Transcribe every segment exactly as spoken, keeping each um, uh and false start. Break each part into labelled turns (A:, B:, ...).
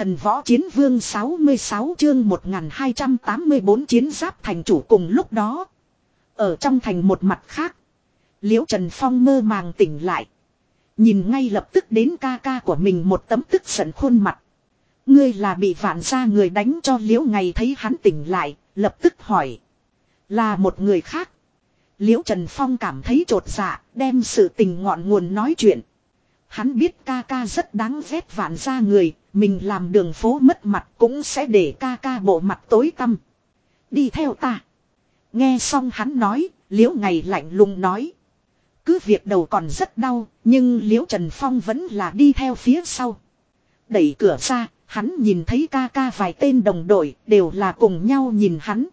A: Thần võ chiến vương sáu mươi sáu chương một nghìn hai trăm tám mươi bốn chiến giáp thành chủ. Cùng lúc đó, ở trong thành một mặt khác, Liễu Trần Phong mơ màng tỉnh lại. Nhìn ngay lập tức đến ca ca của mình một tấm tức giận khuôn mặt. Ngươi là bị vạn gia người đánh cho. Liễu Ngày thấy hắn tỉnh lại, lập tức hỏi. Là một người khác. Liễu Trần Phong cảm thấy chột dạ, đem sự tình ngọn nguồn nói chuyện. Hắn biết ca ca rất đáng ghét vạn gia người, mình làm đường phố mất mặt cũng sẽ để ca ca bộ mặt tối tăm. Đi theo ta. Nghe xong hắn nói, Liễu Ngày lạnh lùng nói. Cứ việc đầu còn rất đau, nhưng Liễu Trần Phong vẫn là đi theo phía sau. Đẩy cửa ra, hắn nhìn thấy ca ca vài tên đồng đội đều là cùng nhau nhìn hắn.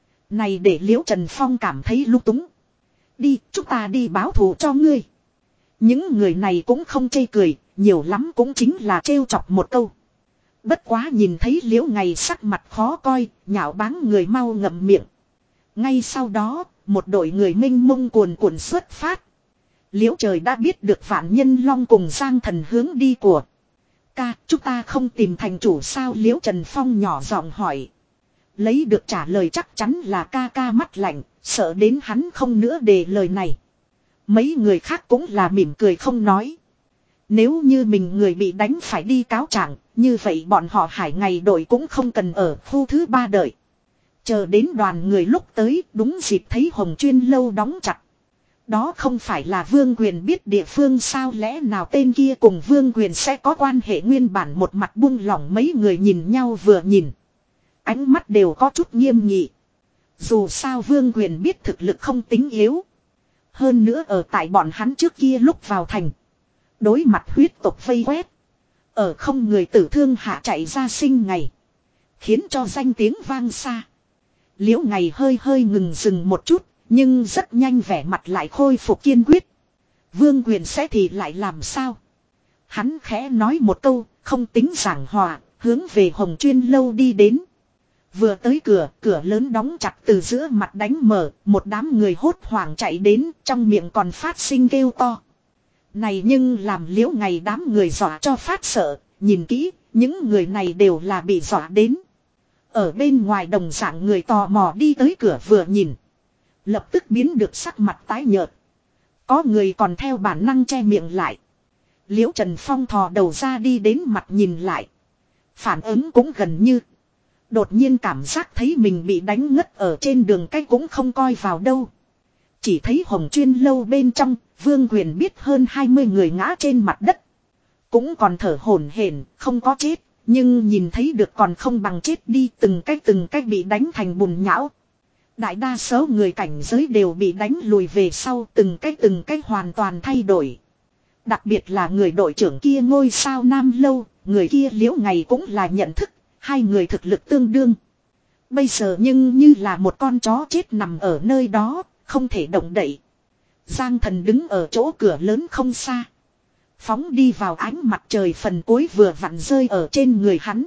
A: Này để Liễu Trần Phong cảm thấy lung túng. Đi, chúng ta đi báo thù cho ngươi. Những người này cũng không chê cười, nhiều lắm cũng chính là trêu chọc một câu. Bất quá nhìn thấy Liễu Ngày sắc mặt khó coi, nhạo báng người mau ngậm miệng. Ngay sau đó, một đội người mênh mông cuồn cuộn xuất phát. Liễu Trời đã biết được Vạn Nhân Long cùng Giang Thần hướng đi của. Ca, chúng ta không tìm thành chủ sao? Liễu Trần Phong nhỏ giọng hỏi. Lấy được trả lời chắc chắn là ca ca mắt lạnh, sợ đến hắn không nữa đề lời này. Mấy người khác cũng là mỉm cười không nói. Nếu như mình người bị đánh phải đi cáo trạng, như vậy bọn họ Hải Ngày đội cũng không cần ở khu thứ ba đợi. Chờ đến đoàn người lúc tới, đúng dịp thấy Hồng Chuyên lâu đóng chặt. Đó không phải là Vương Quyền biết địa phương sao? Lẽ nào tên kia cùng Vương Quyền sẽ có quan hệ? Nguyên bản một mặt buông lỏng mấy người nhìn nhau vừa nhìn. Ánh mắt đều có chút nghiêm nghị. Dù sao Vương Quyền biết thực lực không tính yếu. Hơn nữa ở tại bọn hắn trước kia lúc vào thành. Đối mặt huyết tộc vây quét. Ở không người tử thương hạ chạy ra sinh ngày. Khiến cho danh tiếng vang xa. Liễu Ngày hơi hơi ngừng dừng một chút. Nhưng rất nhanh vẻ mặt lại khôi phục kiên quyết. Vương Quyền sẽ thì lại làm sao? Hắn khẽ nói một câu, không tính giảng hòa, hướng về Hồng Chuyên lâu đi đến. Vừa tới cửa, cửa lớn đóng chặt từ giữa mặt đánh mở, một đám người hốt hoảng chạy đến, trong miệng còn phát sinh kêu to. Này nhưng làm Liễu Ngày đám người dọa cho phát sợ, nhìn kỹ, những người này đều là bị dọa đến. Ở bên ngoài đồng dạng người tò mò đi tới cửa vừa nhìn. Lập tức biến được sắc mặt tái nhợt. Có người còn theo bản năng che miệng lại. Liễu Trần Phong thò đầu ra đi đến mặt nhìn lại. Phản ứng cũng gần như. Đột nhiên cảm giác thấy mình bị đánh ngất ở trên đường cái cũng không coi vào đâu. Chỉ thấy Hồng Chuyên lâu bên trong, Vương Quyền biết hơn hai mươi người ngã trên mặt đất. Cũng còn thở hổn hển, không có chết, nhưng nhìn thấy được còn không bằng chết đi, từng cách từng cách bị đánh thành bùn nhão. Đại đa số người cảnh giới đều bị đánh lùi về sau, từng cách từng cách hoàn toàn thay đổi. Đặc biệt là người đội trưởng kia ngôi sao Nam Lâu, người kia Liễu Ngày cũng là nhận thức, hai người thực lực tương đương. Bây giờ nhưng như là một con chó chết nằm ở nơi đó, không thể động đậy. Giang Thần đứng ở chỗ cửa lớn không xa. Phóng đi vào ánh mặt trời phần cuối vừa vặn rơi ở trên người hắn.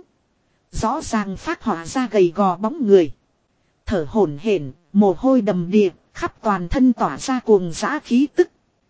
A: Rõ ràng phát họa ra gầy gò bóng người. Thở hổn hển, mồ hôi đầm đìa, khắp toàn thân tỏa ra cuồng dã khí tức.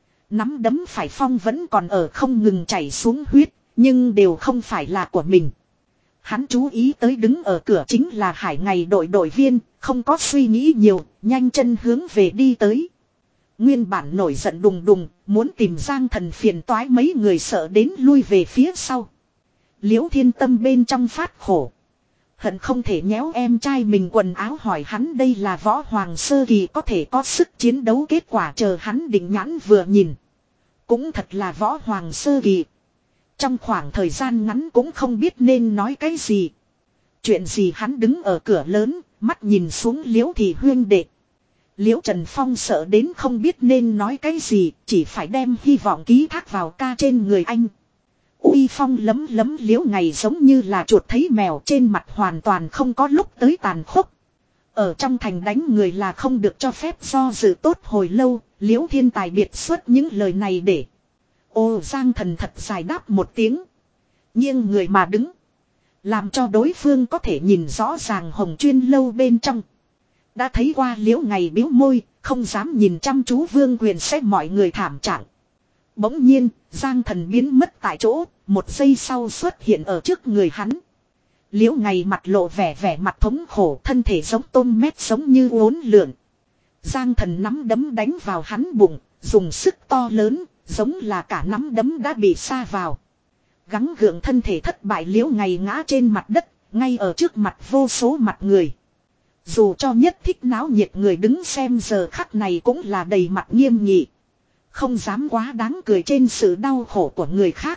A: Nắm đấm phải phong vẫn còn ở không ngừng chảy xuống huyết, nhưng đều không phải là của mình. Hắn chú ý tới đứng ở cửa chính là Hải Ngày đội đội viên, không có suy nghĩ nhiều, nhanh chân hướng về đi tới. Nguyên bản nổi giận đùng đùng, muốn tìm Giang Thần phiền toái, mấy người sợ đến lui về phía sau. Liễu Thiên Tâm bên trong phát khổ. Hận không thể nhéo em trai mình quần áo, hỏi hắn đây là võ hoàng sơ kỳ có thể có sức chiến đấu, kết quả chờ hắn định nhãn vừa nhìn. Cũng thật là võ hoàng sơ kỳ. Trong khoảng thời gian ngắn cũng không biết nên nói cái gì. Chuyện gì? Hắn đứng ở cửa lớn, mắt nhìn xuống Liễu Thị huyên đệ. Liễu Trần Phong sợ đến không biết nên nói cái gì, chỉ phải đem hy vọng ký thác vào ca trên người anh. Uy phong lấm lấm Liễu Ngày giống như là chuột thấy mèo, trên mặt hoàn toàn không có lúc tới tàn khốc. Ở trong thành đánh người là không được cho phép, do dự tốt hồi lâu, Liễu Thiên Tài biệt xuất những lời này để. Ô Giang Thần thật dài đáp một tiếng. Nghiêng người mà đứng. Làm cho đối phương có thể nhìn rõ ràng Hồng Chuyên lâu bên trong. Đã thấy qua Liễu Ngày biếu môi, không dám nhìn chăm chú Vương Quyền sẽ mọi người thảm trạng. Bỗng nhiên, Giang Thần biến mất tại chỗ, một giây sau xuất hiện ở trước người hắn. Liễu Ngày mặt lộ vẻ vẻ mặt thống khổ, thân thể giống tôm mét giống như uốn lượn. Giang Thần nắm đấm đánh vào hắn bụng, dùng sức to lớn, giống là cả nắm đấm đã bị sa vào. Gắng gượng thân thể thất bại, Liễu Ngày ngã trên mặt đất, ngay ở trước mặt vô số mặt người. Dù cho nhất thích náo nhiệt người đứng xem giờ khắc này cũng là đầy mặt nghiêm nghị. Không dám quá đáng cười trên sự đau khổ của người khác.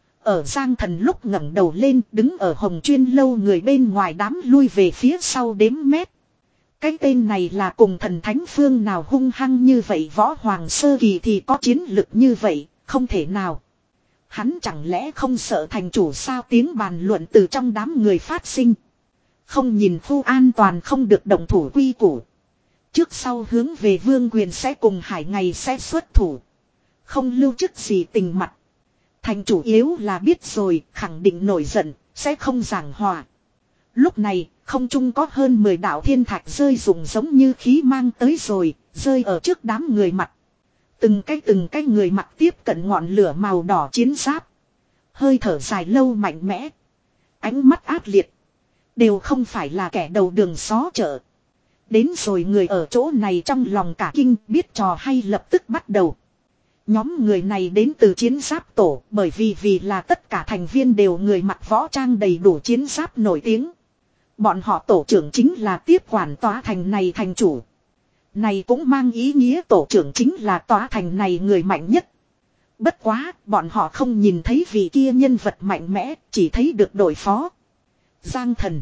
A: Ở Giang Thần lúc ngẩng đầu lên, đứng ở Hồng Chuyên lâu người bên ngoài đám lui về phía sau đếm mét. Cái tên này là cùng thần thánh phương nào hung hăng như vậy, võ hoàng sơ kỳ thì có chiến lực như vậy, không thể nào. Hắn chẳng lẽ không sợ thành chủ sao, tiếng bàn luận từ trong đám người phát sinh. Không nhìn khu an toàn không được động thủ quy củ. Trước sau hướng về vương quyền sẽ cùng Hải Ngày sẽ xuất thủ. Không lưu chức gì tình mặt. Thành chủ yếu là biết rồi, khẳng định nổi giận, sẽ không giảng hòa. Lúc này, không trung có hơn mười đạo thiên thạch rơi rụng giống như khí mang tới rồi, rơi ở trước đám người mặt. Từng cái từng cái người mặt tiếp cận ngọn lửa màu đỏ chiến giáp. Hơi thở dài lâu mạnh mẽ. Ánh mắt ác liệt. Đều không phải là kẻ đầu đường xó chợ. Đến rồi người ở chỗ này trong lòng cả kinh, biết trò hay lập tức bắt đầu. Nhóm người này đến từ chiến giáp tổ, bởi vì vì là tất cả thành viên đều người mặc võ trang đầy đủ chiến giáp nổi tiếng. Bọn họ tổ trưởng chính là tiếp quản tòa thành này thành chủ. Này cũng mang ý nghĩa tổ trưởng chính là tòa thành này người mạnh nhất. Bất quá, bọn họ không nhìn thấy vị kia nhân vật mạnh mẽ, chỉ thấy được đội phó. Giang Thần.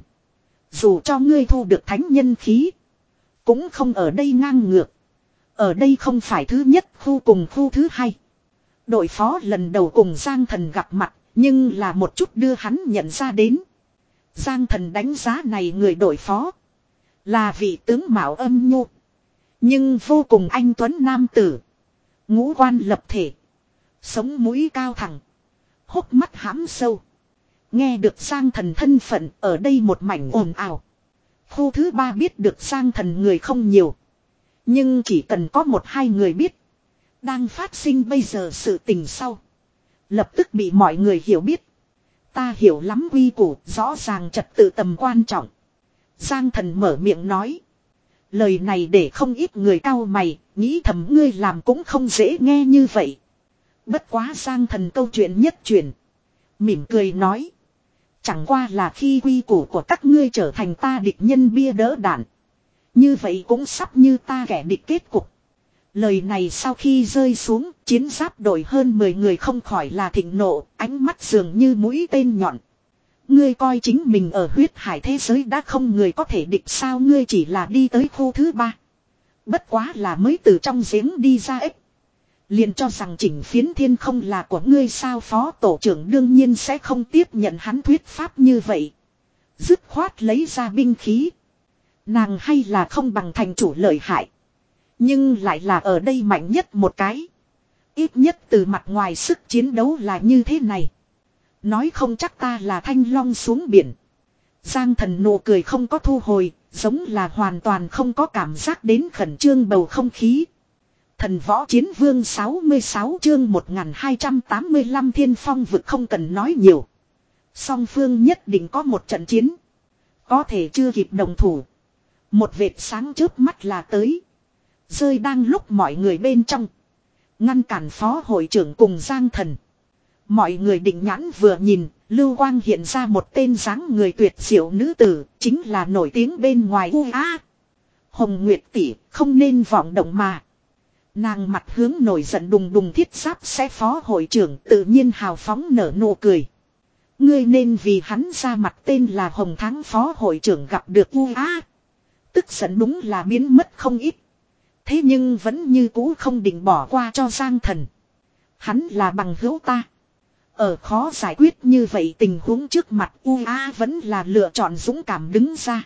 A: Dù cho ngươi thu được thánh nhân khí, cũng không ở đây ngang ngược. Ở đây không phải thứ nhất khu cùng khu thứ hai. Đội phó lần đầu cùng Giang Thần gặp mặt, nhưng là một chút đưa hắn nhận ra đến. Giang Thần đánh giá này người đội phó là vị tướng mạo âm nhu, nhưng vô cùng anh tuấn nam tử. Ngũ quan lập thể, sống mũi cao thẳng, hốc mắt hãm sâu. Nghe được Giang Thần thân phận, ở đây một mảnh ồn ào. Khu thứ ba biết được Giang Thần người không nhiều, nhưng chỉ cần có một hai người biết đang phát sinh bây giờ sự tình sau, lập tức bị mọi người hiểu biết. Ta hiểu lắm quy củ, rõ ràng trật tự tầm quan trọng. Giang Thần mở miệng nói. Lời này để không ít người cau mày, nghĩ thầm ngươi làm cũng không dễ nghe như vậy. Bất quá Giang Thần câu chuyện nhất truyền, mỉm cười nói. Chẳng qua là khi quy củ của các ngươi trở thành ta địch nhân bia đỡ đạn, như vậy cũng sắp như ta kẻ địch kết cục. Lời này sau khi rơi xuống, chiến giáp đội hơn mười người không khỏi là thịnh nộ, ánh mắt dường như mũi tên nhọn. Ngươi coi chính mình ở huyết hải thế giới đã không người có thể địch sao, ngươi chỉ là đi tới khu thứ ba. Bất quá là mới từ trong giếng đi ra ếch. Liền cho rằng chỉnh phiến thiên không là của ngươi sao, phó tổ trưởng đương nhiên sẽ không tiếp nhận hắn thuyết pháp như vậy. Dứt khoát lấy ra binh khí. Nàng hay là không bằng thành chủ lợi hại, nhưng lại là ở đây mạnh nhất một cái. Ít nhất từ mặt ngoài sức chiến đấu là như thế này. Nói không chắc ta là thanh long xuống biển. Giang Thần nụ cười không có thu hồi, giống là hoàn toàn không có cảm giác đến khẩn trương bầu không khí. Thần võ chiến vương sáu mươi sáu chương một nghìn hai trăm tám mươi lăm thiên phong vực không cần nói nhiều. Song phương nhất định có một trận chiến. Có thể chưa kịp đồng thủ, một vệt sáng chớp mắt là tới. Rơi đang lúc mọi người bên trong, ngăn cản phó hội trưởng cùng Giang Thần. Mọi người định nhãn vừa nhìn, lưu quang hiện ra một tên dáng người tuyệt diệu nữ tử, chính là nổi tiếng bên ngoài u a. Hồng Nguyệt tỷ, không nên vọng động mà. Nàng mặt hướng nổi giận đùng đùng thiết giáp sẽ phó hội trưởng tự nhiên hào phóng nở nụ cười. Ngươi nên vì hắn ra mặt, tên là Hồng Thắng phó hội trưởng gặp được u a. Tức giận đúng là biến mất không ít. Thế nhưng vẫn như cũ không định bỏ qua cho Giang Thần. Hắn là bằng hữu ta. Ở khó giải quyết như vậy tình huống trước mặt, u a vẫn là lựa chọn dũng cảm đứng ra.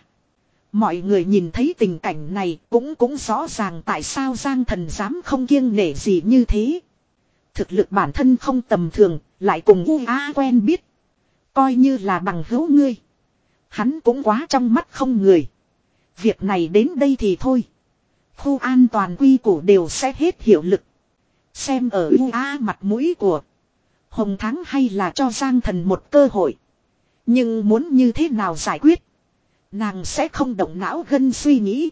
A: Mọi người nhìn thấy tình cảnh này cũng cũng rõ ràng tại sao Giang Thần dám không kiêng nể gì như thế. Thực lực bản thân không tầm thường, lại cùng u a quen biết. Coi như là bằng hữu ngươi, hắn cũng quá trong mắt không người. Việc này đến đây thì thôi. Khu an toàn quy củ đều sẽ hết hiệu lực. Xem ở u a mặt mũi của Hồng Thắng hay là cho Giang Thần một cơ hội. Nhưng muốn như thế nào giải quyết. Nàng sẽ không động não gân suy nghĩ.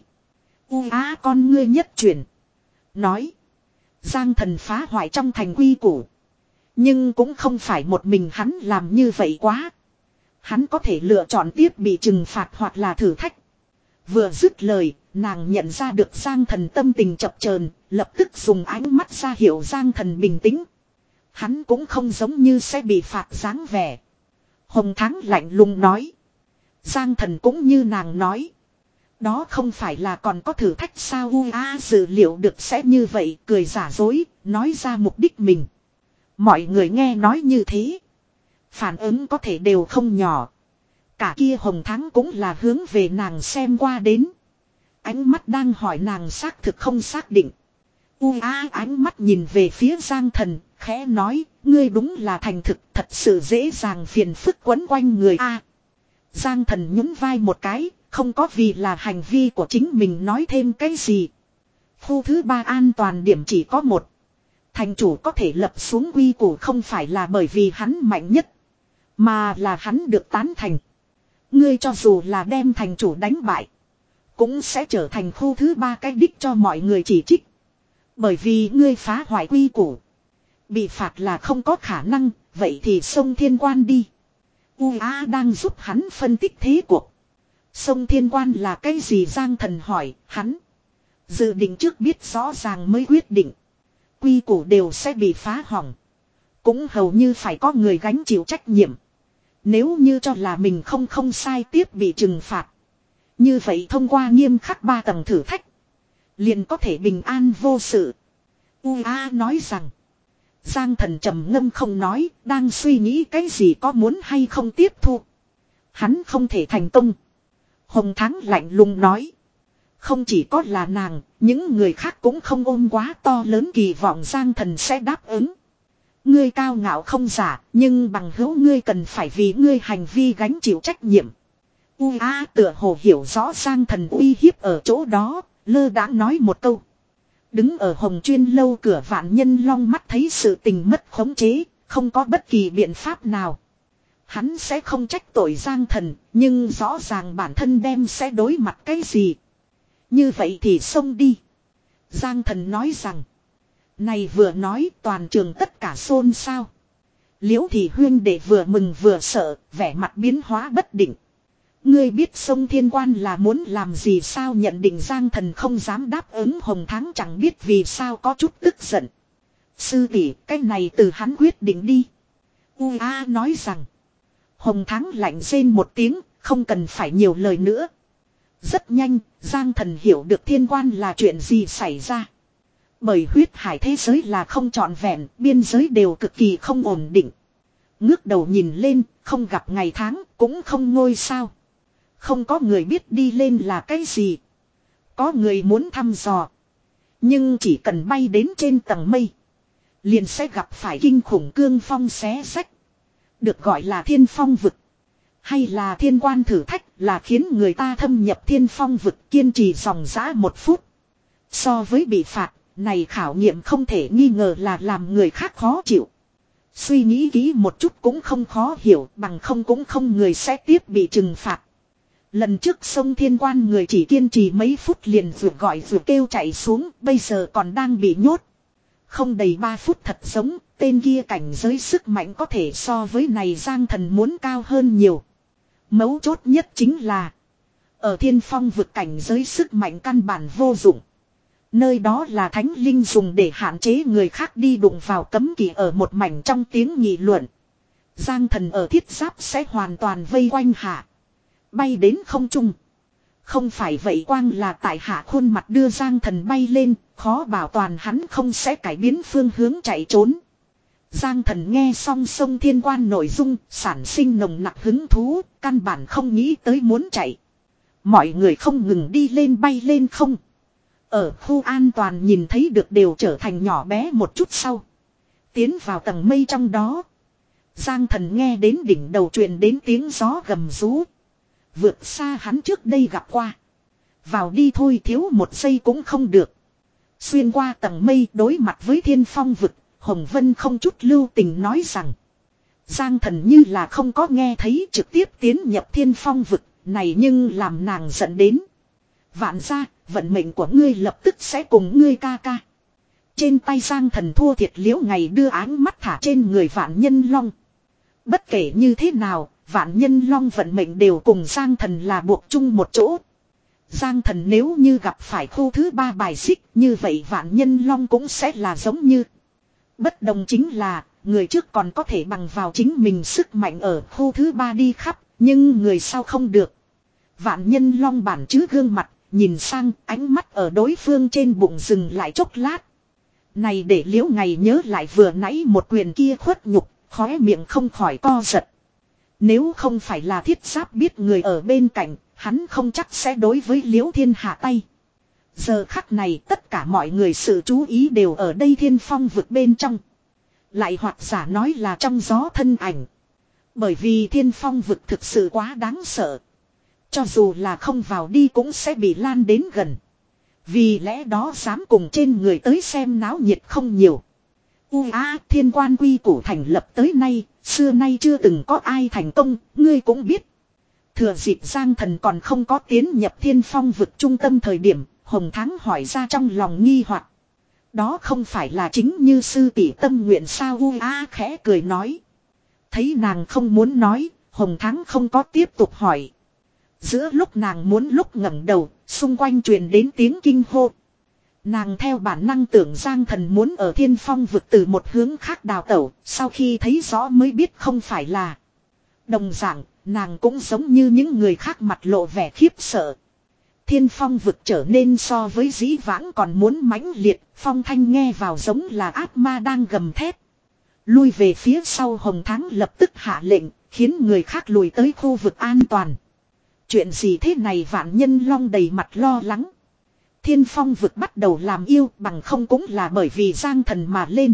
A: U á con ngươi nhất chuyển. Nói. Giang thần phá hoại trong thành quy củ. Nhưng cũng không phải một mình hắn làm như vậy quá. Hắn có thể lựa chọn tiếp bị trừng phạt hoặc là thử thách. Vừa dứt lời, nàng nhận ra được Giang thần tâm tình chập chờn, lập tức dùng ánh mắt ra hiệu Giang thần bình tĩnh. Hắn cũng không giống như sẽ bị phạt dáng vẻ. Hồng Thắng lạnh lùng nói. Giang thần cũng như nàng nói. Đó không phải là còn có thử thách sao u a dự liệu được sẽ như vậy, cười giả dối, nói ra mục đích mình. Mọi người nghe nói như thế. Phản ứng có thể đều không nhỏ. Cả kia Hồng Thắng cũng là hướng về nàng xem qua đến. Ánh mắt đang hỏi nàng xác thực không xác định. U a ánh mắt nhìn về phía Giang thần, khẽ nói, ngươi đúng là thành thực, thật sự dễ dàng phiền phức quấn quanh người a. Giang thần nhún vai một cái, không có vì là hành vi của chính mình nói thêm cái gì. Khu thứ ba an toàn điểm chỉ có một. Thành chủ có thể lập xuống quy củ không phải là bởi vì hắn mạnh nhất, mà là hắn được tán thành. Ngươi cho dù là đem thành chủ đánh bại, cũng sẽ trở thành khu thứ ba cái đích cho mọi người chỉ trích. Bởi vì ngươi phá hoại quy củ. Bị phạt là không có khả năng, vậy thì sông thiên quan đi. U A đang giúp hắn phân tích thế cuộc. Sông thiên quan là cái gì Giang thần hỏi, hắn dự định trước biết rõ ràng mới quyết định. Quy củ đều sẽ bị phá hỏng. Cũng hầu như phải có người gánh chịu trách nhiệm. Nếu như cho là mình không không sai tiếp bị trừng phạt. Như vậy thông qua nghiêm khắc ba tầng thử thách. Liền có thể bình an vô sự. U A nói rằng. Giang thần trầm ngâm không nói, đang suy nghĩ cái gì có muốn hay không tiếp thu. Hắn không thể thành công. Hồng Thắng lạnh lùng nói. Không chỉ có là nàng, những người khác cũng không ôm quá to lớn kỳ vọng Giang thần sẽ đáp ứng. Ngươi cao ngạo không giả, nhưng bằng hữu ngươi cần phải vì ngươi hành vi gánh chịu trách nhiệm. U A tựa hồ hiểu rõ Giang thần uy hiếp ở chỗ đó, lơ đãng nói một câu. Đứng ở Hồng Chuyên lâu cửa Vạn Nhân Long mắt thấy sự tình mất khống chế, không có bất kỳ biện pháp nào. Hắn sẽ không trách tội Giang thần, nhưng rõ ràng bản thân đem sẽ đối mặt cái gì. Như vậy thì xông đi. Giang thần nói rằng. Này vừa nói toàn trường tất cả xôn xao. Liễu Thị Huyên để vừa mừng vừa sợ, vẻ mặt biến hóa bất định. Ngươi biết sông thiên quan là muốn làm gì sao nhận định Giang thần không dám đáp ứng Hồng Thắng chẳng biết vì sao có chút tức giận. Sư tỷ cái này từ hắn quyết định đi. U A nói rằng. Hồng Thắng lạnh rên một tiếng, không cần phải nhiều lời nữa. Rất nhanh, Giang thần hiểu được thiên quan là chuyện gì xảy ra. Bởi huyết hải thế giới là không trọn vẹn, biên giới đều cực kỳ không ổn định. Ngước đầu nhìn lên, không gặp ngày tháng, cũng không ngôi sao. Không có người biết đi lên là cái gì. Có người muốn thăm dò. Nhưng chỉ cần bay đến trên tầng mây, liền sẽ gặp phải kinh khủng cương phong xé rách. Được gọi là thiên phong vực. Hay là thiên quan thử thách là khiến người ta thâm nhập thiên phong vực kiên trì dòng dã một phút. So với bị phạt, này khảo nghiệm không thể nghi ngờ là làm người khác khó chịu. Suy nghĩ kỹ một chút cũng không khó hiểu, bằng không cũng không người sẽ tiếp bị trừng phạt. Lần trước sông thiên quan người chỉ kiên trì mấy phút liền vượt gọi vượt kêu chạy xuống, bây giờ còn đang bị nhốt. Không đầy ba phút thật giống, tên kia cảnh giới sức mạnh có thể so với này Giang thần muốn cao hơn nhiều. Mấu chốt nhất chính là, ở thiên phong vực cảnh giới sức mạnh căn bản vô dụng. Nơi đó là thánh linh dùng để hạn chế người khác đi đụng vào cấm kỵ ở một mảnh trong tiếng nghị luận. Giang thần ở thiết giáp sẽ hoàn toàn vây quanh hạ. Bay đến không trung. Không phải vậy quang là tại hạ khuôn mặt đưa Giang thần bay lên, khó bảo toàn hắn không sẽ cải biến phương hướng chạy trốn. Giang thần nghe xong sông thiên quan nội dung, sản sinh nồng nặc hứng thú, căn bản không nghĩ tới muốn chạy. Mọi người không ngừng đi lên bay lên không. Ở khu an toàn nhìn thấy được đều trở thành nhỏ bé một chút sau. Tiến vào tầng mây trong đó. Giang thần nghe đến đỉnh đầu truyền đến tiếng gió gầm rú. Vượt xa hắn trước đây gặp qua. Vào đi thôi thiếu một giây cũng không được. Xuyên qua tầng mây đối mặt với thiên phong vực, Hồng Vân không chút lưu tình nói rằng. Giang Thần như là không có nghe thấy, trực tiếp tiến nhập thiên phong vực, này nhưng làm nàng giận đến. Vạn gia, vận mệnh của ngươi lập tức sẽ cùng ngươi ca ca. Trên tay Giang Thần thua thiệt liễu ngày đưa áng mắt thả trên người Vạn Nhân Long. Bất kể như thế nào, Vạn Nhân Long vận mệnh đều cùng Giang Thần là buộc chung một chỗ. Giang Thần nếu như gặp phải khu thứ ba bài xích, như vậy Vạn Nhân Long cũng sẽ là giống như. Bất đồng chính là, người trước còn có thể bằng vào chính mình sức mạnh ở khu thứ ba đi khắp, nhưng người sau không được. Vạn Nhân Long bản chứ gương mặt, nhìn sang, ánh mắt ở đối phương trên bụng dừng lại chốc lát. Này để liễu ngày nhớ lại vừa nãy một quyền kia khuất nhục, khóe miệng không khỏi co giật. Nếu không phải là thiết giáp biết người ở bên cạnh, hắn không chắc sẽ đối với liễu thiên hạ tay. Giờ khắc này tất cả mọi người sự chú ý đều ở đây thiên phong vực bên trong. Lại hoặc giả nói là trong gió thân ảnh. Bởi vì thiên phong vực thực sự quá đáng sợ. Cho dù là không vào đi cũng sẽ bị lan đến gần. Vì lẽ đó dám cùng trên người tới xem náo nhiệt không nhiều. U á thiên quan quy củ thành lập tới nay, xưa nay chưa từng có ai thành công, ngươi cũng biết. Thừa dịp Giang Thần còn không có tiến nhập thiên phong vực trung tâm thời điểm, Hồng Thắng hỏi ra trong lòng nghi hoặc. Đó không phải là chính như sư tỷ tâm nguyện sao? U á khẽ cười nói. Thấy nàng không muốn nói, Hồng Thắng không có tiếp tục hỏi. Giữa lúc nàng muốn lúc ngẩng đầu, xung quanh truyền đến tiếng kinh hô. Nàng theo bản năng tưởng Giang Thần muốn ở thiên phong vực từ một hướng khác đào tẩu, sau khi thấy rõ mới biết không phải là. Đồng dạng, nàng cũng giống như những người khác mặt lộ vẻ khiếp sợ. Thiên phong vực trở nên so với dĩ vãng còn muốn mãnh liệt, phong thanh nghe vào giống là ác ma đang gầm thét. Lui về phía sau Hồng Thắng lập tức hạ lệnh, khiến người khác lùi tới khu vực an toàn. Chuyện gì thế này? Vạn Nhân Long đầy mặt lo lắng. Thiên phong vực bắt đầu làm yêu bằng không cũng là bởi vì Giang Thần mà lên.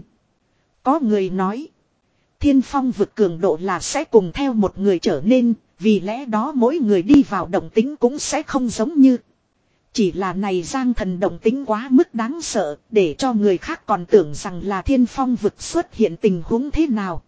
A: Có người nói. Thiên phong vực cường độ là sẽ cùng theo một người trở nên. Vì lẽ đó mỗi người đi vào động tính cũng sẽ không giống như. Chỉ là này Giang Thần động tính quá mức đáng sợ. Để cho người khác còn tưởng rằng là thiên phong vực xuất hiện tình huống thế nào.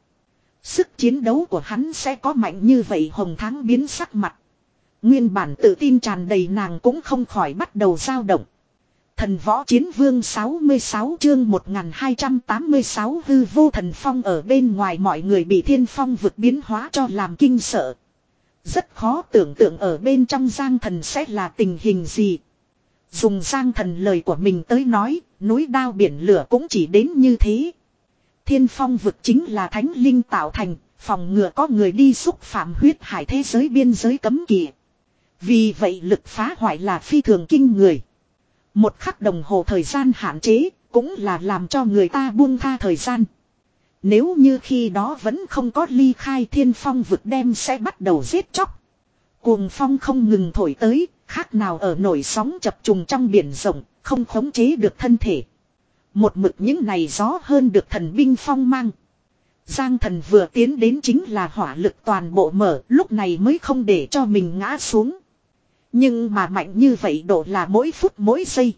A: Sức chiến đấu của hắn sẽ có mạnh như vậy? Hồng Thắng biến sắc mặt. Nguyên bản tự tin tràn đầy nàng cũng không khỏi bắt đầu dao động. Thần võ chiến vương sáu mươi sáu chương một nghìn hai trăm tám mươi sáu hư vô thần phong ở bên ngoài mọi người bị thiên phong vực biến hóa cho làm kinh sợ. Rất khó tưởng tượng ở bên trong Giang Thần sẽ là tình hình gì. Dùng Giang Thần lời của mình tới nói, núi đao biển lửa cũng chỉ đến như thế. Thiên phong vực chính là thánh linh tạo thành, phòng ngừa có người đi xúc phạm huyết hải thế giới biên giới cấm kỵ. Vì vậy lực phá hoại là phi thường kinh người. Một khắc đồng hồ thời gian hạn chế, cũng là làm cho người ta buông tha thời gian. Nếu như khi đó vẫn không có ly khai thiên phong vực đem sẽ bắt đầu giết chóc. Cuồng phong không ngừng thổi tới, khác nào ở nổi sóng chập trùng trong biển rộng, không khống chế được thân thể. Một mực những này gió hơn được thần binh phong mang. Giang Thần vừa tiến đến chính là hỏa lực toàn bộ mở, lúc này mới không để cho mình ngã xuống. Nhưng mà mạnh như vậy độ là mỗi phút mỗi giây.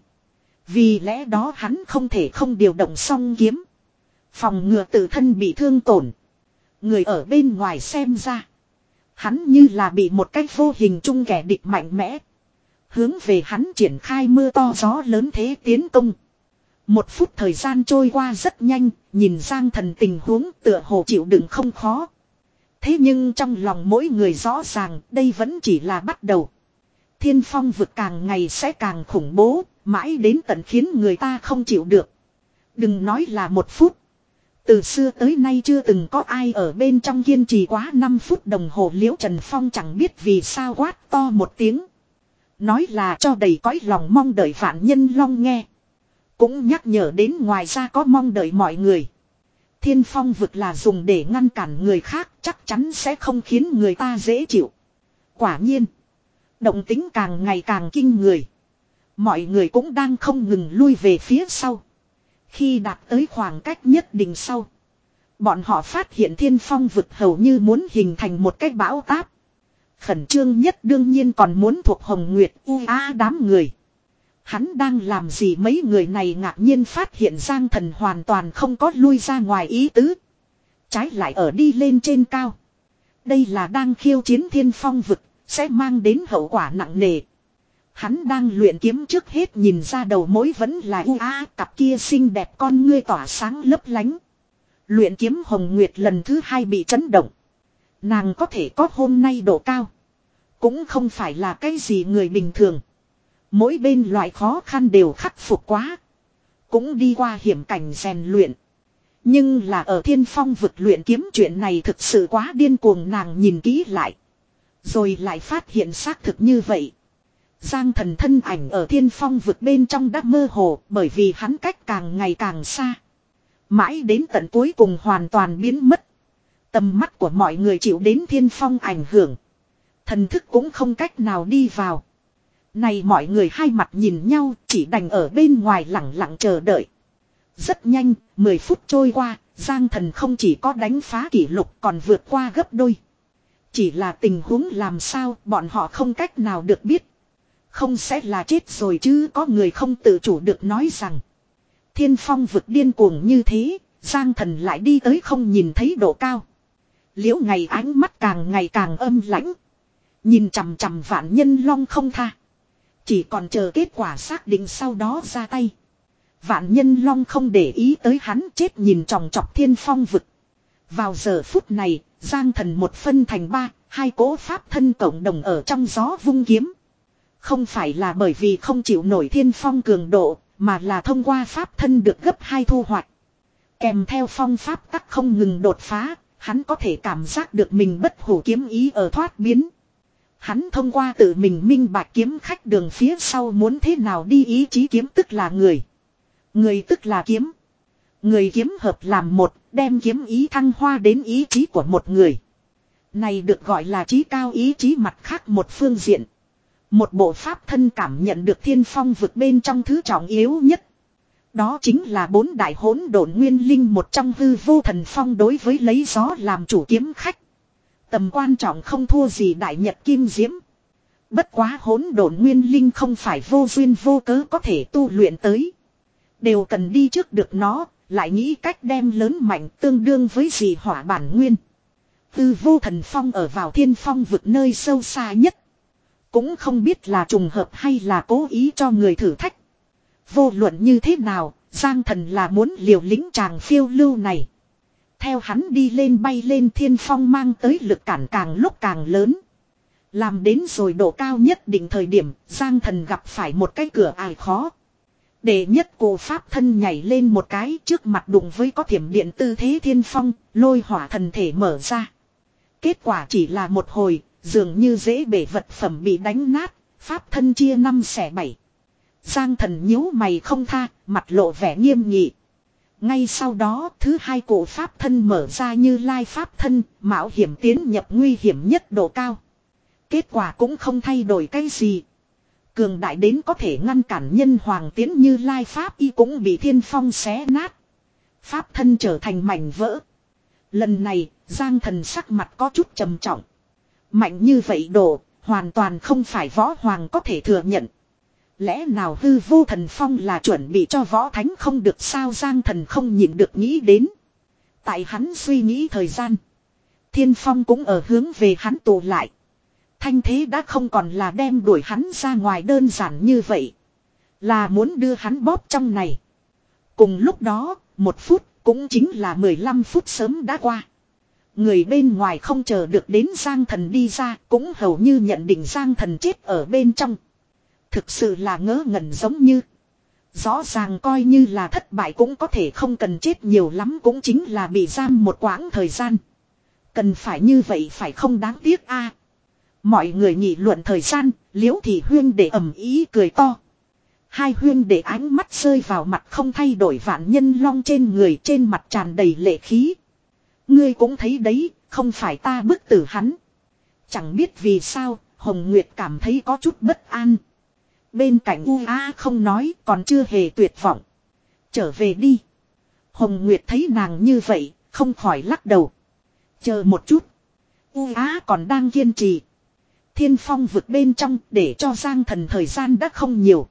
A: Vì lẽ đó hắn không thể không điều động song kiếm. Phòng ngừa tự thân bị thương tổn. Người ở bên ngoài xem ra. Hắn như là bị một cách vô hình chung kẻ địch mạnh mẽ. Hướng về hắn triển khai mưa to gió lớn thế tiến công. Một phút thời gian trôi qua rất nhanh, nhìn Giang Thần tình huống tựa hồ chịu đựng không khó. Thế nhưng trong lòng mỗi người rõ ràng đây vẫn chỉ là bắt đầu. Thiên phong vực càng ngày sẽ càng khủng bố, mãi đến tận khiến người ta không chịu được. Đừng nói là một phút. Từ xưa tới nay chưa từng có ai ở bên trong kiên trì quá năm phút đồng hồ. Liễu Trần Phong chẳng biết vì sao quát to một tiếng. Nói là cho đầy cõi lòng mong đợi Vạn Nhân Long nghe. Cũng nhắc nhở đến ngoài ra có mong đợi mọi người. Thiên phong vực là dùng để ngăn cản người khác, chắc chắn sẽ không khiến người ta dễ chịu. Quả nhiên. Động tính càng ngày càng kinh người. Mọi người cũng đang không ngừng lui về phía sau. Khi đạt tới khoảng cách nhất định sau. Bọn họ phát hiện thiên phong vực hầu như muốn hình thành một cái bão táp. Khẩn trương nhất đương nhiên còn muốn thuộc Hồng Nguyệt u a đám người. Hắn đang làm gì? Mấy người này ngạc nhiên phát hiện Giang Thần hoàn toàn không có lui ra ngoài ý tứ. Trái lại ở đi lên trên cao. Đây là đang khiêu chiến thiên phong vực, sẽ mang đến hậu quả nặng nề. Hắn đang luyện kiếm trước hết nhìn ra đầu mối vẫn là u a cặp kia xinh đẹp con ngươi tỏa sáng lấp lánh. Luyện kiếm Hồng Nguyệt lần thứ hai bị chấn động. Nàng có thể có hôm nay độ cao. Cũng không phải là cái gì người bình thường. Mỗi bên loại khó khăn đều khắc phục quá. Cũng đi qua hiểm cảnh rèn luyện. Nhưng là ở thiên phong vực luyện kiếm chuyện này thực sự quá điên cuồng, nàng nhìn kỹ lại. Rồi lại phát hiện xác thực như vậy. Giang Thần thân ảnh ở thiên phong vực bên trong đã mơ hồ bởi vì hắn cách càng ngày càng xa. Mãi đến tận cuối cùng hoàn toàn biến mất. Tầm mắt của mọi người chịu đến thiên phong ảnh hưởng. Thần thức cũng không cách nào đi vào. Này mọi người hai mặt nhìn nhau chỉ đành ở bên ngoài lặng lặng chờ đợi. Rất nhanh, mười phút trôi qua, Giang Thần không chỉ có đánh phá kỷ lục còn vượt qua gấp đôi. Chỉ là tình huống làm sao bọn họ không cách nào được biết. Không sẽ là chết rồi chứ, có người không tự chủ được nói rằng. Thiên phong vực điên cuồng như thế, Giang Thần lại đi tới không nhìn thấy độ cao. Liễu Ngày ánh mắt càng ngày càng âm lãnh. Nhìn chằm chằm Vạn Nhân Long không tha. Chỉ còn chờ kết quả xác định sau đó ra tay. Vạn Nhân Long không để ý tới hắn, chết nhìn tròng trọc thiên phong vực. Vào giờ phút này, Giang Thần một phân thành ba, hai cỗ pháp thân cộng đồng ở trong gió vung kiếm. Không phải là bởi vì không chịu nổi thiên phong cường độ, mà là thông qua pháp thân được gấp hai thu hoạch. Kèm theo phong pháp tắc không ngừng đột phá, hắn có thể cảm giác được mình bất hủ kiếm ý ở thoát biến. Hắn thông qua tự mình minh bạch kiếm khách đường phía sau muốn thế nào đi, ý chí kiếm tức là người. Người tức là kiếm. Người kiếm hợp làm một, đem kiếm ý thăng hoa đến ý chí của một người. Này được gọi là chí cao ý chí. Mặt khác một phương diện. Một bộ pháp thân cảm nhận được thiên phong vực bên trong thứ trọng yếu nhất. Đó chính là bốn đại hỗn độn nguyên linh, một trong hư vô thần phong. Đối với lấy gió làm chủ kiếm khách, tầm quan trọng không thua gì đại nhật kim diễm. Bất quá hỗn độn nguyên linh không phải vô duyên vô cớ có thể tu luyện tới. Đều cần đi trước được nó, lại nghĩ cách đem lớn mạnh, tương đương với gì hỏa bản nguyên. Hư vô thần phong ở vào thiên phong vực nơi sâu xa nhất. Cũng không biết là trùng hợp hay là cố ý cho người thử thách. Vô luận như thế nào, Giang Thần là muốn liều lĩnh chàng phiêu lưu này. Theo hắn đi lên bay lên, thiên phong mang tới lực cản càng lúc càng lớn. Làm đến rồi độ cao nhất định thời điểm, Giang Thần gặp phải một cái cửa ải khó. Đệ nhất cổ pháp thân nhảy lên một cái, trước mặt đụng với có thiểm điện tư thế thiên phong, lôi hỏa thần thể mở ra. Kết quả chỉ là một hồi, dường như dễ bể vật phẩm bị đánh nát, pháp thân chia năm xẻ bảy. Giang Thần nhíu mày không tha, mặt lộ vẻ nghiêm nghị. Ngay sau đó, thứ hai cổ pháp thân mở ra như lai pháp thân, mạo hiểm tiến nhập nguy hiểm nhất độ cao. Kết quả cũng không thay đổi cái gì. Cường đại đến có thể ngăn cản nhân hoàng tiến như lai pháp y cũng bị thiên phong xé nát. Pháp thân trở thành mảnh vỡ. Lần này, Giang Thần sắc mặt có chút trầm trọng. Mạnh như vậy độ, hoàn toàn không phải võ hoàng có thể thừa nhận. Lẽ nào hư vô thần phong là chuẩn bị cho võ thánh không được sao? Giang Thần không nhịn được nghĩ đến. Tại hắn suy nghĩ thời gian, thiên phong cũng ở hướng về hắn tụ lại. Thanh thế đã không còn là đem đuổi hắn ra ngoài đơn giản như vậy, là muốn đưa hắn bóp trong này. Cùng lúc đó, một phút, cũng chính là mười lăm phút sớm đã qua. Người bên ngoài không chờ được đến Giang Thần đi ra, cũng hầu như nhận định Giang Thần chết ở bên trong. Thực sự là ngớ ngẩn, giống như rõ ràng coi như là thất bại cũng có thể không cần chết nhiều lắm cũng chính là bị giam một quãng thời gian. Cần phải như vậy phải không, đáng tiếc a. À, mọi người nghị luận thời gian, Liễu Thị huyên để ầm ý cười to. Hai huyên để ánh mắt rơi vào mặt không thay đổi Vạn Nhân Long trên người, trên mặt tràn đầy lệ khí. Ngươi cũng thấy đấy, không phải ta bức tử hắn. Chẳng biết vì sao, Hồng Nguyệt cảm thấy có chút bất an. Bên cạnh U Á không nói, còn chưa hề tuyệt vọng. Trở về đi. Hồng Nguyệt thấy nàng như vậy, không khỏi lắc đầu. Chờ một chút. U Á còn đang kiên trì. Thiên phong vực bên trong, để cho Giang Thần thời gian đã không nhiều.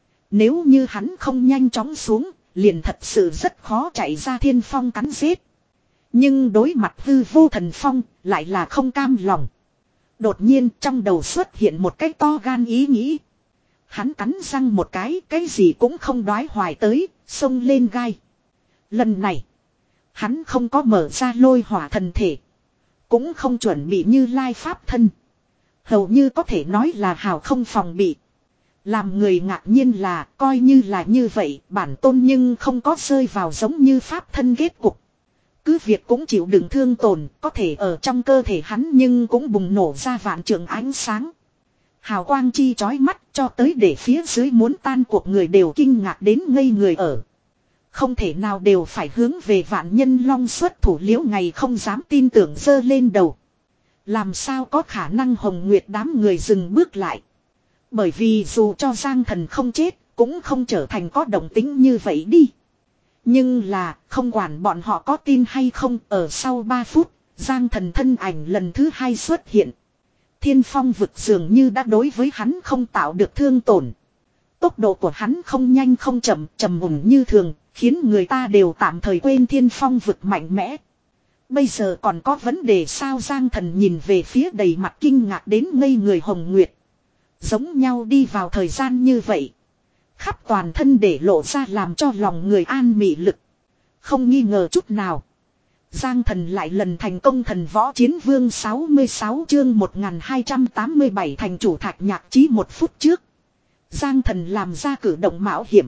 A: Nếu như hắn không nhanh chóng xuống, liền thật sự rất khó chạy ra thiên phong cắn giết. Nhưng đối mặt hư vô thần phong lại là không cam lòng. Đột nhiên trong đầu xuất hiện một cái to gan ý nghĩ. Hắn cắn răng một cái, cái gì cũng không đoái hoài tới, xông lên gai. Lần này, hắn không có mở ra lôi hỏa thần thể. Cũng không chuẩn bị như lai pháp thân. Hầu như có thể nói là hào không phòng bị. Làm người ngạc nhiên là coi như là như vậy, bản tôn nhưng không có rơi vào giống như pháp thân kết cục. Cứ việc cũng chịu đựng thương tổn, có thể ở trong cơ thể hắn nhưng cũng bùng nổ ra vạn trượng ánh sáng. Hào quang chi chói mắt cho tới để phía dưới muốn tan cuộc người đều kinh ngạc đến ngây người ở. Không thể nào đều phải hướng về vạn nhân long xuất thủ liễu ngày không dám tin tưởng giơ lên đầu. Làm sao có khả năng Hồng Nguyệt đám người dừng bước lại. Bởi vì dù cho Giang Thần không chết, cũng không trở thành có động tính như vậy đi. Nhưng là, không quản bọn họ có tin hay không, ở sau ba phút, Giang Thần thân ảnh lần thứ hai xuất hiện. Thiên phong vực dường như đã đối với hắn không tạo được thương tổn. Tốc độ của hắn không nhanh không chậm, trầm ổn như thường, khiến người ta đều tạm thời quên thiên phong vực mạnh mẽ. Bây giờ còn có vấn đề sao? Giang Thần nhìn về phía đầy mặt kinh ngạc đến ngây người Hồng Nguyệt. Giống nhau đi vào thời gian như vậy. Khắp toàn thân để lộ ra làm cho lòng người an mị lực. Không nghi ngờ chút nào. Giang Thần lại lần thành công thần võ chiến vương sáu mươi sáu chương một nghìn hai trăm tám mươi bảy thành chủ Thạch Nhạc Chí một phút trước. Giang Thần làm ra cử động mạo hiểm.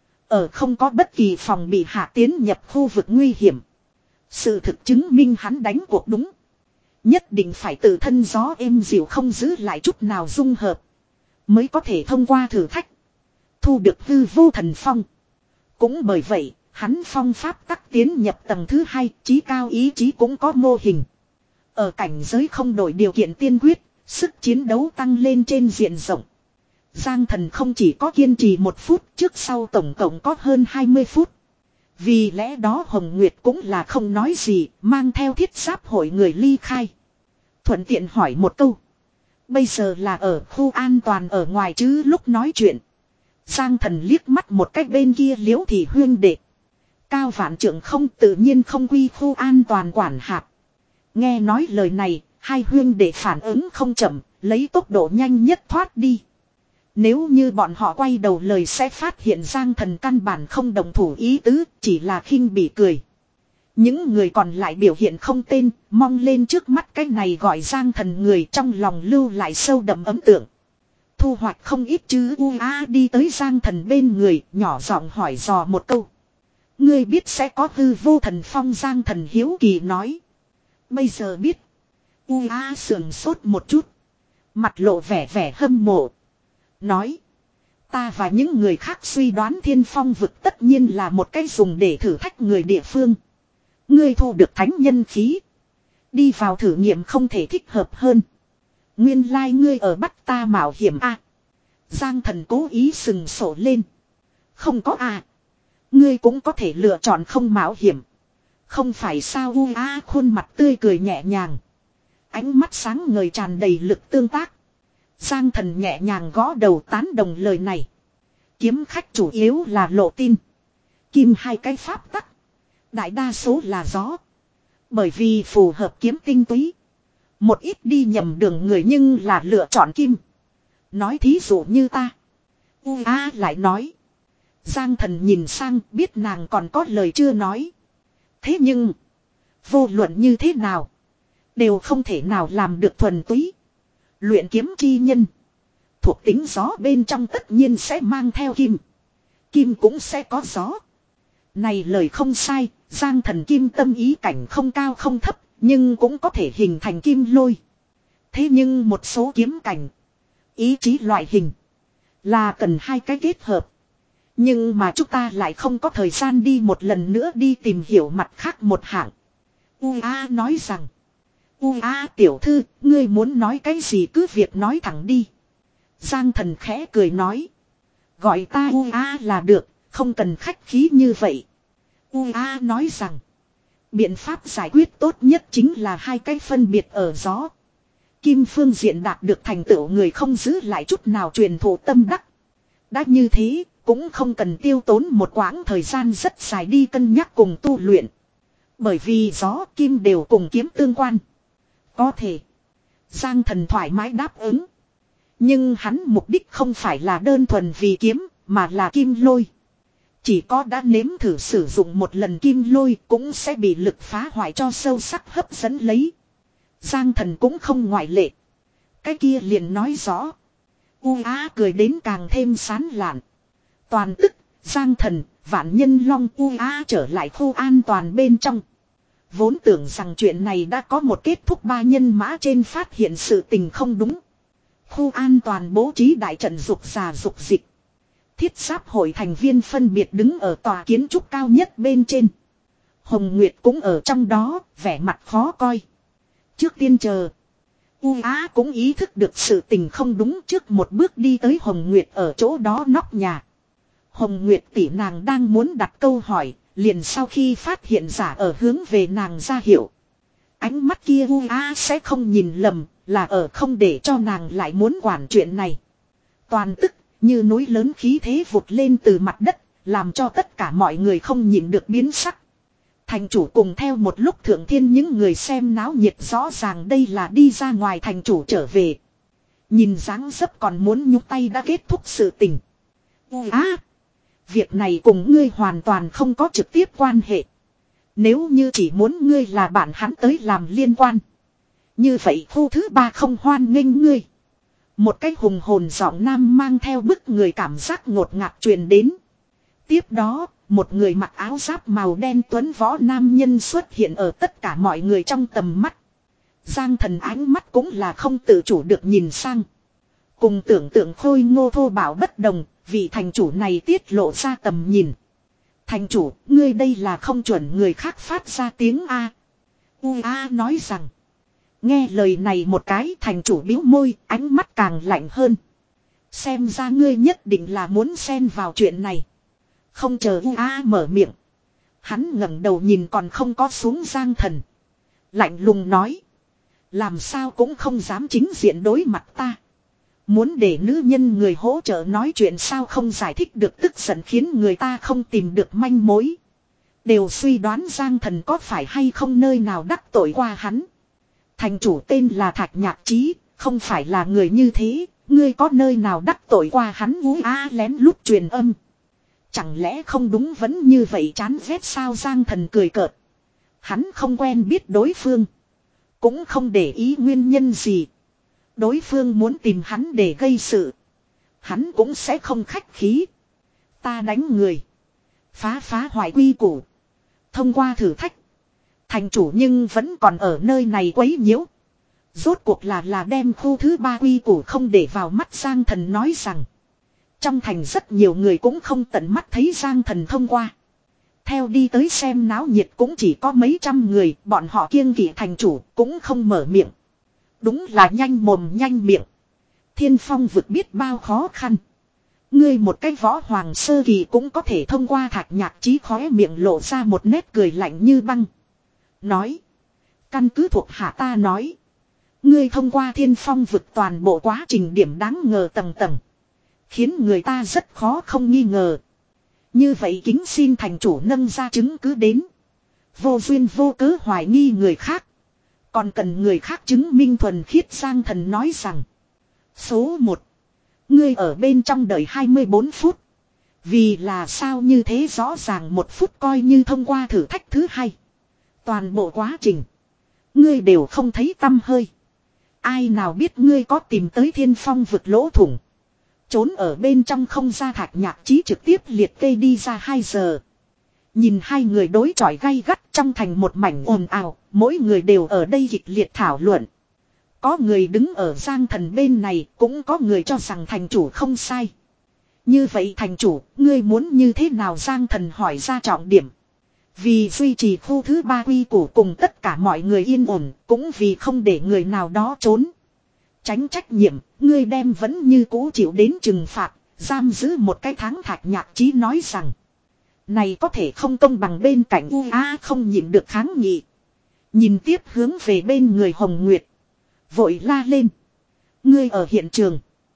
A: Ở không có bất kỳ phòng bị hạ tiến nhập khu vực nguy hiểm. Sự thực chứng minh hắn đánh cuộc đúng. Nhất định phải tự thân gió êm dịu không giữ lại chút nào dung hợp. Mới có thể thông qua thử thách. Thu được hư vô thần phong. Cũng bởi vậy, hắn phong pháp tắc tiến nhập tầng thứ hai, chí cao ý chí cũng có mô hình. Ở cảnh giới không đổi điều kiện tiên quyết, sức chiến đấu tăng lên trên diện rộng. Giang Thần không chỉ có kiên trì một phút, trước sau tổng cộng có hơn hai mươi phút. Vì lẽ đó Hồng Nguyệt cũng là không nói gì, mang theo thiết giáp hội người ly khai. Thuận tiện hỏi một câu. Bây giờ là ở khu an toàn ở ngoài chứ lúc nói chuyện. Giang Thần liếc mắt một cách bên kia Liễu Thị huyên đệ. Cao vạn trượng không tự nhiên không quy khu an toàn quản hạt. Nghe nói lời này, hai huyên đệ phản ứng không chậm, lấy tốc độ nhanh nhất thoát đi. Nếu như bọn họ quay đầu lời sẽ phát hiện Giang Thần căn bản không đồng thủ ý tứ, chỉ là khinh bỉ cười. Những người còn lại biểu hiện không tên, mong lên trước mắt cái này gọi Giang Thần người trong lòng lưu lại sâu đậm ấn tượng. Thu hoạch không ít chứ u a đi tới Giang Thần bên người, nhỏ giọng hỏi dò một câu. Ngươi biết sẽ có hư vô thần phong? Giang Thần hiếu kỳ nói. Bây giờ biết. U a sườn sốt một chút. Mặt lộ vẻ vẻ hâm mộ. Nói. Ta và những người khác suy đoán thiên phong vực tất nhiên là một cái dùng để thử thách người địa phương. Ngươi thu được thánh nhân khí. Đi vào thử nghiệm không thể thích hợp hơn. Nguyên lai like ngươi ở bắt ta mạo hiểm a. À, Giang Thần cố ý sừng sổ lên. Không có à. Ngươi cũng có thể lựa chọn không mạo hiểm. Không phải sao? U a khuôn mặt tươi cười nhẹ nhàng. Ánh mắt sáng ngời tràn đầy lực tương tác. Giang Thần nhẹ nhàng gõ đầu tán đồng lời này. Kiếm khách chủ yếu là lộ tin. Kim hai cái pháp tắc. Đại đa số là gió. Bởi vì phù hợp kiếm tinh túy. Một ít đi nhầm đường người nhưng là lựa chọn kim. Nói thí dụ như ta. U a lại nói. Giang Thần nhìn sang biết nàng còn có lời chưa nói. Thế nhưng. Vô luận như thế nào. Đều không thể nào làm được thuần túy. Luyện kiếm chi nhân. Thuộc tính gió bên trong tất nhiên sẽ mang theo kim. Kim cũng sẽ có gió. Này lời không sai. Giang Thần kim tâm ý cảnh không cao không thấp. Nhưng cũng có thể hình thành kim lôi. Thế nhưng một số kiếm cảnh. Ý chí loại hình. Là cần hai cái kết hợp. Nhưng mà chúng ta lại không có thời gian đi một lần nữa đi tìm hiểu mặt khác một hạng. U A nói rằng. U A tiểu thư, ngươi muốn nói cái gì cứ việc nói thẳng đi. Giang Thần khẽ cười nói. Gọi ta U A là được, không cần khách khí như vậy. U A nói rằng. Biện pháp giải quyết tốt nhất chính là hai cái phân biệt ở gió. Kim phương diện đạt được thành tựu người không giữ lại chút nào truyền thụ tâm đắc. Đã như thế, cũng không cần tiêu tốn một quãng thời gian rất dài đi cân nhắc cùng tu luyện. Bởi vì gió kim đều cùng kiếm tương quan. Có thể. Giang Thần thoải mái đáp ứng. Nhưng hắn mục đích không phải là đơn thuần vì kiếm, mà là kim lôi. Chỉ có đã nếm thử sử dụng một lần kim lôi cũng sẽ bị lực phá hoại cho sâu sắc hấp dẫn lấy. Giang Thần cũng không ngoại lệ. Cái kia liền nói rõ. U Á cười đến càng thêm sán lạn. Toàn tức, Giang Thần, Vạn Nhân Long U Á trở lại khu an toàn bên trong. Vốn tưởng rằng chuyện này đã có một kết thúc, ba nhân mã trên phát hiện sự tình không đúng. Khu an toàn bố trí đại trận dục già dục dịch. Thiết giáp hội thành viên phân biệt đứng ở tòa kiến trúc cao nhất bên trên. Hồng Nguyệt cũng ở trong đó, vẻ mặt khó coi. Trước tiên chờ. U Á cũng ý thức được sự tình không đúng, trước một bước đi tới Hồng Nguyệt ở chỗ đó nóc nhà. Hồng Nguyệt tỷ nàng đang muốn đặt câu hỏi, liền sau khi phát hiện giả ở hướng về nàng ra hiệu. Ánh mắt kia U Á sẽ không nhìn lầm, là ở không để cho nàng lại muốn quản chuyện này. Toàn tức, như núi lớn khí thế vụt lên từ mặt đất, làm cho tất cả mọi người không nhìn được biến sắc. Thành chủ cùng theo một lúc thượng thiên những người xem náo nhiệt rõ ràng đây là đi ra ngoài thành chủ trở về. Nhìn dáng dấp còn muốn nhúc tay đã kết thúc sự tình. Á! Việc này cùng ngươi hoàn toàn không có trực tiếp quan hệ. Nếu như chỉ muốn ngươi là bạn hắn tới làm liên quan. Như vậy khu thứ ba không hoan nghênh ngươi. Một cái hùng hồn giọng nam mang theo bức người cảm giác ngột ngạt truyền đến. Tiếp đó, một người mặc áo giáp màu đen tuấn võ nam nhân xuất hiện ở tất cả mọi người trong tầm mắt. Giang Thần ánh mắt cũng là không tự chủ được nhìn sang. Cùng tưởng tượng khôi ngô thô bảo bất đồng, vị thành chủ này tiết lộ ra tầm nhìn. Thành chủ, ngươi đây là không chuẩn người khác phát ra tiếng A. U A nói rằng. Nghe lời này một cái, thành chủ bĩu môi, ánh mắt càng lạnh hơn. Xem ra ngươi nhất định là muốn xen vào chuyện này. Không chờ U A mở miệng. Hắn ngẩng đầu nhìn còn không có xuống Giang Thần. Lạnh lùng nói. Làm sao cũng không dám chính diện đối mặt ta. Muốn để nữ nhân người hỗ trợ nói chuyện sao không giải thích được, tức giận khiến người ta không tìm được manh mối. Đều suy đoán Giang Thần có phải hay không nơi nào đắc tội qua hắn. Thành chủ tên là Thạch Nhạc Chí, không phải là người như thế, ngươi có nơi nào đắc tội qua hắn. U A lén lút truyền âm. Chẳng lẽ không đúng vẫn như vậy chán ghét sao? Giang Thần cười cợt. Hắn không quen biết đối phương. Cũng không để ý nguyên nhân gì. Đối phương muốn tìm hắn để gây sự. Hắn cũng sẽ không khách khí. Ta đánh người. Phá phá hoại quy củ. Thông qua thử thách. Thành chủ nhưng vẫn còn ở nơi này quấy nhiễu. Rốt cuộc là là đem khu thứ ba quy củ không để vào mắt. Giang Thần nói rằng. Trong thành rất nhiều người cũng không tận mắt thấy Giang Thần thông qua. Theo đi tới xem náo nhiệt cũng chỉ có mấy trăm người. Bọn họ kiêng kỵ thành chủ cũng không mở miệng. Đúng là nhanh mồm nhanh miệng. Thiên Phong vực biết bao khó khăn. Ngươi một cái võ hoàng sơ kỳ cũng có thể thông qua. Thạch Nhạc Chí khóe miệng lộ ra một nét cười lạnh như băng. Nói. Căn cứ thuộc hạ ta nói. Ngươi thông qua Thiên Phong vực toàn bộ quá trình điểm đáng ngờ tầng tầng. Khiến người ta rất khó không nghi ngờ. Như vậy kính xin thành chủ nâng ra chứng cứ đến. Vô duyên vô cớ hoài nghi người khác. Còn cần người khác chứng minh thuần khiết. Giang Thần nói rằng. Số một. Ngươi ở bên trong đợi hai mươi bốn phút. Vì là sao như thế rõ ràng một phút coi như thông qua thử thách thứ hai. Toàn bộ quá trình. Ngươi đều không thấy tăm hơi. Ai nào biết ngươi có tìm tới Thiên Phong vực lỗ thủng. Trốn ở bên trong không ra. Thạch Nhạc Chí trực tiếp liệt kê đi ra hai giờ. Nhìn hai người đối chọi gay gắt trong thành một mảnh ồn ào. Mỗi người đều ở đây kịch liệt thảo luận. Có người đứng ở Giang Thần bên này. Cũng có người cho rằng thành chủ không sai. Như vậy thành chủ, ngươi muốn như thế nào? Giang Thần hỏi ra trọng điểm. Vì duy trì khu thứ ba quy củ cùng tất cả mọi người yên ổn. Cũng vì không để người nào đó trốn. Tránh trách nhiệm, ngươi đem vẫn như cũ chịu đến trừng phạt. Giam giữ một cái tháng. Thạch Nhạc Chí nói rằng. Này có thể không công bằng. Bên cạnh U A không nhịn được kháng nghị. Nhìn tiếp hướng về bên người Hồng Nguyệt. Vội la lên. Ngươi ở hiện trường.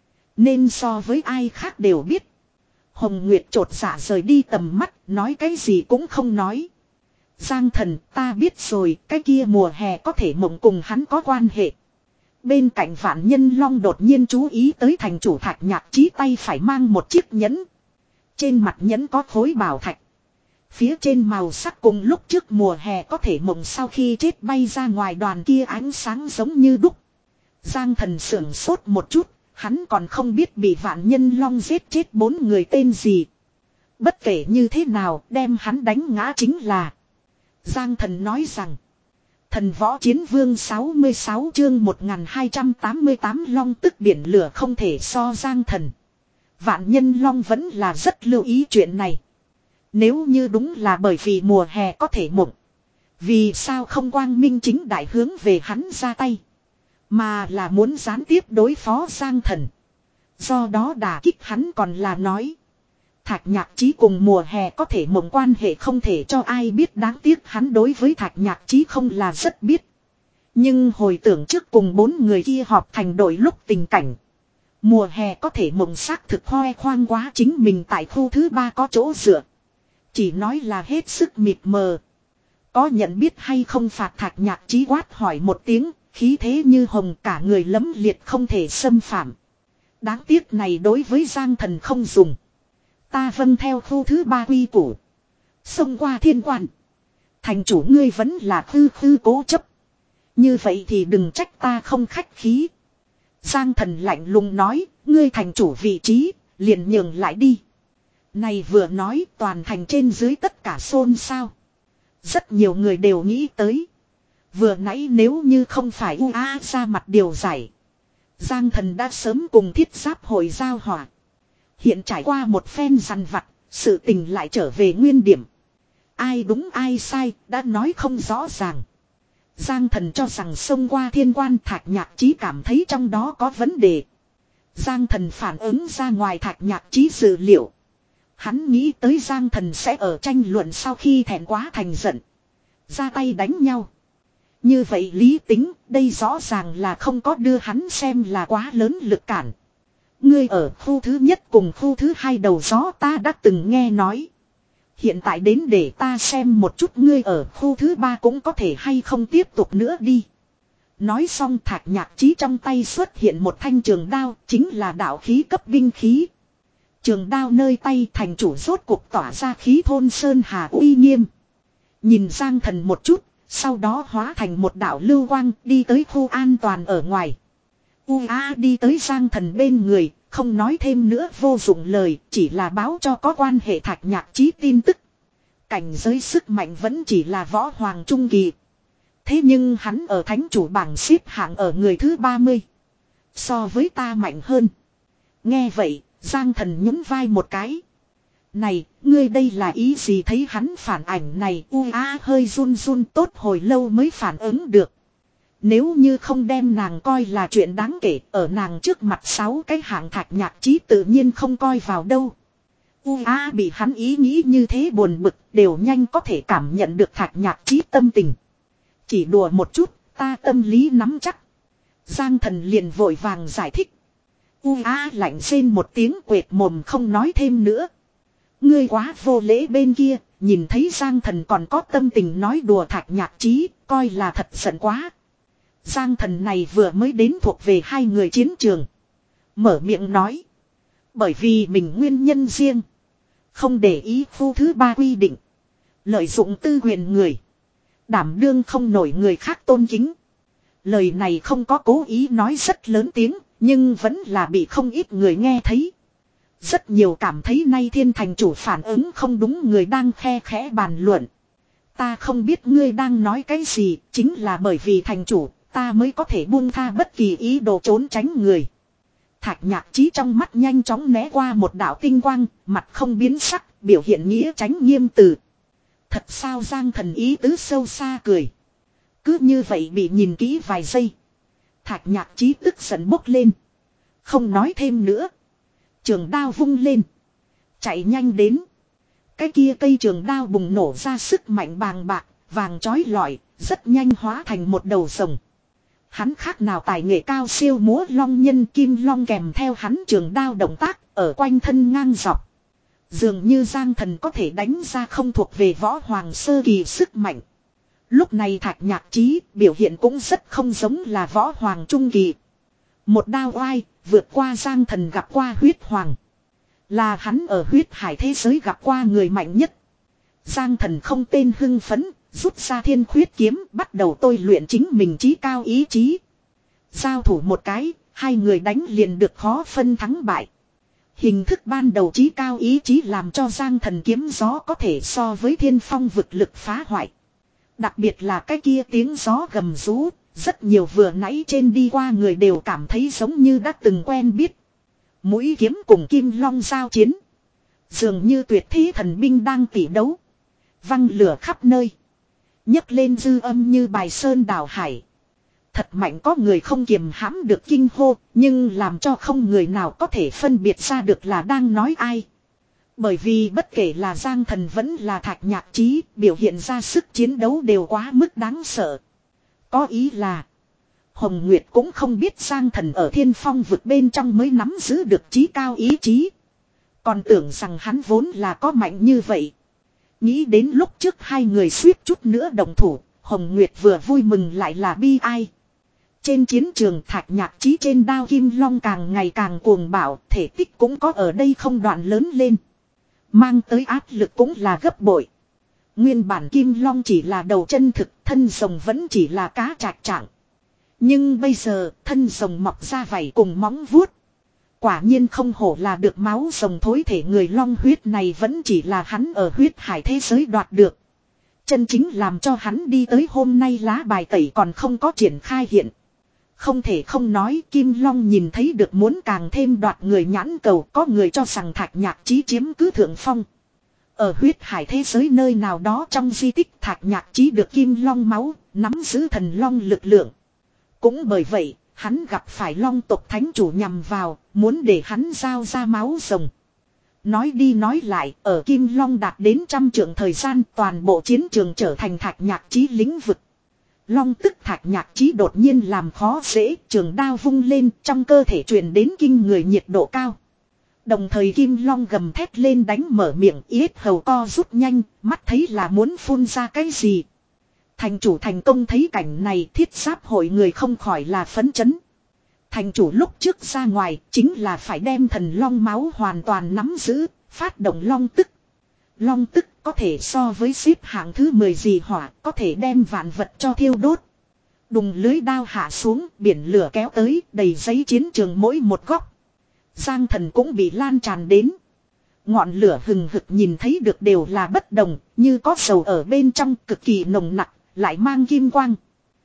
A: Nên so với ai khác đều biết. Hồng Nguyệt chột dạ rời đi tầm mắt. Nói cái gì cũng không nói. Giang Thần, ta biết rồi, cái kia mùa hè có thể mộng cùng hắn có quan hệ. Bên cạnh Vạn Nhân Long đột nhiên chú ý tới thành chủ Thạch Nhạc Chí tay phải mang một chiếc nhẫn. Trên mặt nhẫn có khối bảo thạch. Phía trên màu sắc cùng lúc trước mùa hè có thể mộng sau khi chết bay ra ngoài đoàn kia ánh sáng giống như đúc. Giang Thần sưởng sốt một chút, hắn còn không biết bị Vạn Nhân Long giết chết bốn người tên gì. Bất kể như thế nào, đem hắn đánh ngã chính là. Giang Thần nói rằng, Thần Võ Chiến Vương sáu mươi sáu chương một nghìn hai trăm tám mươi tám Long tức biển lửa không thể so. Giang Thần, Vạn Nhân Long vẫn là rất lưu ý chuyện này. Nếu như đúng là bởi vì mùa hè có thể mộng, vì sao không quang minh chính đại hướng về hắn ra tay, mà là muốn gián tiếp đối phó Giang Thần. Do đó đả kích hắn còn là nói, Thạch Nhạc Chí cùng mùa hè có thể mộng quan hệ không thể cho ai biết, đáng tiếc hắn đối với Thạch Nhạc Chí không là rất biết. Nhưng hồi tưởng trước cùng bốn người kia họp thành đội lúc tình cảnh, mùa hè có thể mộng xác thực hoe khoang quá chính mình tại khu thứ ba có chỗ dựa. Chỉ nói là hết sức mịt mờ. Có nhận biết hay không? Phạt Thạch Nhạc Chí quát hỏi một tiếng, khí thế như hồng, cả người lẫm liệt không thể xâm phạm. Đáng tiếc này đối với Giang Thần không dùng. Ta vâng theo khu thứ ba quy củ, xông qua thiên quan. Thành chủ ngươi vẫn là khư khư cố chấp. Như vậy thì đừng trách ta không khách khí. Giang Thần lạnh lùng nói, ngươi thành chủ vị trí, liền nhường lại đi. Này vừa nói toàn thành trên dưới tất cả xôn xao. Rất nhiều người đều nghĩ tới, vừa nãy nếu như không phải u a ra mặt điều giải, Giang Thần đã sớm cùng Thiết Giáp hội giao hỏa. Hiện trải qua một phen dằn vặt, sự tình lại trở về nguyên điểm. Ai đúng ai sai, đã nói không rõ ràng. Giang Thần cho rằng xông qua thiên quan, Thạch Nhạc Chí cảm thấy trong đó có vấn đề. Giang Thần phản ứng ra ngoài Thạch Nhạc Chí dự liệu. Hắn nghĩ tới Giang Thần sẽ ở tranh luận sau khi thẹn quá thành giận, ra tay đánh nhau. Như vậy lý tính, đây rõ ràng là không có đưa hắn xem là quá lớn lực cản. Ngươi ở khu thứ nhất cùng khu thứ hai đầu gió ta đã từng nghe nói. Hiện tại đến để ta xem một chút ngươi ở khu thứ ba cũng có thể hay không tiếp tục nữa đi. Nói xong Thạch Nhạc Chí trong tay xuất hiện một thanh trường đao, chính là đạo khí cấp binh khí. Trường đao nơi tay, thành chủ rốt cuộc tỏa ra khí thôn sơn hà uy nghiêm. Nhìn Giang Thần một chút, sau đó hóa thành một đạo lưu quang đi tới khu an toàn ở ngoài. U A đi tới Giang Thần bên người, không nói thêm nữa vô dụng lời, chỉ là báo cho có quan hệ Thạch Nhạc Chí tin tức. Cảnh giới sức mạnh vẫn chỉ là võ hoàng trung kỳ. Thế nhưng hắn ở thánh chủ bảng xếp hạng ở người thứ ba mươi. So với ta mạnh hơn. Nghe vậy, Giang Thần nhún vai một cái. Này, ngươi đây là ý gì? Thấy hắn phản ảnh này, u a hơi run run, tốt hồi lâu mới phản ứng được. Nếu như không đem nàng coi là chuyện đáng kể, ở nàng trước mặt sáu cái hạng Thạch Nhạc Chí tự nhiên không coi vào đâu. U a bị hắn ý nghĩ như thế buồn bực, đều nhanh có thể cảm nhận được Thạch Nhạc Chí tâm tình. Chỉ đùa một chút, ta tâm lý nắm chắc. Giang Thần liền vội vàng giải thích. U a lạnh rên một tiếng, quệt mồm không nói thêm nữa. Ngươi quá vô lễ. Bên kia, nhìn thấy Giang Thần còn có tâm tình nói đùa Thạch Nhạc Chí, coi là thật giận quá. Giang Thần này vừa mới đến thuộc về hai người chiến trường. Mở miệng nói. Bởi vì mình nguyên nhân riêng, không để ý khu thứ ba quy định. Lợi dụng tư quyền người, đảm đương không nổi người khác tôn kính. Lời này không có cố ý nói rất lớn tiếng, nhưng vẫn là bị không ít người nghe thấy. Rất nhiều cảm thấy nay thiên thành chủ phản ứng không đúng người đang khe khẽ bàn luận. Ta không biết ngươi đang nói cái gì, chính là bởi vì thành chủ, ta mới có thể buông tha bất kỳ ý đồ trốn tránh người. Thạch Nhạc Chí trong mắt nhanh chóng né qua một đạo tinh quang, mặt không biến sắc, biểu hiện nghĩa tránh nghiêm từ. Thật sao? Giang Thần ý tứ sâu xa cười. Cứ như vậy bị nhìn kỹ vài giây, Thạch Nhạc Chí tức giận bốc lên. Không nói thêm nữa, trường đao vung lên, chạy nhanh đến. Cái kia cây trường đao bùng nổ ra sức mạnh bàng bạc, vàng chói lọi, rất nhanh hóa thành một đầu rồng. Hắn khác nào tài nghệ cao siêu múa long nhân kim long, kèm theo hắn trường đao động tác ở quanh thân ngang dọc. Dường như Giang Thần có thể đánh ra không thuộc về võ hoàng sơ kỳ sức mạnh. Lúc này Thạch Nhạc Chí biểu hiện cũng rất không giống là võ hoàng trung kỳ. Một đao oai vượt qua Giang Thần gặp qua huyết hoàng. Là hắn ở huyết hải thế giới gặp qua người mạnh nhất. Giang Thần không tên hưng phấn, rút ra thiên khuyết kiếm bắt đầu tôi luyện chính mình chí cao ý chí. Giao thủ một cái, hai người đánh liền được khó phân thắng bại. Hình thức ban đầu chí cao ý chí làm cho Giang Thần kiếm gió có thể so với thiên phong vực lực phá hoại. Đặc biệt là cái kia tiếng gió gầm rú, rất nhiều vừa nãy trên đi qua người đều cảm thấy giống như đã từng quen biết. Mũi kiếm cùng kim long giao chiến. Dường như tuyệt thế thần binh đang tỉ đấu. Văng lửa khắp nơi. Nhấc lên dư âm như bài sơn đảo hải. Thật mạnh có người không kiềm hãm được kinh hô, nhưng làm cho không người nào có thể phân biệt ra được là đang nói ai. Bởi vì bất kể là Giang Thần vẫn là Thạch Nhạc Chí, biểu hiện ra sức chiến đấu đều quá mức đáng sợ. Có ý là Hồng Nguyệt cũng không biết Giang Thần ở thiên phong vực bên trong mới nắm giữ được chí cao ý chí. Còn tưởng rằng hắn vốn là có mạnh như vậy. Nghĩ đến lúc trước hai người suýt chút nữa đồng thủ, Hồng Nguyệt vừa vui mừng lại là bi ai. Trên chiến trường Thạch Nhạc Chí trên đao kim long càng ngày càng cuồng bạo, thể tích cũng có ở đây không đoạn lớn lên. Mang tới áp lực cũng là gấp bội. Nguyên bản kim long chỉ là đầu chân thực, thân rồng vẫn chỉ là cá trạch trạng. Nhưng bây giờ, thân rồng mọc ra vảy cùng móng vuốt. Quả nhiên không hổ là được máu rồng thối thể người long huyết này vẫn chỉ là hắn ở huyết hải thế giới đoạt được. Chân chính làm cho hắn đi tới hôm nay lá bài tẩy còn không có triển khai hiện. Không thể không nói Kim Long nhìn thấy được muốn càng thêm đoạt người nhãn cầu, có người cho rằng Thạch Nhạc Chí chiếm cứ thượng phong. Ở huyết hải thế giới nơi nào đó trong di tích Thạch Nhạc Chí được Kim Long máu, nắm giữ thần long lực lượng. Cũng bởi vậy, hắn gặp phải Long tộc thánh chủ nhằm vào, muốn để hắn giao ra máu rồng. Nói đi nói lại, ở Kim Long đạt đến trăm trượng thời gian, toàn bộ chiến trường trở thành Thạch Nhạc Chí lĩnh vực. Long tức Thạch Nhạc Chí đột nhiên làm khó dễ, trường đao vung lên, trong cơ thể truyền đến kinh người nhiệt độ cao. Đồng thời Kim Long gầm thét lên đánh mở miệng, yết hầu co rút nhanh, mắt thấy là muốn phun ra cái gì. Thành chủ thành công thấy cảnh này, thiết giáp hội người không khỏi là phấn chấn. Thành chủ lúc trước ra ngoài, chính là phải đem thần long máu hoàn toàn nắm giữ, phát động long tức. Long tức có thể so với xếp hạng thứ mười dị hỏa, có thể đem vạn vật cho thiêu đốt. Đùng lưới đao hạ xuống, biển lửa kéo tới, đầy giấy chiến trường mỗi một góc. Giang Thần cũng bị lan tràn đến. Ngọn lửa hừng hực nhìn thấy được đều là bất đồng, như có dầu ở bên trong cực kỳ nồng nặc, lại mang kim quang.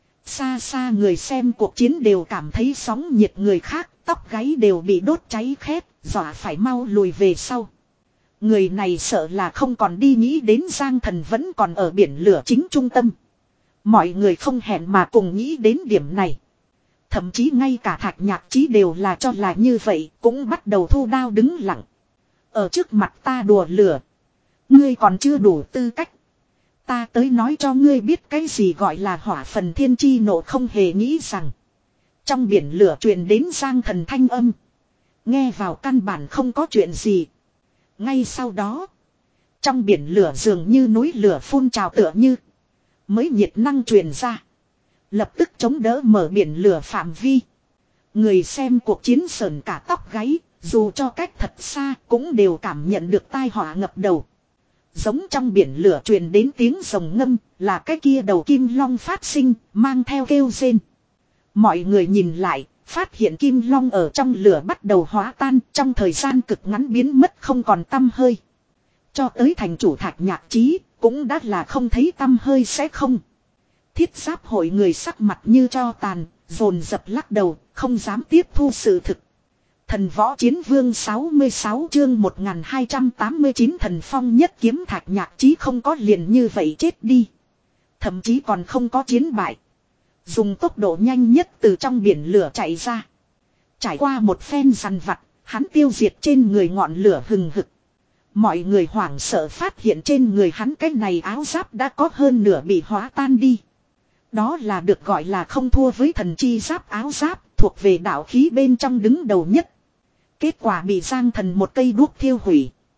A: Xa xa người xem cuộc chiến đều cảm thấy sóng nhiệt người khác, tóc gáy đều bị đốt cháy khét, dọa phải mau lùi về sau. Người này sợ là không còn đi nghĩ đến Giang Thần vẫn còn ở biển lửa chính trung tâm. Mọi người không hẹn mà cùng nghĩ đến điểm này. Thậm chí ngay cả Thạch Nhạc Chí đều là cho là như vậy, cũng bắt đầu thu đao đứng lặng. Ở trước mặt ta đùa lửa. Ngươi còn chưa đủ tư cách. Ta tới nói cho ngươi biết cái gì gọi là hỏa phần thiên chi nộ, không hề nghĩ rằng. Trong biển lửa truyền đến Giang Thần thanh âm. Nghe vào căn bản không có chuyện gì. Ngay sau đó, trong biển lửa dường như núi lửa phun trào tựa như mới nhiệt năng truyền ra. Lập tức chống đỡ mở biển lửa phạm vi. Người xem cuộc chiến sởn cả tóc gáy, dù cho cách thật xa cũng đều cảm nhận được tai họa ngập đầu. Giống trong biển lửa truyền đến tiếng rồng ngâm, là cái kia đầu kim long phát sinh, mang theo kêu rên. Mọi người nhìn lại, phát hiện kim long ở trong lửa bắt đầu hóa tan, trong thời gian cực ngắn biến mất không còn tăm hơi. Cho tới thành chủ Thạch Nhạc Chí, cũng đã là không thấy tăm hơi sẽ không. Thiết giáp hội người sắc mặt như tro tàn, dồn dập lắc đầu, không dám tiếp thu sự thực. Thần võ chiến vương sáu mươi sáu chương một nghìn hai trăm tám mươi chín thần phong nhất kiếm Thạch Nhạc Chí không có liền như vậy chết đi. Thậm chí còn không có chiến bại. Dùng tốc độ nhanh nhất từ trong biển lửa chạy ra. Trải qua một phen dằn vặt, hắn tiêu diệt trên người ngọn lửa hừng hực. Mọi người hoảng sợ phát hiện trên người hắn cái này áo giáp đã có hơn nửa bị hóa tan đi. Đó là được gọi là không thua với thần chi giáp áo giáp, thuộc về đạo khí bên trong đứng đầu nhất. Kết quả bị Giang Thần một cây đuốc thiêu hủy.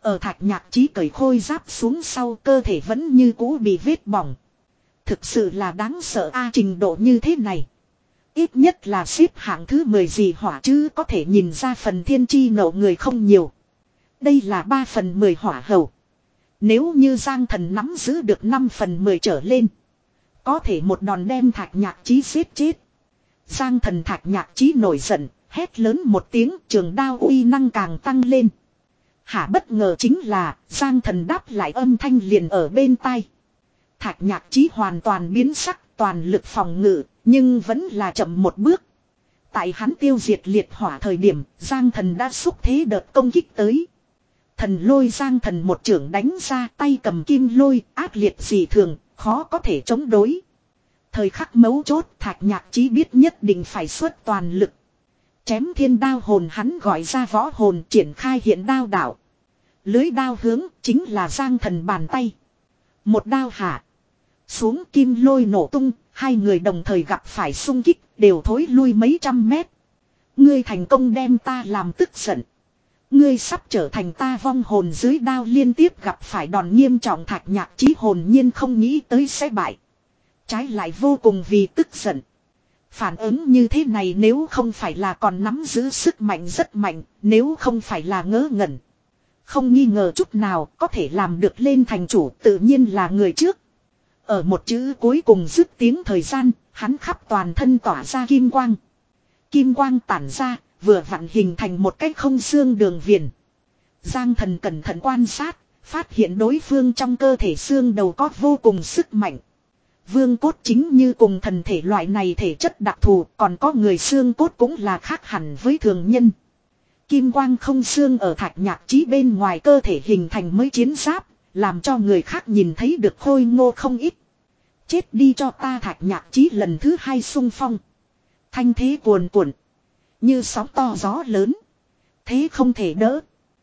A: Ở Thạch Nhạc Chí cởi khôi giáp xuống sau cơ thể vẫn như cũ bị vết bỏng. Thực sự là đáng sợ a, trình độ như thế này. Ít nhất là xếp hạng thứ mười gì hỏa chứ, có thể nhìn ra phần thiên chi nộ người không nhiều. Đây là ba phần mười hỏa hầu. Nếu như Giang Thần nắm giữ được năm phần mười trở lên, có thể một đòn đem Thạch Nhạc Chí giết chết. Giang Thần Thạch Nhạc Chí nổi giận, hét lớn một tiếng, trường đao uy năng càng tăng lên. Hả, bất ngờ chính là Giang Thần đáp lại âm thanh liền ở bên tai. Thạch Nhạc Chí hoàn toàn biến sắc, toàn lực phòng ngự, nhưng vẫn là chậm một bước. Tại hắn tiêu diệt liệt hỏa thời điểm, Giang Thần đã xúc thế đợt công kích tới. Thần lôi Giang Thần một chưởng đánh ra, tay cầm kim lôi, ác liệt dị thường, khó có thể chống đối. Thời khắc mấu chốt, Thạch Nhạc Chí biết nhất định phải xuất toàn lực. Chém thiên đao hồn, hắn gọi ra võ hồn, triển khai hiện đao đạo. Lưới đao hướng chính là Giang Thần bàn tay. Một đao hạ xuống, kim lôi nổ tung, hai người đồng thời gặp phải xung kích, đều thối lui mấy trăm mét. Ngươi thành công đem ta làm tức giận. Ngươi sắp trở thành ta vong hồn, dưới đao liên tiếp gặp phải đòn nghiêm trọng. Thạch Nhạc Chí hồn nhiên không nghĩ tới sẽ bại. Trái lại vô cùng vì tức giận. Phản ứng như thế này nếu không phải là còn nắm giữ sức mạnh rất mạnh, nếu không phải là ngớ ngẩn. Không nghi ngờ chút nào, có thể làm được lên thành chủ tự nhiên là người trước. Ở một chữ cuối cùng dứt tiếng thời gian, hắn khắp toàn thân tỏa ra kim quang. Kim quang tản ra, vừa vặn hình thành một cái không xương đường viền. Giang Thần cẩn thận quan sát, phát hiện đối phương trong cơ thể xương đầu có vô cùng sức mạnh. Vương cốt chính như cùng thần thể loại này thể chất đặc thù, còn có người xương cốt cũng là khác hẳn với thường nhân. Kim quang không xương ở Thạch Nhạc Chí bên ngoài cơ thể hình thành mới chiến giáp, làm cho người khác nhìn thấy được khôi ngô không ít. Chết đi cho ta, Thạch Nhạc Chí lần thứ hai xung phong. Thanh thế cuồn cuộn, như sóng to gió lớn. Thế không thể đỡ.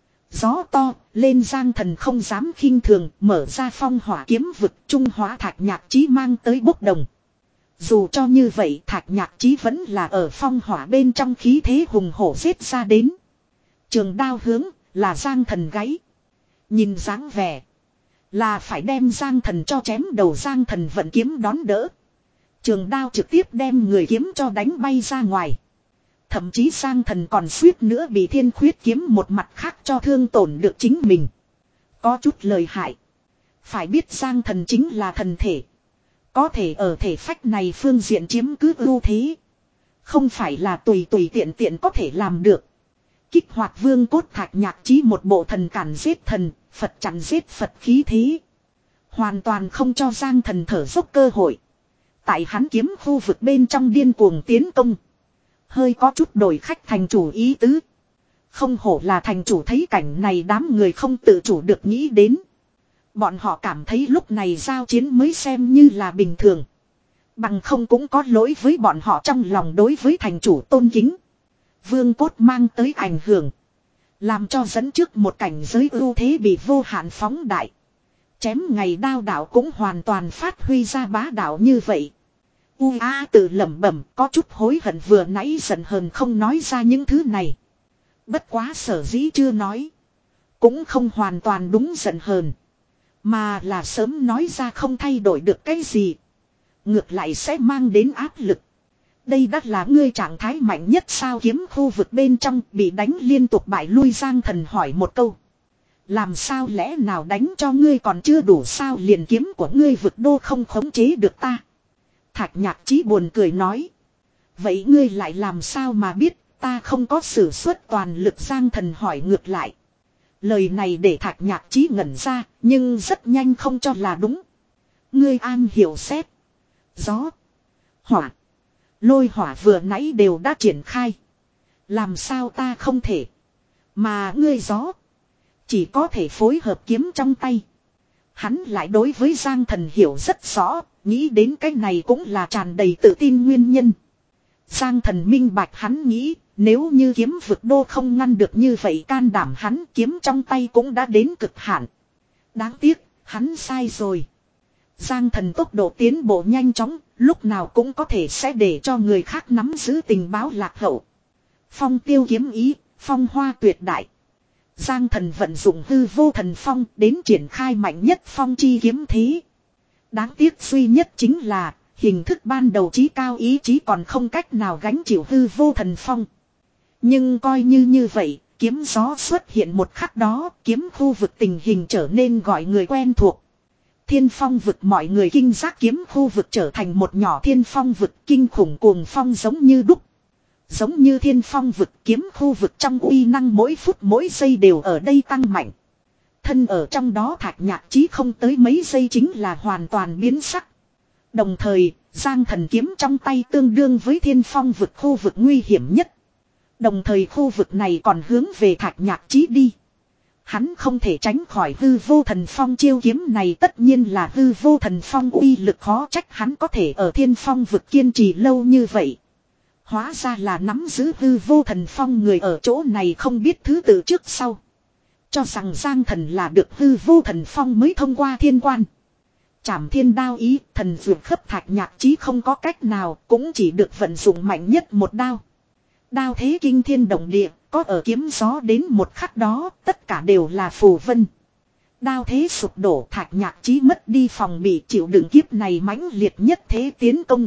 A: Gió to, lên Giang Thần không dám khinh thường, mở ra phong hỏa kiếm vực, trung hóa Thạch Nhạc Chí mang tới bốc đồng. Dù cho như vậy, Thạch Nhạc Chí vẫn là ở phong hỏa bên trong khí thế hùng hổ giết ra đến. Trường đao hướng, là Giang Thần gáy. Nhìn dáng vẻ, là phải đem Giang Thần cho chém đầu. Giang Thần vận kiếm đón đỡ. Trường đao trực tiếp đem người kiếm cho đánh bay ra ngoài. Thậm chí Giang Thần còn suýt nữa bị Thiên Khuyết kiếm một mặt khác cho thương tổn được chính mình. Có chút lời hại. Phải biết Giang Thần chính là thần thể. Có thể ở thể phách này phương diện chiếm cứ ưu thế. Không phải là tùy tùy tiện tiện có thể làm được. Kích hoạt vương cốt, Thạch Nhạc Chí một bộ thần cản giết thần, Phật chặn giết Phật khí thế. Hoàn toàn không cho Giang Thần thở dốc cơ hội. Tại hắn kiếm khu vực bên trong điên cuồng tiến công. Hơi có chút đổi khách thành chủ ý tứ. Không hổ là thành chủ, thấy cảnh này đám người không tự chủ được nghĩ đến. Bọn họ cảm thấy lúc này giao chiến mới xem như là bình thường. Bằng không cũng có lỗi với bọn họ trong lòng đối với thành chủ tôn kính. Vương cốt mang tới ảnh hưởng, làm cho dẫn trước một cảnh giới ưu thế bị vô hạn phóng đại. Chém ngày đao đạo cũng hoàn toàn phát huy ra bá đạo như vậy. U a tự lẩm bẩm, có chút hối hận vừa nãy giận hờn không nói ra những thứ này. Bất quá sở dĩ chưa nói, cũng không hoàn toàn đúng giận hờn, mà là sớm nói ra không thay đổi được cái gì, ngược lại sẽ mang đến áp lực. Đây đã là ngươi trạng thái mạnh nhất sao? Kiếm khu vực bên trong bị đánh liên tục bại lui, Giang Thần hỏi một câu. Làm sao, lẽ nào đánh cho ngươi còn chưa đủ sao? Liền kiếm của ngươi vực đô không khống chế được ta. Thạch Nhạc Chí buồn cười nói. Vậy ngươi lại làm sao mà biết ta không có sử xuất toàn lực? Giang Thần hỏi ngược lại. Lời này để Thạch Nhạc Chí ngẩn ra, nhưng rất nhanh không cho là đúng. Ngươi an hiểu xét gió, hỏa, lôi hỏa vừa nãy đều đã triển khai. Làm sao ta không thể? Mà ngươi gió, chỉ có thể phối hợp kiếm trong tay. Hắn lại đối với Giang Thần hiểu rất rõ, nghĩ đến cái này cũng là tràn đầy tự tin nguyên nhân. Giang Thần minh bạch hắn nghĩ, nếu như kiếm vực đô không ngăn được như vậy can đảm hắn, kiếm trong tay cũng đã đến cực hạn. Đáng tiếc, hắn sai rồi. Giang Thần tốc độ tiến bộ nhanh chóng, lúc nào cũng có thể sẽ để cho người khác nắm giữ tình báo lạc hậu. Phong tiêu kiếm ý, phong hoa tuyệt đại. Giang Thần vận dụng hư vô thần phong đến triển khai mạnh nhất phong chi kiếm thế. Đáng tiếc duy nhất chính là hình thức ban đầu chí cao ý chí còn không cách nào gánh chịu hư vô thần phong. Nhưng coi như như vậy, kiếm gió xuất hiện một khắc đó, kiếm khu vực tình hình trở nên gọi người quen thuộc. Thiên phong vực mọi người kinh giác kiếm khu vực trở thành một nhỏ thiên phong vực kinh khủng cuồng phong giống như đúc. Giống như thiên phong vực kiếm khu vực trong uy năng mỗi phút mỗi giây đều ở đây tăng mạnh. Thân ở trong đó Thạch Nhạc Chí không tới mấy giây chính là hoàn toàn biến sắc. Đồng thời, Giang Thần kiếm trong tay tương đương với thiên phong vực khu vực nguy hiểm nhất. Đồng thời khu vực này còn hướng về Thạch Nhạc Chí đi. Hắn không thể tránh khỏi hư vô thần phong chiêu kiếm này, tất nhiên là hư vô thần phong uy lực, khó trách hắn có thể ở thiên phong vực kiên trì lâu như vậy. Hóa ra là nắm giữ hư vô thần phong người ở chỗ này không biết thứ tự trước sau. Cho rằng Giang Thần là được hư vô thần phong mới thông qua thiên quan. Trảm thiên đao ý, thần vượt khắp Thạch Nhạc Chí không có cách nào, cũng chỉ được vận dụng mạnh nhất một đao. Đao thế kinh thiên động địa, có ở kiếm gió đến một khắc đó, tất cả đều là phù vân. Đao thế sụp đổ, Thạch Nhạc Chí mất đi phòng bị, chịu đựng kiếp này mãnh liệt nhất thế tiến công.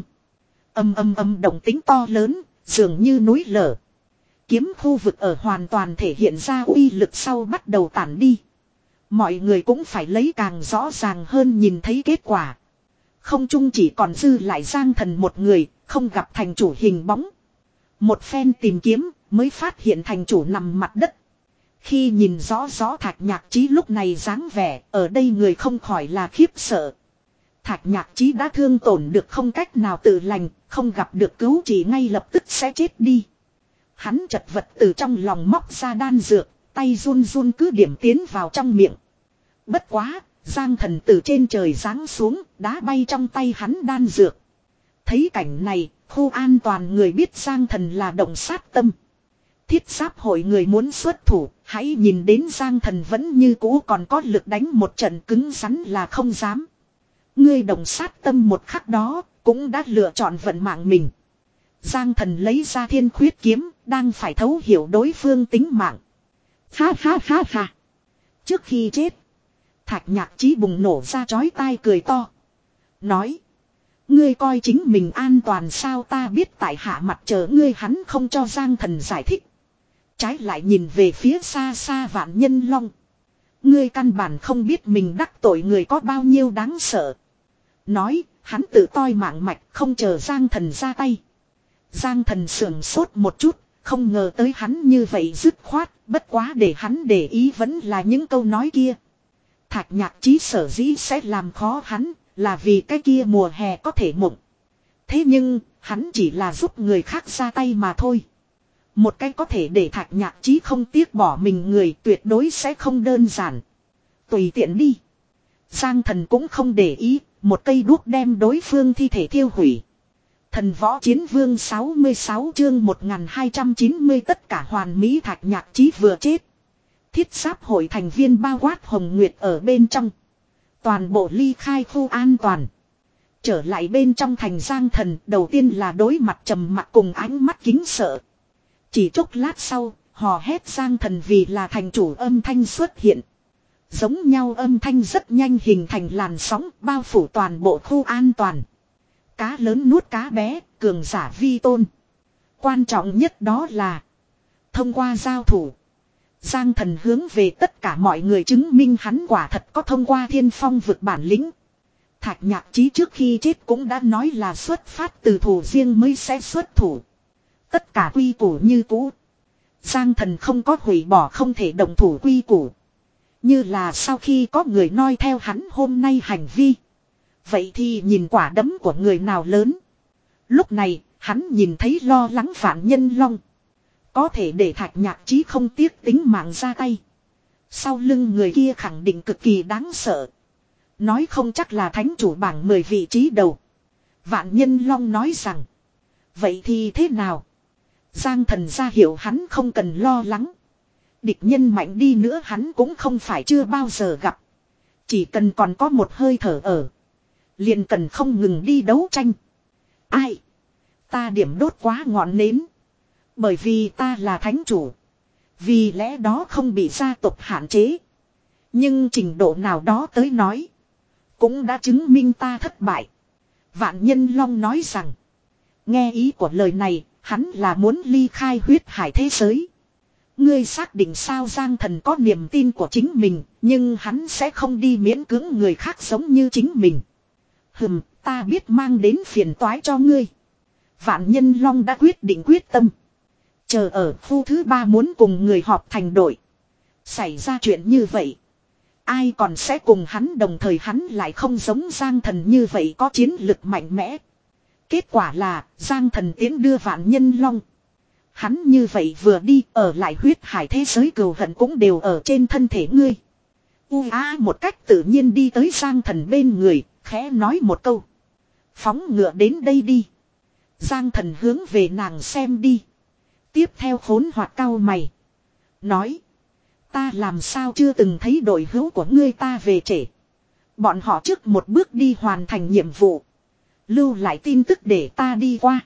A: Âm âm âm động tính to lớn, dường như núi lở. Kiếm khu vực ở hoàn toàn thể hiện ra uy lực sau bắt đầu tản đi. Mọi người cũng phải lấy càng rõ ràng hơn nhìn thấy kết quả. Không chung chỉ còn dư lại Giang Thần một người, không gặp thành chủ hình bóng. Một phen tìm kiếm mới phát hiện thành chủ nằm mặt đất. Khi nhìn rõ rõ Thạch Nhạc Chí lúc này dáng vẻ, ở đây người không khỏi là khiếp sợ. Thạch Nhạc Chí đã thương tổn được không cách nào tự lành, không gặp được cứu trị ngay lập tức sẽ chết đi. Hắn chật vật từ trong lòng móc ra đan dược, tay run run cứ điểm tiến vào trong miệng. Bất quá, Giang Thần từ trên trời giáng xuống, đá bay trong tay hắn đan dược. Thấy cảnh này, khu an toàn người biết Giang Thần là động sát tâm. Thiết giáp hội người muốn xuất thủ, hãy nhìn đến Giang Thần vẫn như cũ còn có lực đánh một trận cứng rắn là không dám. Ngươi động sát tâm một khắc đó, cũng đã lựa chọn vận mạng mình. Giang Thần lấy ra thiên khuyết kiếm, đang phải thấu hiểu đối phương tính mạng. Ha ha ha ha. Trước khi chết, Thạch Nhạc Chí bùng nổ ra chói tai cười to. Nói. Ngươi coi chính mình an toàn sao, ta biết tại hạ mặt chờ ngươi, hắn không cho Giang Thần giải thích. Trái lại nhìn về phía xa xa Vạn Nhân Long. Ngươi căn bản không biết mình đắc tội người có bao nhiêu đáng sợ. Nói, hắn tự toi mạng mạch không chờ Giang Thần ra tay. Giang Thần sưởng sốt một chút, không ngờ tới hắn như vậy dứt khoát, bất quá để hắn để ý vẫn là những câu nói kia. Thạch Nhạc Chí sở dĩ sẽ làm khó hắn, là vì cái kia mùa hè có thể mộng. Thế nhưng, hắn chỉ là giúp người khác ra tay mà thôi. Một cái có thể để Thạch Nhạc Chí không tiếc bỏ mình người tuyệt đối sẽ không đơn giản. Tùy tiện đi. Giang Thần cũng không để ý, một cây đuốc đem đối phương thi thể thiêu hủy. Thần Võ Chiến Vương sáu mươi sáu chương một nghìn hai trăm chín mươi tất cả hoàn mỹ. Thạch Nhạc Chí vừa chết. Thiết giáp hội thành viên bao quát Hồng Nguyệt ở bên trong. Toàn bộ ly khai khu an toàn. Trở lại bên trong thành Giang Thần đầu tiên là đối mặt trầm mặc cùng ánh mắt kính sợ. Chỉ chốc lát sau, hò hét Giang Thần vì là thành chủ âm thanh xuất hiện. Giống nhau âm thanh rất nhanh hình thành làn sóng bao phủ toàn bộ khu an toàn. Cá lớn nuốt cá bé, cường giả vi tôn. Quan trọng nhất đó là thông qua giao thủ, Giang Thần hướng về tất cả mọi người chứng minh hắn quả thật có thông qua thiên phong vực bản lĩnh. Thạch Nhạc Chí trước khi chết cũng đã nói là xuất phát từ thủ riêng mới sẽ xuất thủ. Tất cả quy củ như cũ. Giang Thần không có hủy bỏ không thể động thủ quy củ. Như là sau khi có người noi theo hắn hôm nay hành vi. Vậy thì nhìn quả đấm của người nào lớn. Lúc này, hắn nhìn thấy lo lắng Vạn Nhân Long. Có thể để Thạch Nhạc Chí không tiếc tính mạng ra tay. Sau lưng người kia khẳng định cực kỳ đáng sợ. Nói không chắc là thánh chủ bảng mười vị trí đầu. Vạn Nhân Long nói rằng. Vậy thì thế nào? Giang Thần ra hiểu hắn không cần lo lắng. Địch nhân mạnh đi nữa hắn cũng không phải chưa bao giờ gặp. Chỉ cần còn có một hơi thở ở. Liền cần không ngừng đi đấu tranh. Ai? Ta điểm đốt quá ngọn nến. Bởi vì ta là thánh chủ. Vì lẽ đó không bị gia tộc hạn chế. Nhưng trình độ nào đó tới nói. Cũng đã chứng minh ta thất bại. Vạn Nhân Long nói rằng. Nghe ý của lời này, hắn là muốn ly khai huyết hải thế giới. Ngươi xác định sao? Giang Thần có niềm tin của chính mình, nhưng hắn sẽ không đi miễn cưỡng người khác giống như chính mình. Hừm, ta biết mang đến phiền toái cho ngươi. Vạn Nhân Long đã quyết định quyết tâm. Chờ ở khu thứ ba muốn cùng người họp thành đội. Xảy ra chuyện như vậy. Ai còn sẽ cùng hắn, đồng thời hắn lại không giống Giang Thần như vậy có chiến lực mạnh mẽ. Kết quả là Giang Thần tiến đưa Vạn Nhân Long. Hắn như vậy vừa đi ở lại huyết hải thế giới, cừu hận cũng đều ở trên thân thể ngươi. U a một cách tự nhiên đi tới Giang Thần bên người, khẽ nói một câu. Phóng ngựa đến đây đi. Giang Thần hướng về nàng xem đi. Tiếp theo khốn hoặc cau mày. Nói. Ta làm sao chưa từng thấy đội hữu của ngươi ta về trễ. Bọn họ trước một bước đi hoàn thành nhiệm vụ. Lưu lại tin tức để ta đi qua.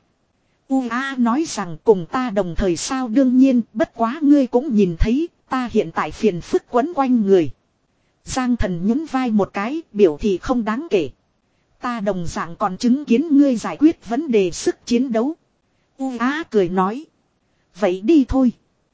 A: U A nói rằng cùng ta đồng thời sao? Đương nhiên, bất quá ngươi cũng nhìn thấy, ta hiện tại phiền phức quấn quanh người. Giang Thần nhún vai một cái, biểu thị không đáng kể. Ta đồng dạng còn chứng kiến ngươi giải quyết vấn đề sức chiến đấu. U A cười nói. Vậy đi thôi.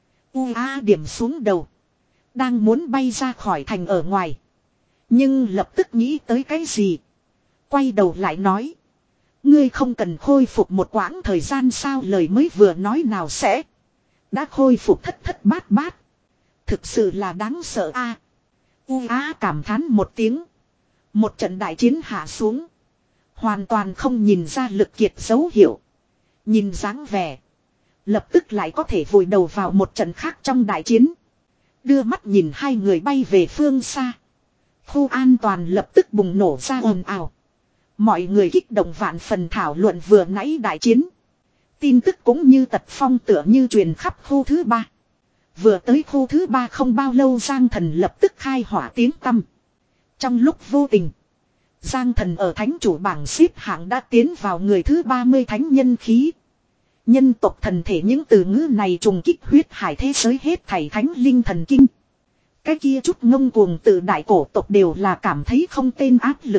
A: U A điểm xuống đầu. Đang muốn bay ra khỏi thành ở ngoài. Nhưng lập tức nghĩ tới cái gì. Quay đầu lại nói. Ngươi không cần khôi phục một quãng thời gian sao? Lời mới vừa nói nào sẽ. Đã khôi phục thất thất bát bát. Thực sự là đáng sợ a. À, U A cảm thán một tiếng. Một trận đại chiến hạ xuống. Hoàn toàn không nhìn ra lực kiệt dấu hiệu. Nhìn dáng vẻ. Lập tức lại có thể vùi đầu vào một trận khác trong đại chiến. Đưa mắt nhìn hai người bay về phương xa. Khu an toàn lập tức bùng nổ ra ồn ào. Mọi người kích động vạn phần thảo luận vừa nãy đại chiến. Tin tức cũng như tật phong tựa như truyền khắp khu thứ ba. Vừa tới khu thứ ba không bao lâu Giang Thần lập tức khai hỏa tiếng tăm. Trong lúc vô tình, Giang Thần ở thánh chủ bảng xếp hạng đã tiến vào người thứ ba mươi thánh nhân khí. Nhân tộc thần thể, những từ ngữ này trùng kích huyết hải thế giới hết thảy thánh linh thần kinh. Cái kia chút ngông cuồng từ đại cổ tộc đều là cảm thấy không tên áp lực.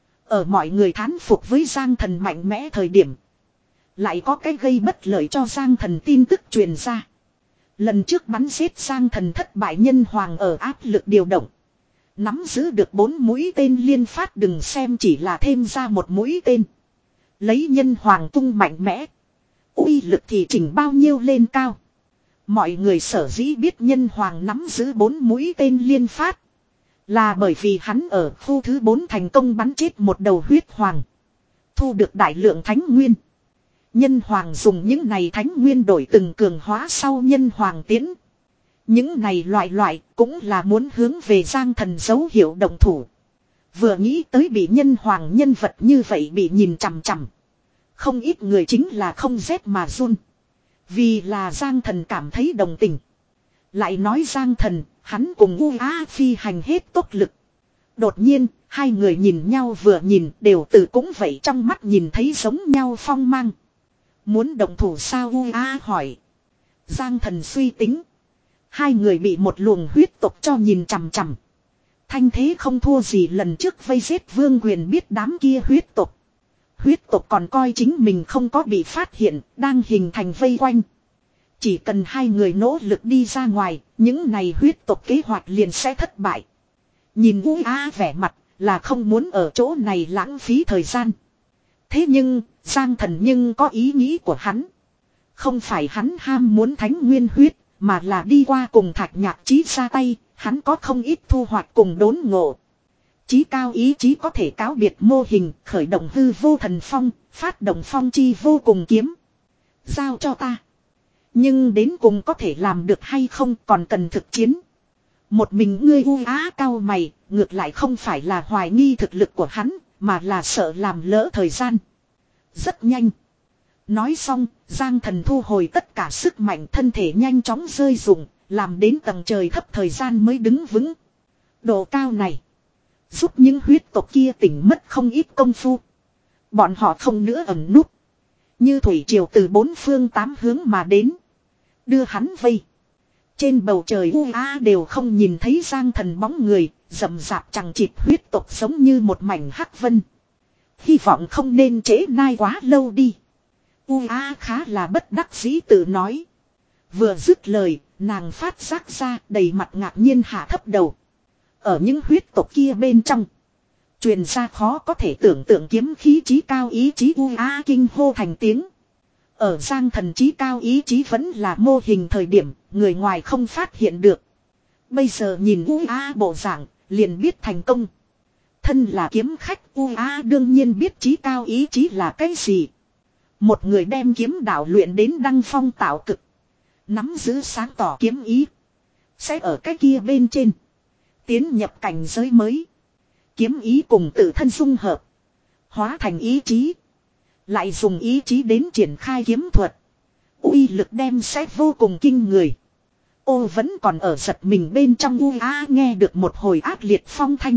A: Ở mọi người thán phục với Giang Thần mạnh mẽ thời điểm, lại có cái gây bất lợi cho Giang Thần tin tức truyền ra. Lần trước bắn giết Giang Thần thất bại, nhân hoàng ở áp lực điều động. Nắm giữ được bốn mũi tên liên phát, đừng xem chỉ là thêm ra một mũi tên. Lấy nhân hoàng tung mạnh mẽ. Uy lực thì chỉnh bao nhiêu lên cao. Mọi người sở dĩ biết nhân hoàng nắm giữ bốn mũi tên liên phát. Là bởi vì hắn ở khu thứ bốn thành công bắn chết một đầu huyết hoàng. Thu được đại lượng thánh nguyên. Nhân hoàng dùng những này thánh nguyên đổi từng cường hóa sau nhân hoàng tiễn. Những này loại loại cũng là muốn hướng về Giang Thần dấu hiệu động thủ. Vừa nghĩ tới bị nhân hoàng nhân vật như vậy bị nhìn chằm chằm. Không ít người chính là không rét mà run. Vì là Giang Thần cảm thấy đồng tình. Lại nói Giang Thần, hắn cùng U A phi hành hết tốc lực. Đột nhiên, hai người nhìn nhau vừa nhìn đều tự cũng vậy trong mắt nhìn thấy giống nhau phong mang. Muốn động thủ sao? U A hỏi. Giang Thần suy tính. Hai người bị một luồng huyết tộc cho nhìn chằm chằm. Thanh thế không thua gì lần trước vây giết Vương Quyền biết đám kia huyết tộc. Huyết tộc còn coi chính mình không có bị phát hiện, đang hình thành vây quanh. Chỉ cần hai người nỗ lực đi ra ngoài, những này huyết tộc kế hoạch liền sẽ thất bại. Nhìn U A vẻ mặt là không muốn ở chỗ này lãng phí thời gian. Thế nhưng, Giang Thần nhưng có ý nghĩ của hắn. Không phải hắn ham muốn thánh nguyên huyết, mà là đi qua cùng Thạch Nhạc Chí ra tay, hắn có không ít thu hoạch cùng đốn ngộ. Chí cao ý chí có thể cáo biệt mô hình, khởi động hư vô thần phong, phát động phong chi vô cùng kiếm. Giao cho ta. Nhưng đến cùng có thể làm được hay không còn cần thực chiến. Một mình ngươi U Á cao mày, ngược lại không phải là hoài nghi thực lực của hắn, mà là sợ làm lỡ thời gian. Rất nhanh. Nói xong, Giang Thần thu hồi tất cả sức mạnh, thân thể nhanh chóng rơi rụng, làm đến tầng trời thấp thời gian mới đứng vững. Độ cao này giúp những huyết tộc kia tỉnh mất không ít công phu. Bọn họ không nữa ẩn núp. Như thủy triều từ bốn phương tám hướng mà đến. Đưa hắn vây. Trên bầu trời u a đều không nhìn thấy Giang Thần bóng người, rậm rạp chằng chịt huyết tộc giống như một mảnh hắc vân. Hy vọng không nên trễ nai quá lâu đi. U a khá là bất đắc dĩ tự nói. Vừa dứt lời, nàng phát giác ra đầy mặt ngạc nhiên hạ thấp đầu. Ở những huyết tộc kia bên trong, truyền ra khó có thể tưởng tượng kiếm khí trí cao ý chí u a kinh hô thành tiếng. Ở Giang Thần trí cao ý chí vẫn là mô hình thời điểm, người ngoài không phát hiện được. Bây giờ nhìn u a bộ dạng, liền biết thành công. Thân là kiếm khách, u a đương nhiên biết trí cao ý chí là cái gì. Một người đem kiếm đạo luyện đến đăng phong tạo cực, nắm giữ sáng tỏ kiếm ý, sẽ ở cái kia bên trên tiến nhập cảnh giới mới. Kiếm ý cùng tự thân dung hợp, hóa thành ý chí, lại dùng ý chí đến triển khai kiếm thuật. Uy lực đem sẽ vô cùng kinh người. Ô vẫn còn ở giật mình bên trong, u a nghe được một hồi ác liệt phong thanh.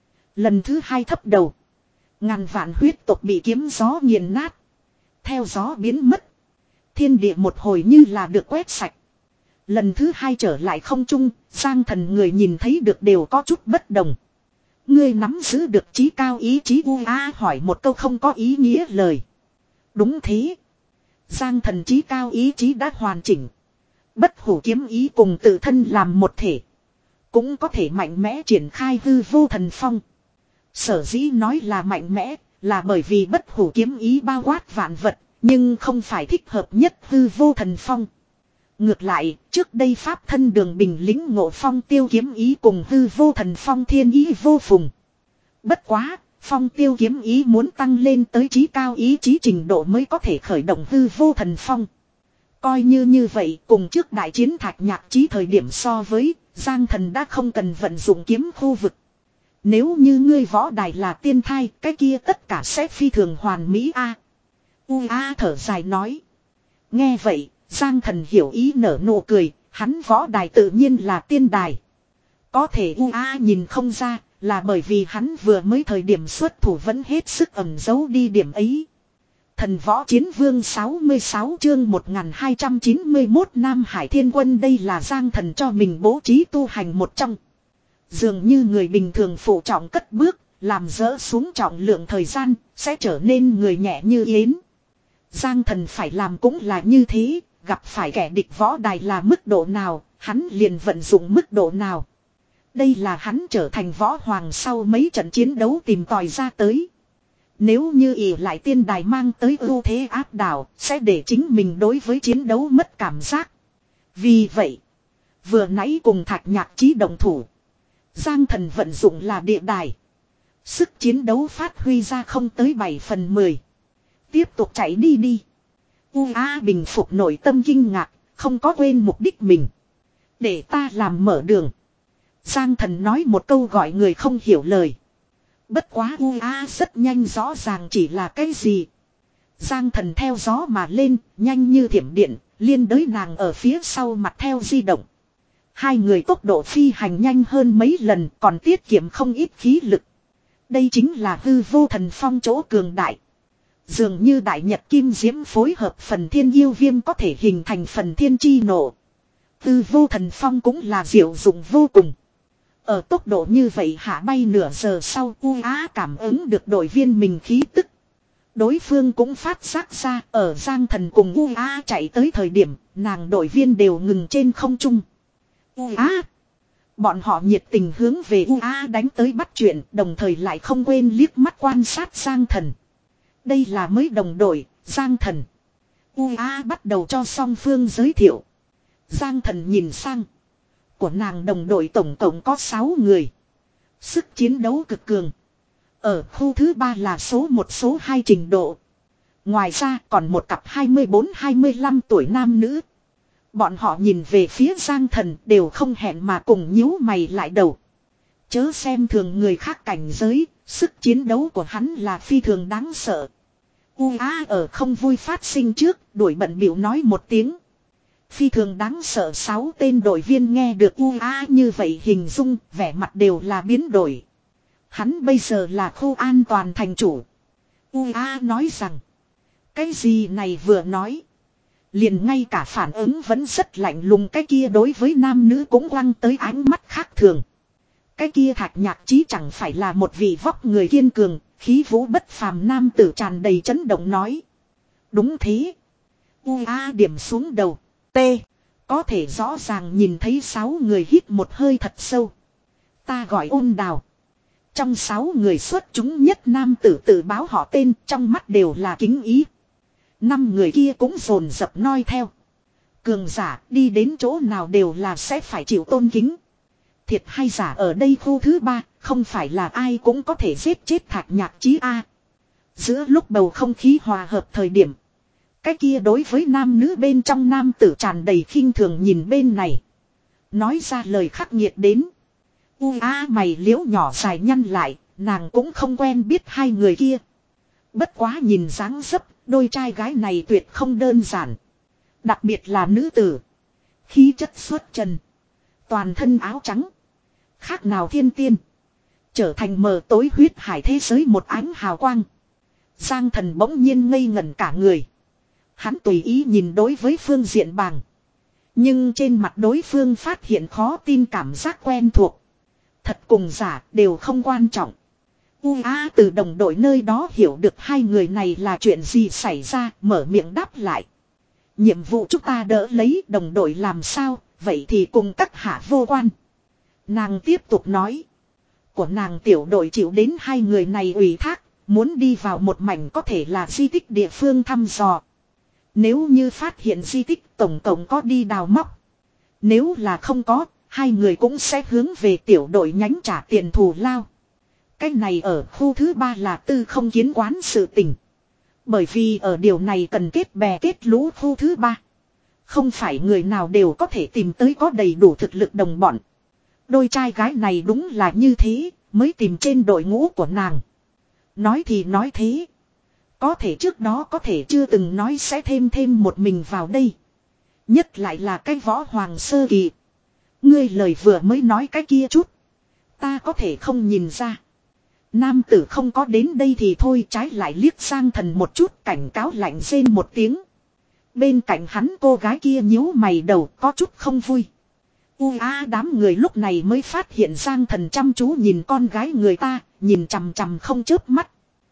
A: Lần thứ hai thấp đầu. Ngàn vạn huyết tộc bị kiếm gió nghiền nát, theo gió biến mất. Thiên địa một hồi như là được quét sạch. Lần thứ hai trở lại không trung, Giang Thần người nhìn thấy được đều có chút bất đồng. Ngươi nắm giữ được trí cao ý chí, u a hỏi một câu không có ý nghĩa lời. Đúng thế. Giang Thần trí cao ý chí đã hoàn chỉnh. Bất hủ kiếm ý cùng tự thân làm một thể, cũng có thể mạnh mẽ triển khai hư vô thần phong. Sở dĩ nói là mạnh mẽ, là bởi vì bất hủ kiếm ý bao quát vạn vật, nhưng không phải thích hợp nhất hư vô thần phong. Ngược lại, trước đây pháp thân Đường Bình lính ngộ phong tiêu kiếm ý cùng hư vô thần phong thiên ý vô phùng. Bất quá, phong tiêu kiếm ý muốn tăng lên tới trí cao ý chí trình độ mới có thể khởi động hư vô thần phong. Coi như như vậy, cùng trước đại chiến Thạch Nhạc Chí thời điểm so với, Giang Thần đã không cần vận dụng kiếm khu vực. Nếu như ngươi võ đài là tiên thai, cái kia tất cả sẽ phi thường hoàn mỹ a. U a thở dài nói. Nghe vậy, Giang Thần hiểu ý nở nụ cười, hắn võ đài tự nhiên là tiên đài. Có thể u a nhìn không ra, là bởi vì hắn vừa mới thời điểm xuất thủ vẫn hết sức ẩn giấu đi điểm ấy. Thần võ chiến vương sáu mươi sáu chương một nghìn hai trăm chín mươi mốt Nam Hải Thiên Quân, đây là Giang Thần cho mình bố trí tu hành một trong. Dường như người bình thường phụ trọng cất bước, làm dỡ xuống trọng lượng thời gian, sẽ trở nên người nhẹ như yến. Giang Thần phải làm cũng là như thế, gặp phải kẻ địch võ đài là mức độ nào, hắn liền vận dụng mức độ nào. Đây là hắn trở thành võ hoàng sau mấy trận chiến đấu tìm tòi ra tới. Nếu như ỷ lại tiên đài mang tới ưu thế áp đảo, sẽ để chính mình đối với chiến đấu mất cảm giác. Vì vậy, vừa nãy cùng Thạch Nhạc Chí đồng thủ, Giang Thần vận dụng là địa đài. Sức chiến đấu phát huy ra không tới bảy phần mười. Tiếp tục chạy đi đi. U A bình phục nội tâm kinh ngạc, không có quên mục đích mình. Để ta làm mở đường. Giang Thần nói một câu gọi người không hiểu lời. Bất quá u a rất nhanh rõ ràng chỉ là cái gì. Giang Thần theo gió mà lên, nhanh như thiểm điện, liên đới nàng ở phía sau mặt theo di động. Hai người tốc độ phi hành nhanh hơn mấy lần, còn tiết kiệm không ít khí lực. Đây chính là hư vô thần phong chỗ cường đại. Dường như đại nhật kim diễm phối hợp phần thiên yêu viêm có thể hình thành phần thiên chi nổ. Hư vô thần phong cũng là diệu dụng vô cùng. Ở tốc độ như vậy hạ bay nửa giờ sau, u a cảm ứng được đội viên mình khí tức. Đối phương cũng phát giác ra, ở Giang Thần cùng u a chạy tới thời điểm, nàng đội viên đều ngừng trên không trung. u a Bọn họ nhiệt tình hướng về u a đánh tới bắt chuyện, đồng thời lại không quên liếc mắt quan sát Giang Thần. Đây là mới đồng đội, Giang Thần. u a bắt đầu cho song phương giới thiệu. Giang Thần nhìn sang. Của nàng đồng đội tổng cộng có sáu người. Sức chiến đấu cực cường. Ở khu thứ ba là số một số hai trình độ. Ngoài ra còn một cặp hai mươi bốn hai mươi lăm tuổi nam nữ. Bọn họ nhìn về phía Giang Thần đều không hẹn mà cùng nhíu mày lại đầu. Chớ xem thường người khác cảnh giới, sức chiến đấu của hắn là phi thường đáng sợ. U a ở không vui phát sinh trước, đuổi bận biểu nói một tiếng. Phi thường đáng sợ, sáu tên đội viên nghe được u a như vậy hình dung, vẻ mặt đều là biến đổi. Hắn bây giờ là khu an toàn thành chủ. u a nói rằng, cái gì này vừa nói, Liền ngay cả phản ứng vẫn rất lạnh lùng cái kia đối với nam nữ cũng quăng tới ánh mắt khác thường. Cái kia Thạch Nhạc Chí chẳng phải là một vị vóc người kiên cường, khí vũ bất phàm nam tử tràn đầy chấn động nói. Đúng thế. U A điểm xuống đầu. T. Có thể rõ ràng nhìn thấy sáu người hít một hơi thật sâu. Ta gọi Ôn Đào. Trong sáu người xuất chúng nhất nam tử tự báo họ tên, trong mắt đều là kính ý. Năm người kia cũng dồn dập noi theo. Cường giả đi đến chỗ nào đều là sẽ phải chịu tôn kính. Thiệt hay giả ở đây khu thứ ba, không phải là ai cũng có thể giết chết Thạch Nhạc Chí a. Giữa lúc bầu không khí hòa hợp thời điểm, cái kia đối với nam nữ bên trong nam tử tràn đầy khinh thường nhìn bên này, nói ra lời khắc nghiệt đến. U a mày liễu nhỏ dài nhăn lại, nàng cũng không quen biết hai người kia. Bất quá nhìn dáng dấp, đôi trai gái này tuyệt không đơn giản. Đặc biệt là nữ tử, khí chất xuất trần, toàn thân áo trắng, khác nào thiên tiên, trở thành mờ tối huyết hải thế giới một ánh hào quang. Giang Thần bỗng nhiên ngây ngẩn cả người. Hắn tùy ý nhìn đối với phương diện bàng, nhưng trên mặt đối phương phát hiện khó tin cảm giác quen thuộc. Thật cùng giả đều không quan trọng. U A từ đồng đội nơi đó hiểu được hai người này là chuyện gì xảy ra, mở miệng đáp lại. Nhiệm vụ chúng ta đỡ lấy, đồng đội làm sao, vậy thì cùng các hạ vô quan. Nàng tiếp tục nói. Của nàng tiểu đội chịu đến hai người này ủy thác, muốn đi vào một mảnh có thể là di tích địa phương thăm dò. Nếu như phát hiện di tích tổng cộng có đi đào móc. Nếu là không có, hai người cũng sẽ hướng về tiểu đội nhánh trả tiền thù lao. Cái này ở khu thứ ba là tư không kiến quán sự tình. Bởi vì ở điều này cần kết bè kết lũ khu thứ ba. Không phải người nào đều có thể tìm tới có đầy đủ thực lực đồng bọn. Đôi trai gái này đúng là như thế, mới tìm trên đội ngũ của nàng. Nói thì nói thế. Có thể trước đó có thể chưa từng nói sẽ thêm thêm một mình vào đây. Nhất lại là cái võ hoàng sơ kỳ. Ngươi lời vừa mới nói cái kia chút. Ta có thể không nhìn ra. Nam tử không có đến đây thì thôi, trái lại liếc sang Thần một chút, cảnh cáo lạnh rên một tiếng. Bên cạnh hắn cô gái kia nhíu mày đầu có chút không vui. U a đám người lúc này mới phát hiện Giang Thần chăm chú nhìn con gái người ta, nhìn chằm chằm không chớp mắt.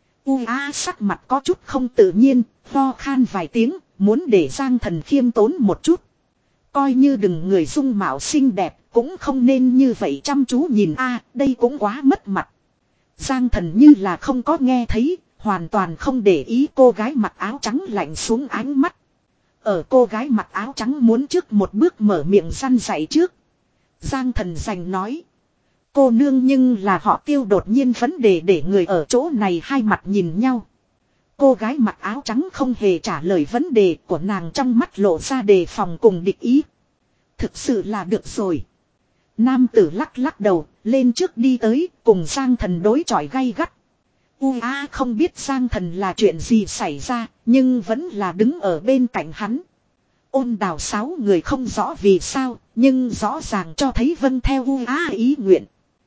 A: U a sắc mặt có chút không tự nhiên, ho khan vài tiếng, muốn để Giang Thần khiêm tốn một chút. Coi như đừng người dung mạo xinh đẹp, cũng không nên như vậy chăm chú nhìn a, đây cũng quá mất mặt. Giang Thần như là không có nghe thấy, hoàn toàn không để ý cô gái mặc áo trắng lạnh xuống ánh mắt. Ở cô gái mặc áo trắng muốn trước một bước mở miệng răn dạy trước. Giang Thần giành nói. Cô nương nhưng là họ Tiêu đột nhiên vấn đề để người ở chỗ này hai mặt nhìn nhau. Cô gái mặc áo trắng không hề trả lời vấn đề của nàng, trong mắt lộ ra đề phòng cùng địch ý. Thực sự là được rồi. Nam tử lắc lắc đầu, lên trước đi tới, cùng Giang Thần đối chọi gay gắt. U a không biết Giang Thần là chuyện gì xảy ra, nhưng vẫn là đứng ở bên cạnh hắn. Ôn Đào sáu người không rõ vì sao, nhưng rõ ràng cho thấy vâng theo U a ý nguyện.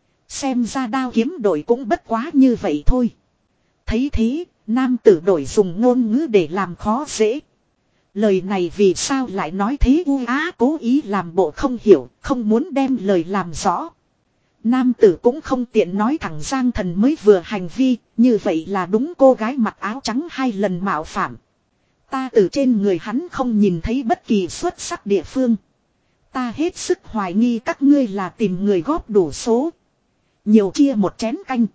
A: Xem ra đao kiếm đội cũng bất quá như vậy thôi. Thấy thế, nam tử đổi dùng ngôn ngữ để làm khó dễ. Lời này vì sao lại nói thế? U á cố ý làm bộ không hiểu, không muốn đem lời làm rõ. Nam tử cũng không tiện nói thẳng Giang Thần mới vừa hành vi, như vậy là đúng cô gái mặc áo trắng hai lần mạo phạm. Ta từ trên người hắn không nhìn thấy bất kỳ xuất sắc địa phương. Ta hết sức hoài nghi các ngươi là tìm người góp đủ số. Nhiều chia một chén canh.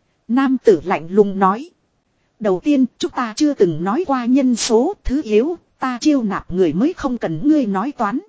A: Nam tử lạnh lùng nói. Đầu tiên chúng ta chưa từng nói qua nhân số, thứ yếu, ta chiêu nạp người mới không cần ngươi nói toán.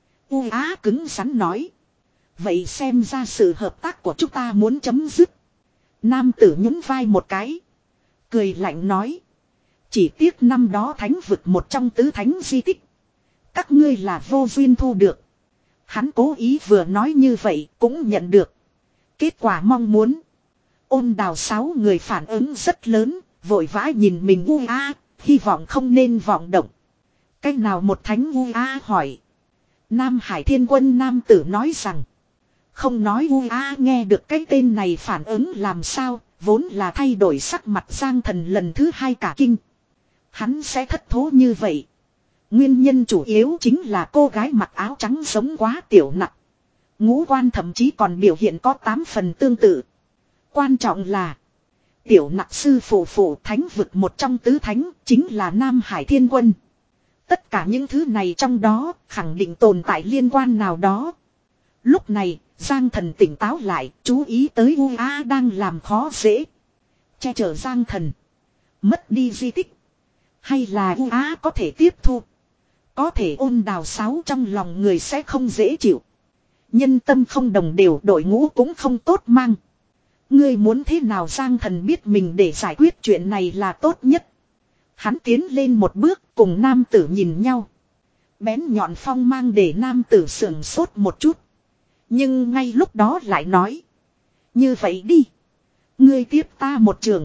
A: U á cứng rắn nói. Vậy xem ra sự hợp tác của chúng ta muốn chấm dứt. Nam tử nhún vai một cái. Cười lạnh nói. Chỉ tiếc năm đó thánh vực một trong tứ thánh di tích. Các ngươi là vô duyên thu được. Hắn cố ý vừa nói như vậy cũng nhận được. Kết quả mong muốn. Ôn Đào sáu người phản ứng rất lớn. Vội vã nhìn mình u a, hy vọng không nên vọng động. Cách nào một thánh u a hỏi. Nam Hải Thiên Quân nam tử nói rằng. Không nói u a nghe được cái tên này phản ứng làm sao, vốn là thay đổi sắc mặt Giang Thần lần thứ hai cả kinh. Hắn sẽ thất thố như vậy. Nguyên nhân chủ yếu chính là cô gái mặc áo trắng giống quá tiểu nặc. Ngũ quan thậm chí còn biểu hiện có tám phần tương tự. Quan trọng là tiểu nặc sư phụ phụ thánh vực một trong tứ thánh chính là Nam Hải Thiên Quân. Tất cả những thứ này trong đó khẳng định tồn tại liên quan nào đó. Lúc này Giang Thần tỉnh táo lại, chú ý tới u a đang làm khó dễ. Che chở Giang Thần. Mất đi di tích. Hay là u a có thể tiếp thu. Có thể ôn đào sáo trong lòng người sẽ không dễ chịu. Nhân tâm không đồng đều, đội ngũ cũng không tốt mang. Ngươi muốn thế nào? Giang Thần biết mình để giải quyết chuyện này là tốt nhất. Hắn tiến lên một bước cùng nam tử nhìn nhau. Bén nhọn phong mang để nam tử sườn sốt một chút. Nhưng ngay lúc đó lại nói. Như vậy đi. Ngươi tiếp ta một trường.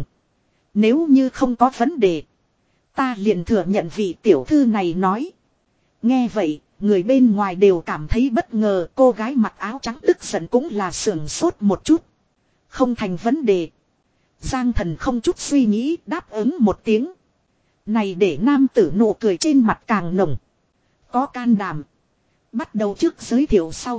A: Nếu như không có vấn đề. Ta liền thừa nhận vị tiểu thư này nói. Nghe vậy, người bên ngoài đều cảm thấy bất ngờ. Cô gái mặc áo trắng tức giận cũng là sườn sốt một chút. Không thành vấn đề. Giang Thần không chút suy nghĩ đáp ứng một tiếng. Này để nam tử nụ cười trên mặt càng nồng. Có can đảm. Bắt đầu trước giới thiệu sau.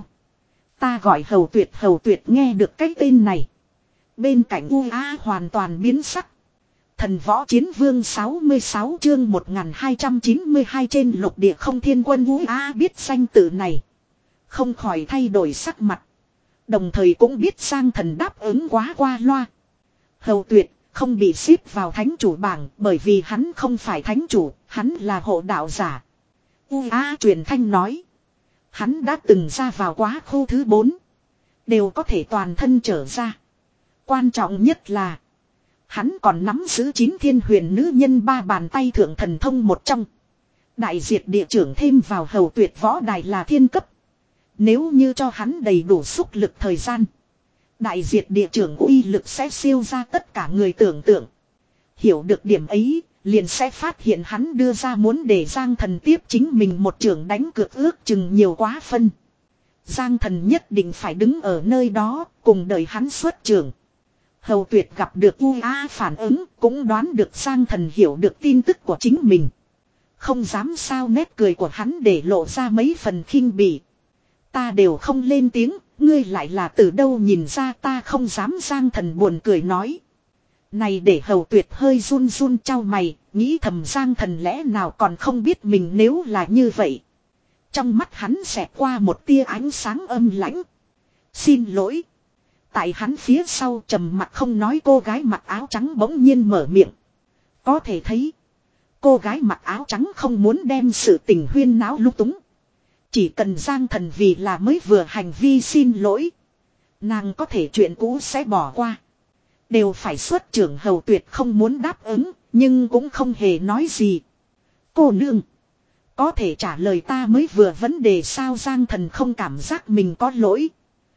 A: Ta gọi Hầu Tuyệt. Hầu Tuyệt nghe được cái tên này. Bên cạnh u a hoàn toàn biến sắc. Thần võ chiến vương sáu mươi sáu chương một nghìn hai trăm chín mươi hai trên lục địa không thiên quân u a biết danh tự này. Không khỏi thay đổi sắc mặt. Đồng thời cũng biết Giang Thần đáp ứng quá qua loa. Hầu Tuyệt không bị xếp vào thánh chủ bảng bởi vì hắn không phải thánh chủ, hắn là hộ đạo giả. u a truyền thanh nói. Hắn đã từng ra vào quá khu thứ bốn. Đều có thể toàn thân trở ra. Quan trọng nhất là hắn còn nắm giữ chín thiên huyền nữ nhân ba bàn tay thượng thần thông một trong. Đại diệt địa trưởng thêm vào Hầu Tuyệt võ đài là thiên cấp. Nếu như cho hắn đầy đủ xúc lực thời gian. Đại diệt địa trưởng uy lực sẽ siêu ra tất cả người tưởng tượng. Hiểu được điểm ấy, liền sẽ phát hiện hắn đưa ra muốn để Giang Thần tiếp chính mình một trưởng đánh cược ước chừng nhiều quá phân. Giang Thần nhất định phải đứng ở nơi đó, cùng đợi hắn xuất trưởng. Hầu Tuyệt gặp được u a phản ứng, cũng đoán được Giang Thần hiểu được tin tức của chính mình. Không dám sao nét cười của hắn để lộ ra mấy phần khinh bỉ. Ta đều không lên tiếng, ngươi lại là từ đâu nhìn ra ta không dám. Giang Thần buồn cười nói. Này để Hầu Tuyệt hơi run run trao mày, nghĩ thầm Giang Thần lẽ nào còn không biết mình nếu là như vậy. Trong mắt hắn xẹt qua một tia ánh sáng âm lãnh. Xin lỗi. Tại hắn phía sau trầm mặt không nói cô gái mặc áo trắng bỗng nhiên mở miệng. Có thể thấy. Cô gái mặc áo trắng không muốn đem sự tình huyên náo lung túng. Chỉ cần Giang Thần vì là mới vừa hành vi xin lỗi. Nàng có thể chuyện cũ sẽ bỏ qua. Đều phải xuất trưởng. Hầu Tuyệt không muốn đáp ứng. Nhưng cũng không hề nói gì. Cô nương. Có thể trả lời ta mới vừa vấn đề sao? Giang Thần không cảm giác mình có lỗi.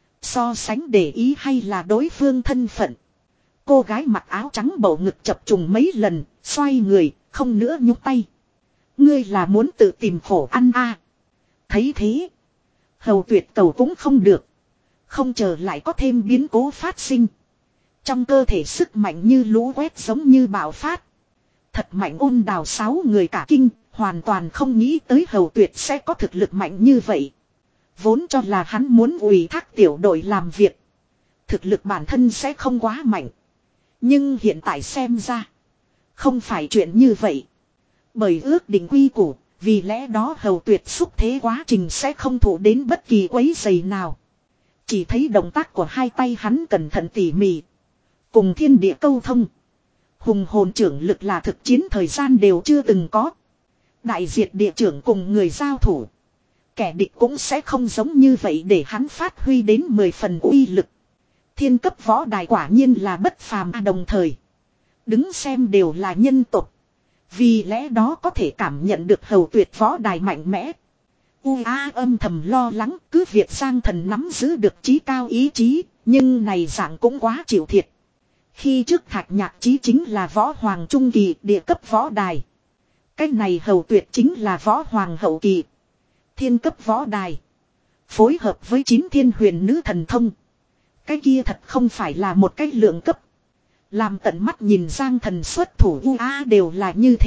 A: So sánh để ý hay là đối phương thân phận. Cô gái mặc áo trắng bầu ngực chập trùng mấy lần. Xoay người không nữa nhúc tay. Ngươi là muốn tự tìm khổ ăn à. Thấy thế. Hầu Tuyệt cầu cũng không được. Không chờ lại có thêm biến cố phát sinh. Trong cơ thể sức mạnh như lũ quét giống như bạo phát. Thật mạnh ôn đào sáu người cả kinh. Hoàn toàn không nghĩ tới Hầu Tuyệt sẽ có thực lực mạnh như vậy. Vốn cho là hắn muốn ủy thác tiểu đội làm việc. Thực lực bản thân sẽ không quá mạnh. Nhưng hiện tại xem ra. Không phải chuyện như vậy. Bởi ước định quy củ. Vì lẽ đó Hầu Tuyệt xúc thế quá trình sẽ không thụ đến bất kỳ quấy rầy nào. Chỉ thấy động tác của hai tay hắn cẩn thận tỉ mỉ. Cùng thiên địa câu thông. Hùng hồn trưởng lực là thực chiến thời gian đều chưa từng có. Đại diệt địa trưởng cùng người giao thủ. Kẻ địch cũng sẽ không giống như vậy để hắn phát huy đến mười phần uy lực. Thiên cấp võ đài quả nhiên là bất phàm à, đồng thời. Đứng xem đều là nhân tộc. Vì lẽ đó có thể cảm nhận được Hầu Tuyệt võ đài mạnh mẽ. U a âm thầm lo lắng cứ việc Giang Thần nắm giữ được trí cao ý chí. Nhưng này dạng cũng quá chịu thiệt. Khi trước Thạch Nhạc Chí chính là võ hoàng trung kỳ địa cấp võ đài. Cái này Hầu Tuyệt chính là võ hoàng hậu kỳ. Thiên cấp võ đài. Phối hợp với chín thiên huyền nữ thần thông. Cái kia thật không phải là một cái lượng cấp. Làm tận mắt nhìn Giang Thần xuất thủ u a đều là như thế.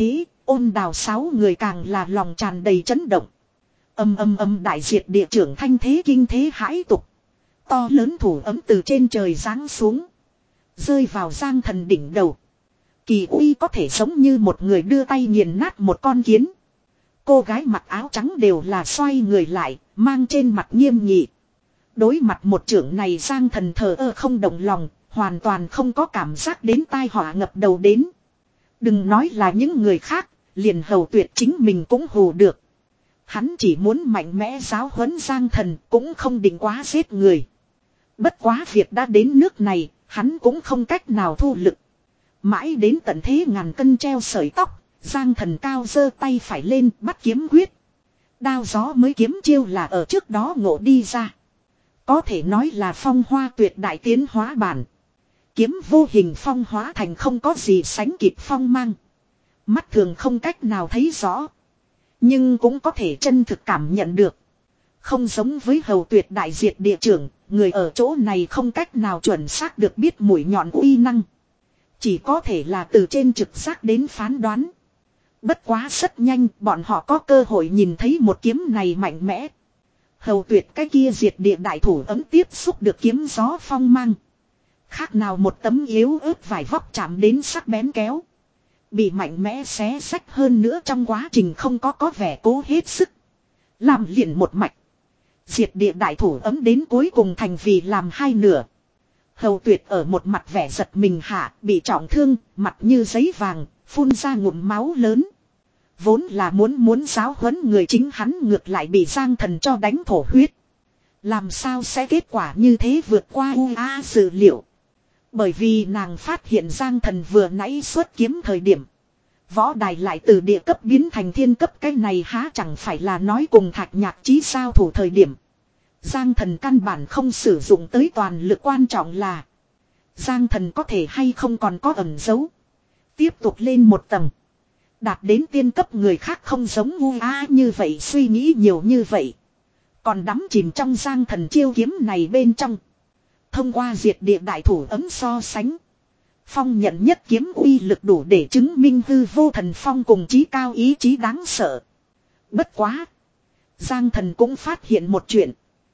A: Ôn đào sáu người càng là lòng tràn đầy chấn động. Âm âm âm đại diệt địa trưởng thanh thế kinh thế hãi tục. To lớn thủ ấm từ trên trời giáng xuống. Rơi vào Giang Thần đỉnh đầu. Kỳ uy có thể giống như một người đưa tay nghiền nát một con kiến. Cô gái mặc áo trắng đều là xoay người lại, mang trên mặt nghiêm nghị. Đối mặt một trưởng này Giang Thần thờ ơ không động lòng, hoàn toàn không có cảm giác đến tai họa ngập đầu đến. Đừng nói là những người khác, liền Hầu Tuyệt chính mình cũng hù được. Hắn chỉ muốn mạnh mẽ giáo huấn Giang Thần, cũng không định quá giết người. Bất quá việc đã đến nước này, hắn cũng không cách nào thu lực. Mãi đến tận thế ngàn cân treo sợi tóc, Giang Thần cao giơ tay phải lên bắt kiếm quyết. Đao gió mới kiếm chiêu là ở trước đó ngộ đi ra. Có thể nói là phong hoa tuyệt đại tiến hóa bản. Kiếm vô hình phong hóa thành không có gì sánh kịp phong mang. Mắt thường không cách nào thấy rõ. Nhưng cũng có thể chân thực cảm nhận được. Không giống với Hầu Tuyệt đại diệt địa trưởng, người ở chỗ này không cách nào chuẩn xác được biết mũi nhọn uy năng. Chỉ có thể là từ trên trực giác đến phán đoán. Bất quá rất nhanh, bọn họ có cơ hội nhìn thấy một kiếm này mạnh mẽ. Hầu Tuyệt cái kia diệt địa đại thủ ấm tiếp xúc được kiếm gió phong mang. Khác nào một tấm yếu ớt vải vóc chạm đến sắc bén kéo. Bị mạnh mẽ xé xách hơn nữa trong quá trình không có có vẻ cố hết sức. Làm liền một mạch. Diệt địa đại thủ ấm đến cuối cùng thành vì làm hai nửa. Hầu Tuyệt ở một mặt vẻ giật mình hạ, bị trọng thương, mặt như giấy vàng, phun ra ngụm máu lớn. Vốn là muốn muốn giáo huấn người chính hắn ngược lại bị Giang Thần cho đánh thổ huyết. Làm sao sẽ kết quả như thế vượt qua u a dự liệu. Bởi vì nàng phát hiện Giang Thần vừa nãy xuất kiếm thời điểm. Võ đài lại từ địa cấp biến thành thiên cấp, cái này há chẳng phải là nói cùng Thạch Nhạc Chí sao thủ thời điểm. Giang Thần căn bản không sử dụng tới toàn lực, quan trọng là Giang Thần có thể hay không còn có ẩn dấu. Tiếp tục lên một tầng. Đạt đến tiên cấp, người khác không giống u a như vậy suy nghĩ nhiều như vậy. Còn đắm chìm trong Giang Thần chiêu kiếm này bên trong. Thông qua diệt địa đại thủ ấm so sánh. Phong nhận nhất kiếm uy lực đủ để chứng minh hư vô thần phong cùng chí cao ý chí đáng sợ. Bất quá. Giang Thần cũng phát hiện một chuyện.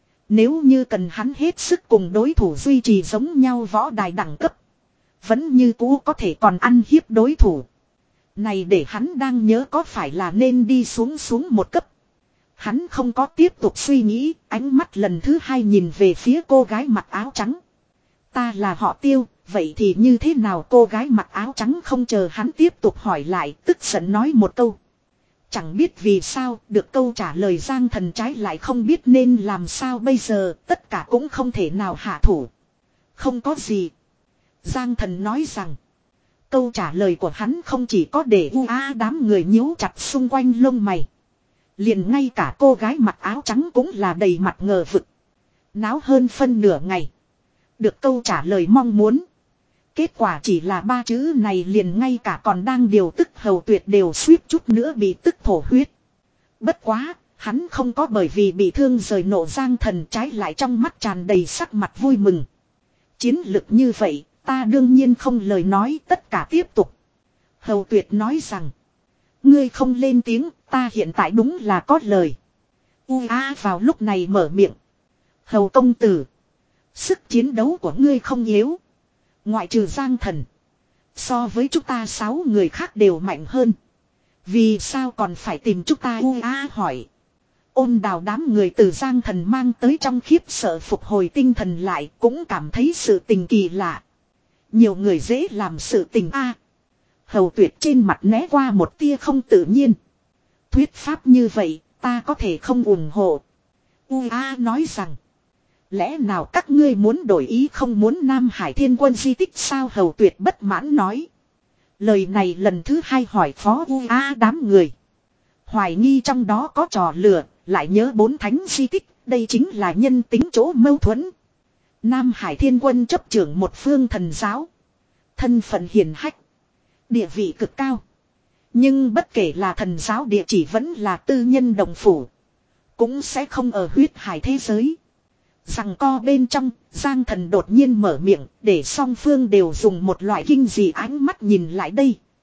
A: Nếu như cần hắn hết sức cùng đối thủ duy trì giống nhau võ đài đẳng cấp. Vẫn như cũ có thể còn ăn hiếp đối thủ. Này để hắn đang nhớ có phải là nên đi xuống xuống một cấp. Hắn không có tiếp tục suy nghĩ, ánh mắt lần thứ hai nhìn về phía cô gái mặc áo trắng. Ta là họ Tiêu, vậy thì như thế nào? Cô gái mặc áo trắng không chờ hắn tiếp tục hỏi lại, tức giận nói một câu. Chẳng biết vì sao, được câu trả lời Giang Thần trái lại không biết nên làm sao bây giờ, tất cả cũng không thể nào hạ thủ. Không có gì. Giang Thần nói rằng, câu trả lời của hắn không chỉ có để u a đám người nhíu chặt xung quanh lông mày. Liền ngay cả cô gái mặc áo trắng cũng là đầy mặt ngờ vực. Náo hơn phân nửa ngày. Được câu trả lời mong muốn. Kết quả chỉ là ba chữ này, liền ngay cả còn đang điều tức Hầu Tuyệt đều suýt chút nữa bị tức thổ huyết. Bất quá, hắn không có bởi vì bị thương rời nộ Giang Thần, trái lại trong mắt tràn đầy sắc mặt vui mừng. Chiến lực như vậy, ta đương nhiên không lời nói, tất cả tiếp tục. Hầu Tuyệt nói rằng, ngươi không lên tiếng, ta hiện tại đúng là có lời. U a vào lúc này mở miệng. Hầu công tử, sức chiến đấu của ngươi không yếu. Ngoại trừ Giang Thần, so với chúng ta sáu người khác đều mạnh hơn. Vì sao còn phải tìm chúng ta? U a hỏi. Ôn đào đám người từ Giang Thần mang tới trong khiếp sợ phục hồi tinh thần lại, cũng cảm thấy sự tình kỳ lạ. Nhiều người dễ làm sự tình a. Hầu Tuyệt trên mặt né qua một tia không tự nhiên. Thuyết pháp như vậy, ta có thể không ủng hộ. U a nói rằng, lẽ nào các ngươi muốn đổi ý, không muốn Nam Hải Thiên Quân di tích sao? Hầu Tuyệt bất mãn nói. Lời này lần thứ hai hỏi phó u a đám người. Hoài nghi trong đó có trò lừa, lại nhớ bốn thánh di tích, đây chính là nhân tính chỗ mâu thuẫn. Nam Hải Thiên Quân chấp trưởng một phương thần giáo. Thân phận hiền hách. Địa vị cực cao. Nhưng bất kể là thần giáo địa chỉ vẫn là tư nhân đồng phủ, cũng sẽ không ở huyết hải thế giới. Rằng co bên trong, Giang Thần đột nhiên mở miệng, để song phương đều dùng một loại kinh dị ánh mắt nhìn lại đây.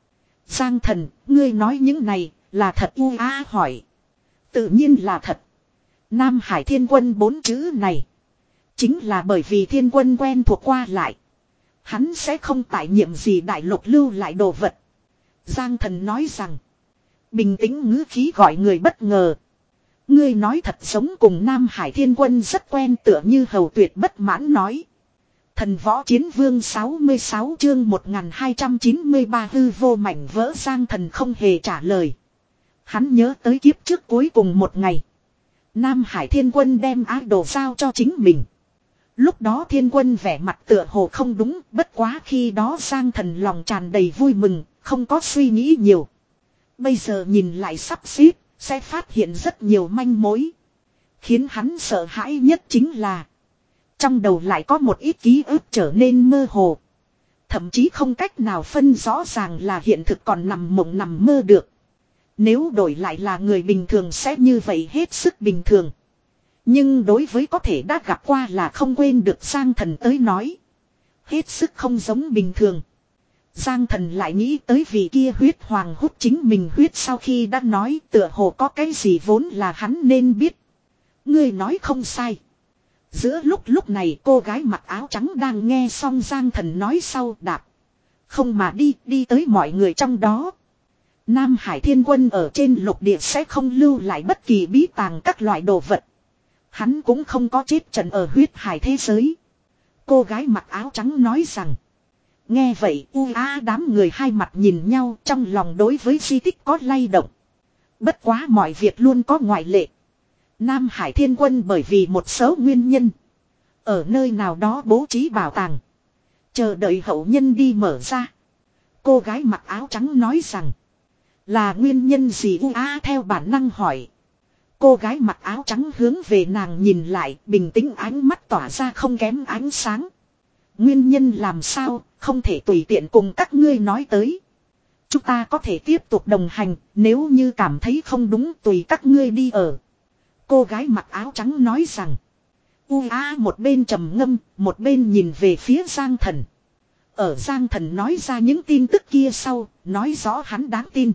A: Giang Thần, ngươi nói những này, là thật u á hỏi. Tự nhiên là thật. Nam Hải Thiên Quân bốn chữ này. Chính là bởi vì Thiên Quân quen thuộc qua lại. Hắn sẽ không tại nhiệm gì đại lục lưu lại đồ vật. Giang Thần nói rằng. Bình tĩnh ngữ khí gọi người bất ngờ. Ngươi nói thật giống cùng Nam Hải Thiên Quân rất quen tựa như Hầu Tuyệt bất mãn nói. Thần Võ Chiến Vương sáu mươi sáu chương một nghìn hai trăm chín mươi ba hư vô mảnh vỡ. Giang Thần không hề trả lời. Hắn nhớ tới kiếp trước cuối cùng một ngày. Nam Hải Thiên Quân đem ái đồ giao cho chính mình. Lúc đó Thiên Quân vẻ mặt tựa hồ không đúng, bất quá khi đó Giang Thần lòng tràn đầy vui mừng, không có suy nghĩ nhiều. Bây giờ nhìn lại sắp xếp, sẽ phát hiện rất nhiều manh mối. Khiến hắn sợ hãi nhất chính là trong đầu lại có một ít ký ức trở nên mơ hồ. Thậm chí không cách nào phân rõ ràng là hiện thực còn nằm mộng nằm mơ được. Nếu đổi lại là người bình thường sẽ như vậy hết sức bình thường. Nhưng đối với có thể đã gặp qua là không quên được Giang Thần tới nói. Hết sức không giống bình thường. Giang Thần lại nghĩ tới vị kia huyết hoàng hút chính mình huyết sau khi đã nói tựa hồ có cái gì vốn là hắn nên biết. Ngươi nói không sai. Giữa lúc lúc này cô gái mặc áo trắng đang nghe xong Giang Thần nói sau đạp. Không mà đi, đi tới mọi người trong đó. Nam Hải Thiên Quân ở trên lục địa sẽ không lưu lại bất kỳ bí tàng các loại đồ vật. Hắn cũng không có chết trận ở huyết hải thế giới. Cô gái mặc áo trắng nói rằng. Nghe vậy u á đám người hai mặt nhìn nhau trong lòng đối với di tích có lay động. Bất quá mọi việc luôn có ngoại lệ. Nam Hải Thiên Quân bởi vì một số nguyên nhân. Ở nơi nào đó bố trí bảo tàng. Chờ đợi hậu nhân đi mở ra. Cô gái mặc áo trắng nói rằng. Là nguyên nhân gì u á theo bản năng hỏi. Cô gái mặc áo trắng hướng về nàng nhìn lại bình tĩnh ánh mắt tỏa ra không kém ánh sáng. Nguyên nhân làm sao không thể tùy tiện cùng các ngươi nói tới. Chúng ta có thể tiếp tục đồng hành nếu như cảm thấy không đúng tùy các ngươi đi ở. Cô gái mặc áo trắng nói rằng. U á một bên trầm ngâm một bên nhìn về phía Giang Thần. Ở Giang Thần nói ra những tin tức kia sau nói rõ hắn đáng tin.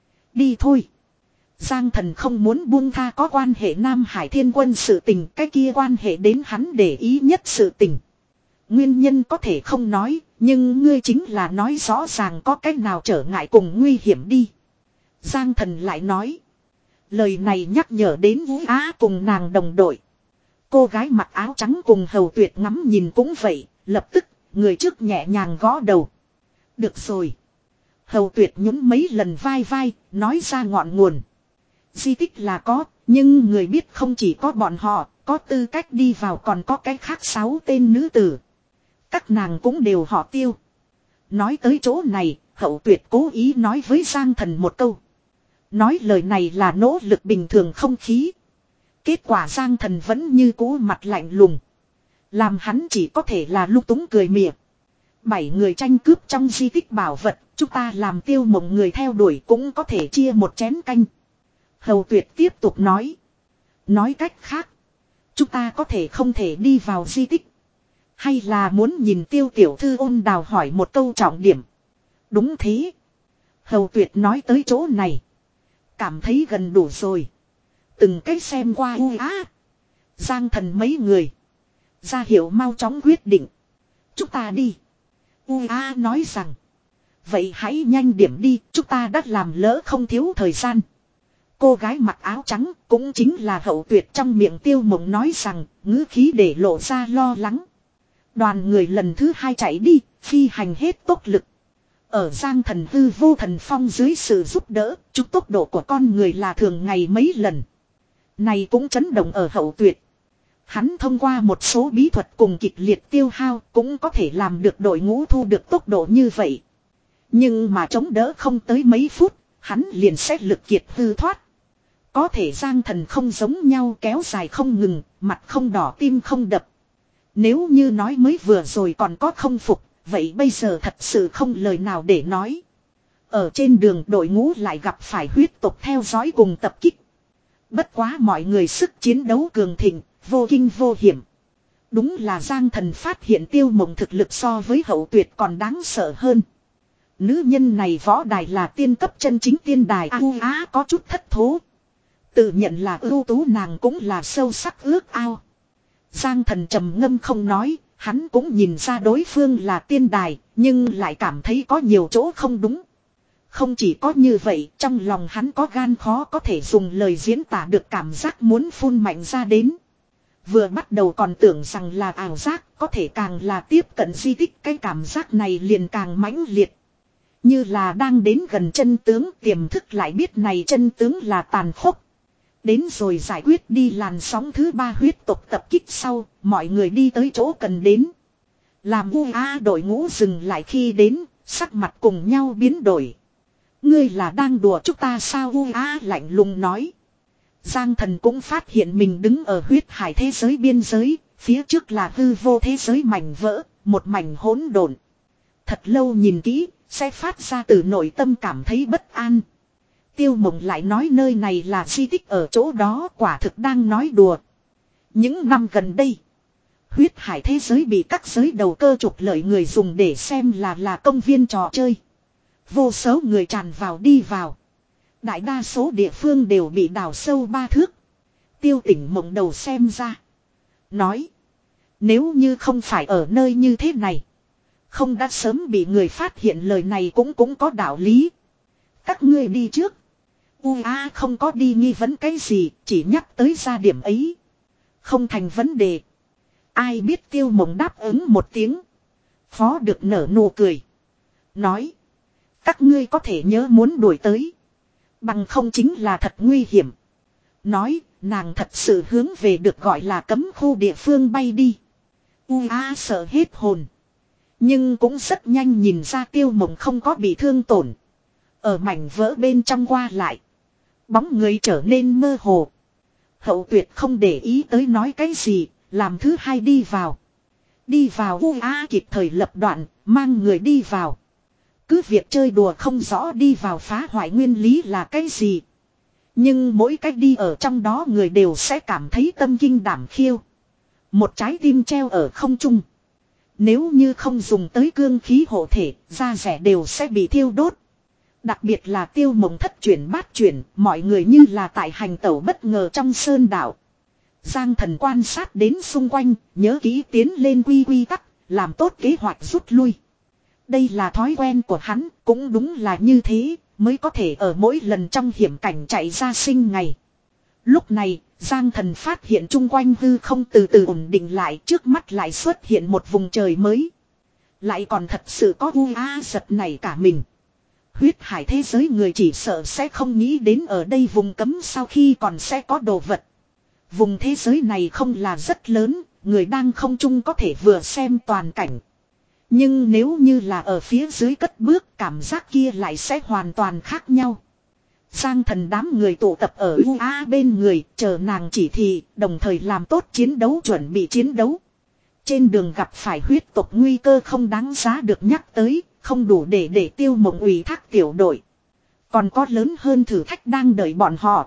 A: Đi thôi. Giang Thần không muốn buông tha có quan hệ Nam Hải Thiên Quân sự tình, cái kia quan hệ đến hắn để ý nhất sự tình. Nguyên nhân có thể không nói, nhưng ngươi chính là nói rõ ràng có cách nào trở ngại cùng nguy hiểm đi. Giang Thần lại nói. Lời này nhắc nhở đến Vũ Á cùng nàng đồng đội. Cô gái mặc áo trắng cùng Hầu Tuyệt ngắm nhìn cũng vậy, lập tức, người trước nhẹ nhàng gõ đầu. Được rồi. Hầu Tuyệt nhún mấy lần vai vai, nói ra ngọn nguồn. Di tích là có, nhưng người biết không chỉ có bọn họ, có tư cách đi vào còn có cái khác sáu tên nữ tử. Các nàng cũng đều họ Tiêu. Nói tới chỗ này, Hậu Tuyệt cố ý nói với Giang Thần một câu. Nói lời này là nỗ lực bình thường không khí. Kết quả Giang Thần vẫn như cũ mặt lạnh lùng. Làm hắn chỉ có thể là lúc túng cười mỉa. Bảy người tranh cướp trong di tích bảo vật, chúng ta làm Tiêu Mộng người theo đuổi cũng có thể chia một chén canh. Hầu Tuyệt tiếp tục nói. Nói cách khác. Chúng ta có thể không thể đi vào di tích. Hay là muốn nhìn Tiêu tiểu thư ôn đào hỏi một câu trọng điểm. Đúng thế. Hầu Tuyệt nói tới chỗ này. Cảm thấy gần đủ rồi. Từng cái xem qua u á. Giang Thần mấy người. Ra hiệu mau chóng quyết định. Chúng ta đi. U á nói rằng. Vậy hãy nhanh điểm đi. Chúng ta đã làm lỡ không thiếu thời gian. Cô gái mặc áo trắng cũng chính là Hậu Tuyệt trong miệng Tiêu Mộng nói rằng. Ngữ khí để lộ ra lo lắng. Đoàn người lần thứ hai chạy đi. Phi hành hết tốc lực. Ở Giang Thần hư vô thần phong dưới sự giúp đỡ. Chúc tốc độ của con người là thường ngày mấy lần. Này cũng chấn động ở Hậu Tuyệt. Hắn thông qua một số bí thuật cùng kịch liệt tiêu hao cũng có thể làm được đội ngũ thu được tốc độ như vậy. Nhưng mà chống đỡ không tới mấy phút, hắn liền sẽ lực kiệt hư thoát. Có thể Giang Thần không giống nhau kéo dài không ngừng, mặt không đỏ tim không đập. Nếu như nói mới vừa rồi còn có không phục, vậy bây giờ thật sự không lời nào để nói. Ở trên đường đội ngũ lại gặp phải huyết tộc theo dõi cùng tập kích. Bất quá mọi người sức chiến đấu cường thịnh, vô kinh vô hiểm. Đúng là Giang Thần phát hiện Tiêu Mộng thực lực so với Hậu Tuyệt còn đáng sợ hơn. Nữ nhân này võ đài là tiên cấp chân chính tiên đài. A u á có chút thất thố. Tự nhận là ưu tú nàng cũng là sâu sắc ước ao. Giang Thần trầm ngâm không nói, hắn cũng nhìn ra đối phương là tiên đài, nhưng lại cảm thấy có nhiều chỗ không đúng. Không chỉ có như vậy, trong lòng hắn có gan khó có thể dùng lời diễn tả được cảm giác muốn phun mạnh ra đến. Vừa bắt đầu còn tưởng rằng là ảo giác, có thể càng là tiếp cận di tích, cái cảm giác này liền càng mãnh liệt. Như là đang đến gần chân tướng, tiềm thức lại biết này chân tướng là tàn khốc. Đến rồi giải quyết đi làn sóng thứ ba huyết tộc tập kích sau, mọi người đi tới chỗ cần đến. Làm u a đội ngũ dừng lại khi đến, sắc mặt cùng nhau biến đổi. Ngươi là đang đùa chúng ta sao? U a lạnh lùng nói. Giang Thần cũng phát hiện mình đứng ở huyết hải thế giới biên giới, phía trước là hư vô thế giới mảnh vỡ, một mảnh hỗn độn. Thật lâu nhìn kỹ, sẽ phát ra từ nội tâm cảm thấy bất an. Tiêu Mộng lại nói nơi này là di tích ở chỗ đó, quả thực đang nói đùa. Những năm gần đây, huyết hải thế giới bị các giới đầu cơ trục lợi người dùng để xem là là công viên trò chơi. Vô số người tràn vào đi vào. Đại đa số địa phương đều bị đào sâu ba thước. Tiêu Tỉnh Mộng đầu xem ra. Nói. Nếu như không phải ở nơi như thế này. Không đã sớm bị người phát hiện, lời này cũng cũng có đạo lý. Các ngươi đi trước. U a không có đi nghi vấn cái gì, chỉ nhắc tới ra điểm ấy. Không thành vấn đề. Ai biết Tiêu Mộng đáp ứng một tiếng. Phó được nở nụ cười. Nói. Các ngươi có thể nhớ muốn đuổi tới. Bằng không chính là thật nguy hiểm. Nói, nàng thật sự hướng về được gọi là cấm khu địa phương bay đi. U a sợ hết hồn. Nhưng cũng rất nhanh nhìn ra Tiêu Mộng không có bị thương tổn. Ở mảnh vỡ bên trong qua lại. Bóng người trở nên mơ hồ. Hậu Tuyệt không để ý tới nói cái gì, làm thứ hai đi vào. Đi vào u a kịp thời lập đoạn, mang người đi vào. Cứ việc chơi đùa không rõ đi vào phá hoại nguyên lý là cái gì. Nhưng mỗi cách đi ở trong đó người đều sẽ cảm thấy tâm kinh đảm khiêu. Một trái tim treo ở không trung. Nếu như không dùng tới cương khí hộ thể, da rẻ đều sẽ bị thiêu đốt. Đặc biệt là Tiêu Mộng thất chuyển bát chuyển, mọi người như là tại hành tẩu bất ngờ trong sơn đảo. Giang Thần quan sát đến xung quanh, nhớ kỹ tiến lên quy quy tắc, làm tốt kế hoạch rút lui. Đây là thói quen của hắn, cũng đúng là như thế, mới có thể ở mỗi lần trong hiểm cảnh chạy ra sinh ngày. Lúc này, Giang Thần phát hiện chung quanh hư không từ từ ổn định lại, trước mắt lại xuất hiện một vùng trời mới. Lại còn thật sự có u a giật này cả mình. Huyết hải thế giới người chỉ sợ sẽ không nghĩ đến ở đây vùng cấm sau khi còn sẽ có đồ vật. Vùng thế giới này không là rất lớn, người đang không chung có thể vừa xem toàn cảnh. Nhưng nếu như là ở phía dưới cất bước, cảm giác kia lại sẽ hoàn toàn khác nhau. Giang Thần đám người tụ tập ở u a bên người, chờ nàng chỉ thị, đồng thời làm tốt chiến đấu chuẩn bị chiến đấu. Trên đường gặp phải huyết tộc nguy cơ không đáng giá được nhắc tới, không đủ để để Tiêu Mộng ủy thác tiểu đội. Còn có lớn hơn thử thách đang đợi bọn họ.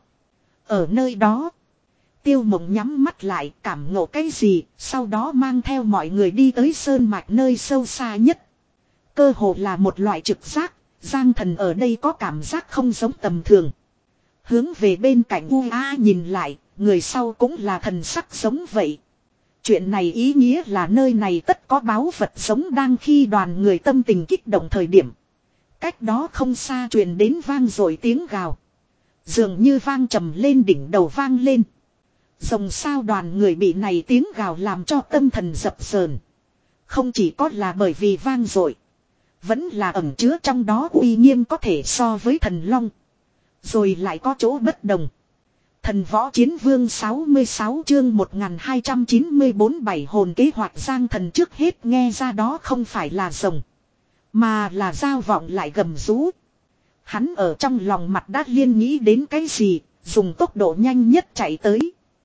A: Ở nơi đó, Tiêu Mộng nhắm mắt lại cảm ngộ cái gì, sau đó mang theo mọi người đi tới sơn mạch nơi sâu xa nhất. Cơ hồ là một loại trực giác, Giang Thần ở đây có cảm giác không giống tầm thường. Hướng về bên cạnh u a nhìn lại, người sau cũng là thần sắc giống vậy. Chuyện này ý nghĩa là nơi này tất có báu vật sống đang khi đoàn người tâm tình kích động thời điểm. Cách đó không xa truyền đến vang rồi tiếng gào. Dường như vang trầm lên đỉnh đầu vang lên. Rồng sao đoàn người bị này tiếng gào làm cho tâm thần dập sờn. Không chỉ có là bởi vì vang rồi. Vẫn là ẩn chứa trong đó uy nghiêm có thể so với thần long. Rồi lại có chỗ bất đồng. Thần võ chiến vương sáu mươi sáu chương một nghìn hai trăm chín mươi bốn bảy hồn kế hoạch Giang Thần trước hết nghe ra đó không phải là rồng. Mà là dao vọng lại gầm rú. Hắn ở trong lòng mặt đã liên nghĩ đến cái gì, dùng tốc độ nhanh nhất chạy tới.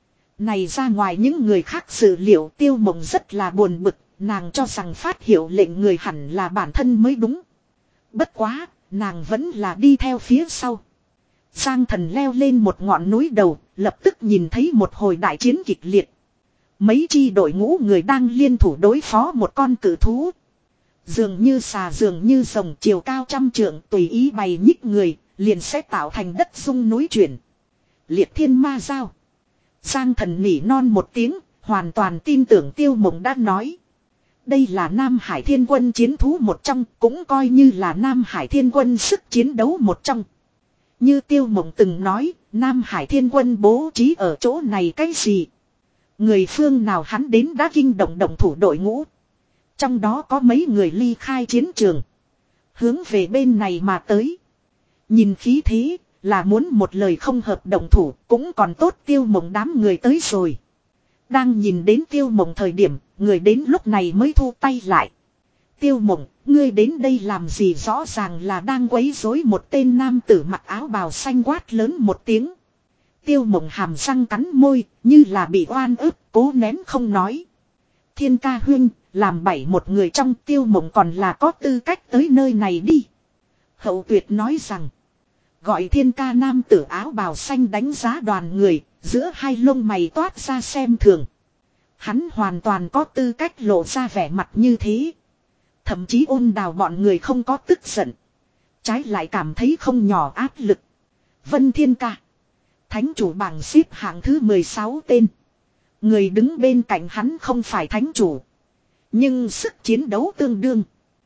A: Này ra ngoài những người khác dự liệu Tiêu Mộng rất là buồn bực, nàng cho rằng phát hiệu lệnh người hẳn là bản thân mới đúng. Bất quá, nàng vẫn là đi theo phía sau. Giang Thần leo lên một ngọn núi đầu, lập tức nhìn thấy một hồi đại chiến kịch liệt. Mấy chi đội ngũ người đang liên thủ đối phó một con cự thú. Dường như xà dường như rồng chiều cao trăm trượng tùy ý bày nhích người, liền sẽ tạo thành đất rung núi chuyển. Liệt thiên ma giao. Giang thần nỉ non một tiếng, hoàn toàn tin tưởng Tiêu Mộng đã nói. Đây là Nam Hải Thiên Quân chiến thú một trong, cũng coi như là Nam Hải Thiên Quân sức chiến đấu một trong. Như Tiêu Mộng từng nói, Nam Hải Thiên Quân bố trí ở chỗ này cái gì? Người phương nào hắn đến đã kinh động động thủ đội ngũ. Trong đó có mấy người ly khai chiến trường. Hướng về bên này mà tới. Nhìn khí thế, là muốn một lời không hợp động thủ, cũng còn tốt Tiêu Mộng đám người tới rồi. Đang nhìn đến Tiêu Mộng thời điểm, người đến lúc này mới thu tay lại. Tiêu Mộng, ngươi đến đây làm gì, rõ ràng là đang quấy rối một tên nam tử mặc áo bào xanh quát lớn một tiếng. Tiêu Mộng hàm răng cắn môi, như là bị oan ức, cố nén không nói. Thiên ca huynh, làm bảy một người trong Tiêu Mộng còn là có tư cách tới nơi này đi. Hậu Tuyệt nói rằng, gọi Thiên ca nam tử áo bào xanh đánh giá đoàn người, giữa hai lông mày toát ra xem thường. Hắn hoàn toàn có tư cách lộ ra vẻ mặt như thế. Thậm chí Ôn Đào bọn người không có tức giận. Trái lại cảm thấy không nhỏ áp lực. Vân Thiên ca. Thánh chủ bảng xếp hạng thứ mười sáu tên. Người đứng bên cạnh hắn không phải thánh chủ. Nhưng sức chiến đấu tương đương.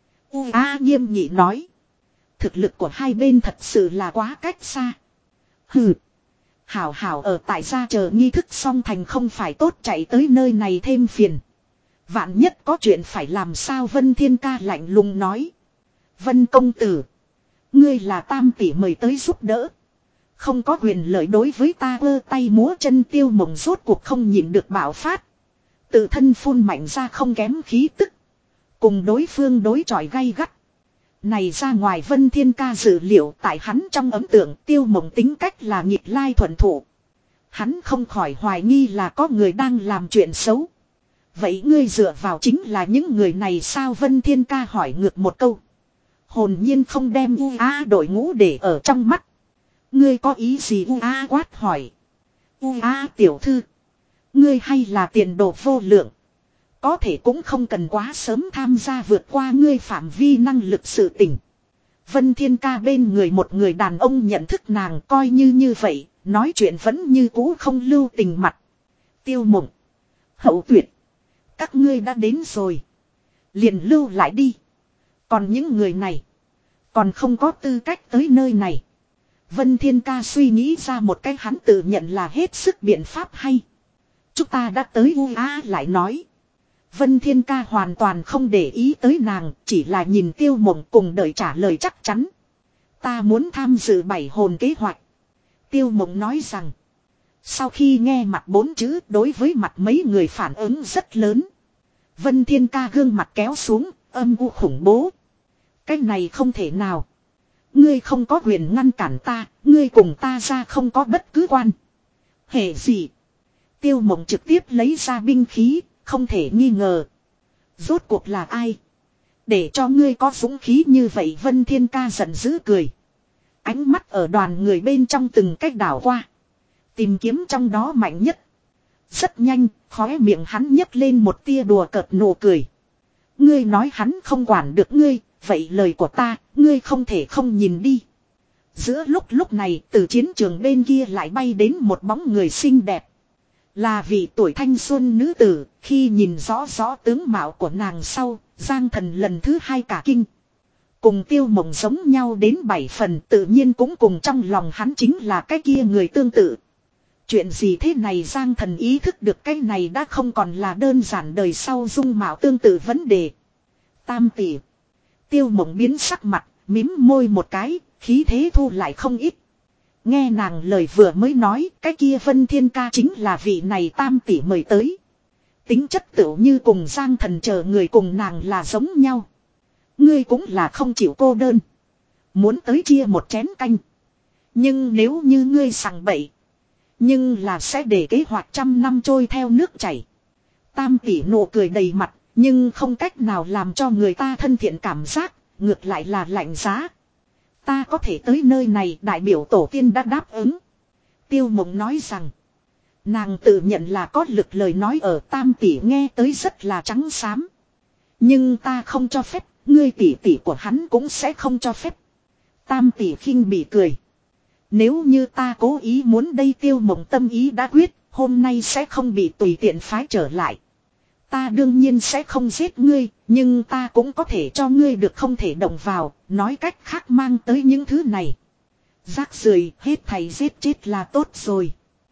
A: U A nghiêm nghị nói. Thực lực của hai bên thật sự là quá cách xa. Hừ. Hảo hảo ở tại gia chờ nghi thức xong thành không phải tốt chạy tới nơi này thêm phiền. Vạn nhất có chuyện phải làm sao, Vân Thiên ca lạnh lùng nói. Vân công tử. Ngươi là tam tỷ mời tới giúp đỡ. Không có quyền lợi đối với ta ơ tay múa chân. Tiêu Mộng rốt cuộc không nhịn được bạo phát. Tự thân phun mạnh ra không kém khí tức. Cùng đối phương đối chọi gay gắt. Này ra ngoài Vân Thiên ca dự liệu, tại hắn trong ấn tượng Tiêu Mộng tính cách là nghịch lai thuận thủ. Hắn không khỏi hoài nghi là có người đang làm chuyện xấu. Vậy ngươi dựa vào chính là những người này sao? Vân Thiên ca hỏi ngược một câu. Hồn nhiên không đem U A đội ngũ để ở trong mắt. Ngươi có ý gì? U A quát hỏi. U A tiểu thư. Ngươi hay là tiền đồ vô lượng. Có thể cũng không cần quá sớm tham gia vượt qua ngươi phạm vi năng lực sự tình. Vân Thiên ca bên người một người đàn ông nhận thức nàng, coi như như vậy, nói chuyện vẫn như cũ không lưu tình mặt. Tiêu Mộng. Hậu Tuyệt. Các ngươi đã đến rồi. Liền lưu lại đi. Còn những người này. Còn không có tư cách tới nơi này. Vân Thiên ca suy nghĩ ra một cách hắn tự nhận là hết sức biện pháp hay. Chúng ta đã tới. U A lại nói. Vân Thiên ca hoàn toàn không để ý tới nàng. Chỉ là nhìn Tiêu Mộng cùng đợi trả lời chắc chắn. Ta muốn tham dự bảy hồn kế hoạch. Tiêu Mộng nói rằng. Sau khi nghe mặt bốn chữ, đối với mặt mấy người phản ứng rất lớn. Vân Thiên ca gương mặt kéo xuống, âm u khủng bố. Cái này không thể nào. Ngươi không có quyền ngăn cản ta, ngươi cùng ta ra không có bất cứ quan hệ gì. Tiêu Mộng trực tiếp lấy ra binh khí, không thể nghi ngờ. Rốt cuộc là ai? Để cho ngươi có dũng khí như vậy? Vân Thiên ca giận dữ cười. Ánh mắt ở đoàn người bên trong từng cách đảo qua. Tìm kiếm trong đó mạnh nhất. Rất nhanh, khóe miệng hắn nhấc lên một tia đùa cợt nụ cười. Ngươi nói hắn không quản được ngươi, vậy lời của ta, ngươi không thể không nhìn đi. Giữa lúc lúc này, từ chiến trường bên kia lại bay đến một bóng người xinh đẹp. Là vị tuổi thanh xuân nữ tử, khi nhìn rõ rõ tướng mạo của nàng sau, Giang Thần lần thứ hai cả kinh. Cùng Tiêu Mộng giống nhau đến bảy phần, tự nhiên cũng cùng trong lòng hắn chính là cái kia người tương tự. Chuyện gì thế này? Giang Thần ý thức được cái này đã không còn là đơn giản đời sau dung mạo tương tự vấn đề. Tam tỷ. Tiêu Mộng biến sắc mặt, mím môi một cái, khí thế thu lại không ít. Nghe nàng lời vừa mới nói, cái kia Vân Thiên ca chính là vị này tam tỷ mời tới. Tính chất tựu như cùng Giang Thần chờ người cùng nàng là giống nhau. Ngươi cũng là không chịu cô đơn. Muốn tới chia một chén canh. Nhưng nếu như ngươi sằng bậy. Nhưng là sẽ để kế hoạch trăm năm trôi theo nước chảy. Tam tỷ nụ cười đầy mặt. Nhưng không cách nào làm cho người ta thân thiện cảm giác. Ngược lại là lạnh giá. Ta có thể tới nơi này, đại biểu tổ tiên đã đáp ứng. Tiêu Mộng nói rằng. Nàng tự nhận là có lực, lời nói ở tam tỷ nghe tới rất là trắng xám. Nhưng ta không cho phép, ngươi tỷ tỷ của hắn cũng sẽ không cho phép. Tam tỷ khinh bị cười. Nếu như ta cố ý muốn đây Tiêu Mộng tâm ý đã quyết, hôm nay sẽ không bị tùy tiện phái trở lại. Ta đương nhiên sẽ không giết ngươi, nhưng ta cũng có thể cho ngươi được không thể động vào, nói cách khác mang tới những thứ này. Rác rưởi hết thầy giết chết là tốt rồi.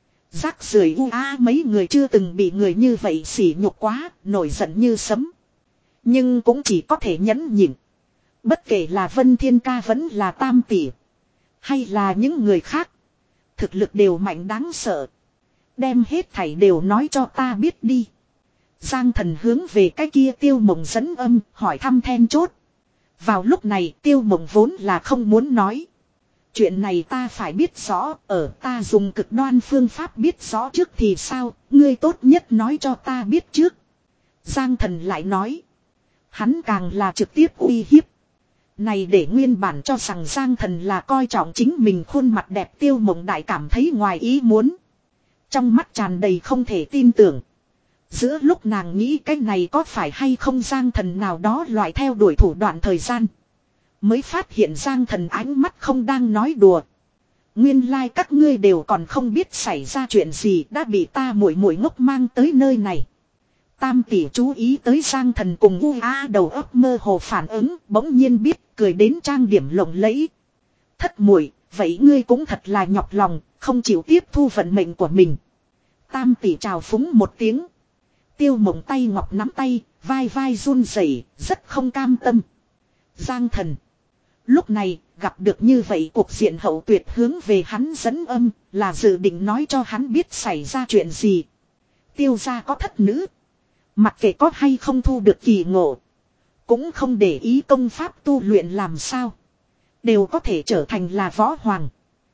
A: Rác rưởi u a mấy người chưa từng bị người như vậy sỉ nhục quá, nổi giận như sấm. Nhưng cũng chỉ có thể nhẫn nhịn. Bất kể là Vân Thiên Ca vẫn là Tam tỷ, hay là những người khác, thực lực đều mạnh đáng sợ. Đem hết thảy đều nói cho ta biết đi. Giang Thần hướng về cái kia Tiêu Mộng dẫn âm, hỏi thăm then chốt. Vào lúc này Tiêu Mộng vốn là không muốn nói. Chuyện này ta phải biết rõ, ở ta dùng cực đoan phương pháp biết rõ trước thì sao, ngươi tốt nhất nói cho ta biết trước. Giang Thần lại nói. Hắn càng là trực tiếp uy hiếp. Này để nguyên bản cho rằng Giang Thần là coi trọng chính mình khuôn mặt đẹp Tiêu Mộng đại cảm thấy ngoài ý muốn. Trong mắt tràn đầy không thể tin tưởng. Giữa lúc nàng nghĩ cái này có phải hay không Giang Thần nào đó loại theo đuổi thủ đoạn thời gian. Mới phát hiện Giang Thần ánh mắt không đang nói đùa. Nguyên lai like các ngươi đều còn không biết xảy ra chuyện gì đã bị ta muội muội ngốc mang tới nơi này. Tam tỷ chú ý tới Giang Thần cùng u a đầu óc mơ hồ phản ứng, bỗng nhiên biết cười đến trang điểm lộng lẫy. Thất muội, vậy ngươi cũng thật là nhọc lòng, không chịu tiếp thu vận mệnh của mình. Tam tỷ chào phúng một tiếng. Tiêu Mộng tay ngọc nắm tay, vai vai run rẩy, rất không cam tâm. Giang Thần. Lúc này, gặp được như vậy cuộc diện hậu tuyệt hướng về hắn dẫn âm, là dự định nói cho hắn biết xảy ra chuyện gì. Tiêu gia có thất nữ. Mặc kệ có hay không thu được kỳ ngộ. Cũng không để ý công pháp tu luyện làm sao. Đều có thể trở thành là võ hoàng.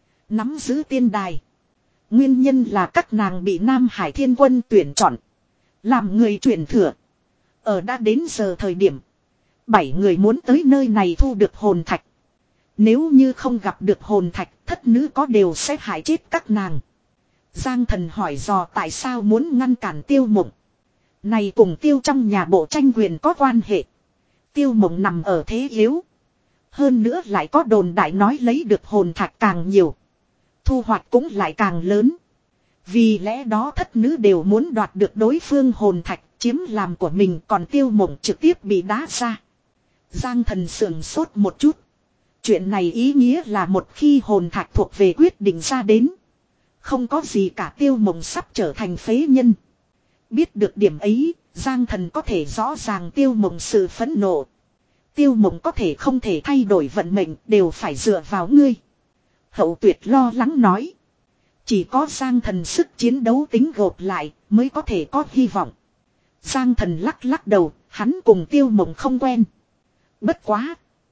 A: Nắm giữ tiên đài. Nguyên nhân là các nàng bị Nam Hải Thiên Quân tuyển chọn. Làm người truyền thừa. Ở đã đến giờ thời điểm. Bảy người muốn tới nơi này thu được hồn thạch. Nếu như không gặp được hồn thạch, thất nữ có đều sẽ hại chết các nàng. Giang Thần hỏi dò tại sao muốn ngăn cản Tiêu Mộng. Này cùng Tiêu trong nhà bộ tranh quyền có quan hệ. Tiêu Mộng nằm ở thế yếu. Hơn nữa lại có đồn đại nói lấy được hồn thạch càng nhiều. Thu hoạch cũng lại càng lớn. Vì lẽ đó thất nữ đều muốn đoạt được đối phương hồn thạch chiếm làm của mình, còn Tiêu Mộng trực tiếp bị đá ra. Giang Thần sườn sốt một chút. Chuyện này ý nghĩa là một khi hồn thạch thuộc về quyết định ra đến. Không có gì cả, Tiêu Mộng sắp trở thành phế nhân. Biết được điểm ấy, Giang Thần có thể rõ ràng Tiêu Mộng sự phẫn nộ. Tiêu Mộng có thể không thể thay đổi vận mệnh, đều phải dựa vào ngươi. Hậu Tuyệt lo lắng nói. Chỉ có Giang Thần sức chiến đấu tính gộp lại mới có thể có hy vọng. Giang Thần lắc lắc đầu, hắn cùng Tiêu Mộng không quen. Bất quá.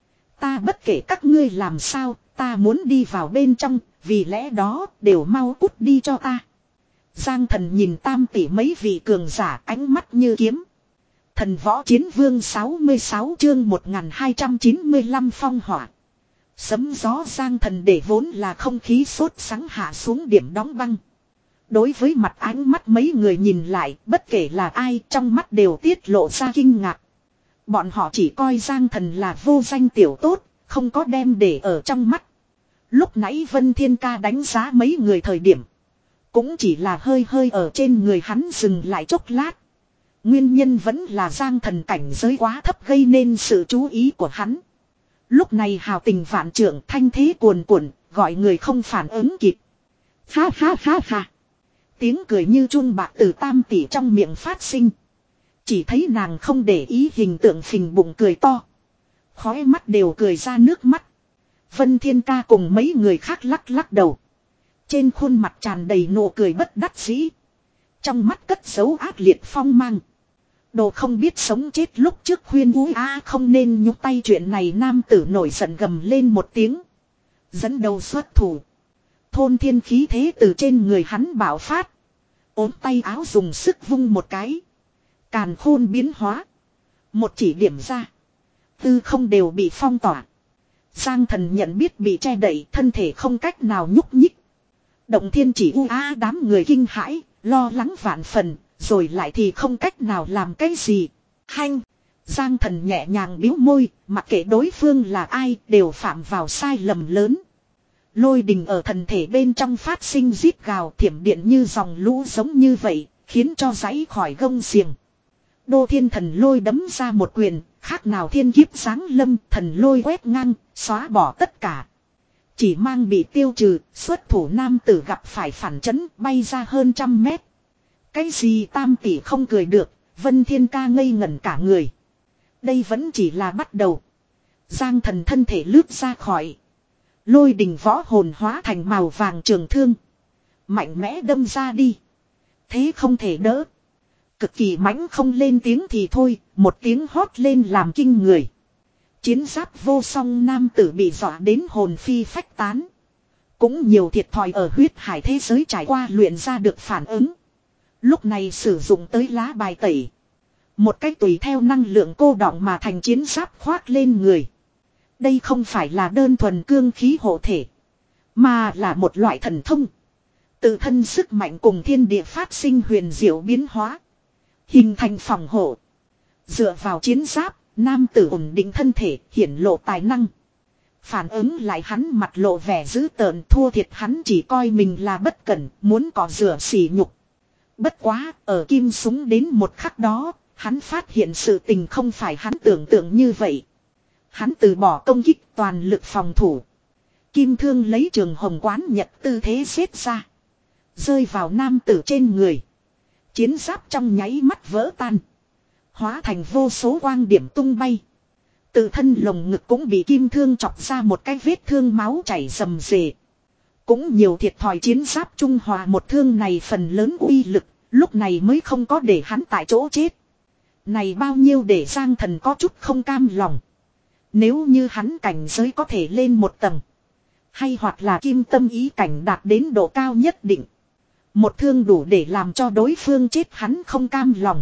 A: Ta bất kể các ngươi làm sao, ta muốn đi vào bên trong, vì lẽ đó đều mau cút đi cho ta. Giang Thần nhìn Tam tỷ mấy vị cường giả, ánh mắt như kiếm. Thần Võ Chiến Vương sáu mươi sáu chương một nghìn hai trăm chín mươi lăm phong hỏa. Sấm gió. Giang Thần để vốn là không khí sốt sắng hạ xuống điểm đóng băng. Đối với mặt ánh mắt mấy người nhìn lại, bất kể là ai, trong mắt đều tiết lộ ra kinh ngạc. Bọn họ chỉ coi Giang Thần là vô danh tiểu tốt, không có đem để ở trong mắt. Lúc nãy Vân Thiên Ca đánh giá mấy người thời điểm, cũng chỉ là hơi hơi ở trên người hắn dừng lại chốc lát. Nguyên nhân vẫn là Giang Thần cảnh giới quá thấp gây nên sự chú ý của hắn. Lúc này hào tình vạn trượng, thanh thế cuồn cuộn, gọi người không phản ứng kịp. Ha ha ha ha. Tiếng cười như chuông bạc từ Tam tỷ trong miệng phát sinh. Chỉ thấy nàng không để ý hình tượng phình bụng cười to. Khóe mắt đều cười ra nước mắt. Vân Thiên Ca cùng mấy người khác lắc lắc đầu. Trên khuôn mặt tràn đầy nụ cười bất đắc dĩ. Trong mắt cất giấu ác liệt phong mang. Đồ không biết sống chết, lúc trước khuyên úi a không nên nhúc tay chuyện này. Nam tử nổi giận gầm lên một tiếng. Dẫn đầu xuất thủ. Thôn thiên khí thế từ trên người hắn bạo phát. Ốm tay áo dùng sức vung một cái. Càn khôn biến hóa. Một chỉ điểm ra. Tư không đều bị phong tỏa. Giang Thần nhận biết bị che đậy, thân thể không cách nào nhúc nhích. Động thiên chỉ u a đám người kinh hãi, lo lắng vạn phần, rồi lại thì không cách nào làm cái gì. Hanh! Giang Thần nhẹ nhàng bĩu môi, mặc kệ đối phương là ai đều phạm vào sai lầm lớn. Lôi đình ở thần thể bên trong phát sinh rít gào, thiểm điện như dòng lũ giống như vậy, khiến cho giãy khỏi gông xiềng. Đô Thiên Thần Lôi đấm ra một quyền, khác nào thiên kiếp giáng lâm, thần lôi quét ngang, xóa bỏ tất cả. Chỉ mang bị tiêu trừ, xuất thủ nam tử gặp phải phản chấn, bay ra hơn trăm mét. Cái gì Tam tỷ không cười được, Vân Thiên Ca ngây ngẩn cả người. Đây vẫn chỉ là bắt đầu. Giang Thần thân thể lướt ra khỏi. Lôi đình võ hồn hóa thành màu vàng trường thương. Mạnh mẽ đâm ra đi. Thế không thể đỡ. Cực kỳ mãnh không lên tiếng thì thôi, một tiếng hót lên làm kinh người. Chiến giáp vô song nam tử bị dọa đến hồn phi phách tán. Cũng nhiều thiệt thòi ở huyết hải thế giới trải qua luyện ra được phản ứng. Lúc này sử dụng tới lá bài tẩy. Một cách tùy theo năng lượng cô đọng mà thành chiến giáp khoác lên người. Đây không phải là đơn thuần cương khí hộ thể. Mà là một loại thần thông. Tự thân sức mạnh cùng thiên địa phát sinh huyền diệu biến hóa. Hình thành phòng hộ. Dựa vào chiến giáp, nam tử ổn định thân thể, hiển lộ tài năng. Phản ứng lại hắn mặt lộ vẻ dữ tợn, thua thiệt hắn chỉ coi mình là bất cẩn, muốn cọ rửa sỉ nhục. Bất quá, ở kim súng đến một khắc đó, hắn phát hiện sự tình không phải hắn tưởng tượng như vậy. Hắn từ bỏ công kích toàn lực phòng thủ. Kim thương lấy trường hồng quán nhật tư thế xếp ra. Rơi vào nam tử trên người. Chiến giáp trong nháy mắt vỡ tan. Hóa thành vô số quang điểm tung bay. Tự thân lồng ngực cũng bị kim thương chọc ra một cái vết thương máu chảy rầm rề. Cũng nhiều thiệt thòi chiến giáp trung hòa một thương này phần lớn uy lực. Lúc này mới không có để hắn tại chỗ chết. Này bao nhiêu để Giang Thần có chút không cam lòng. Nếu như hắn cảnh giới có thể lên một tầng. Hay hoặc là kim tâm ý cảnh đạt đến độ cao nhất định. Một thương đủ để làm cho đối phương chết hắn không cam lòng.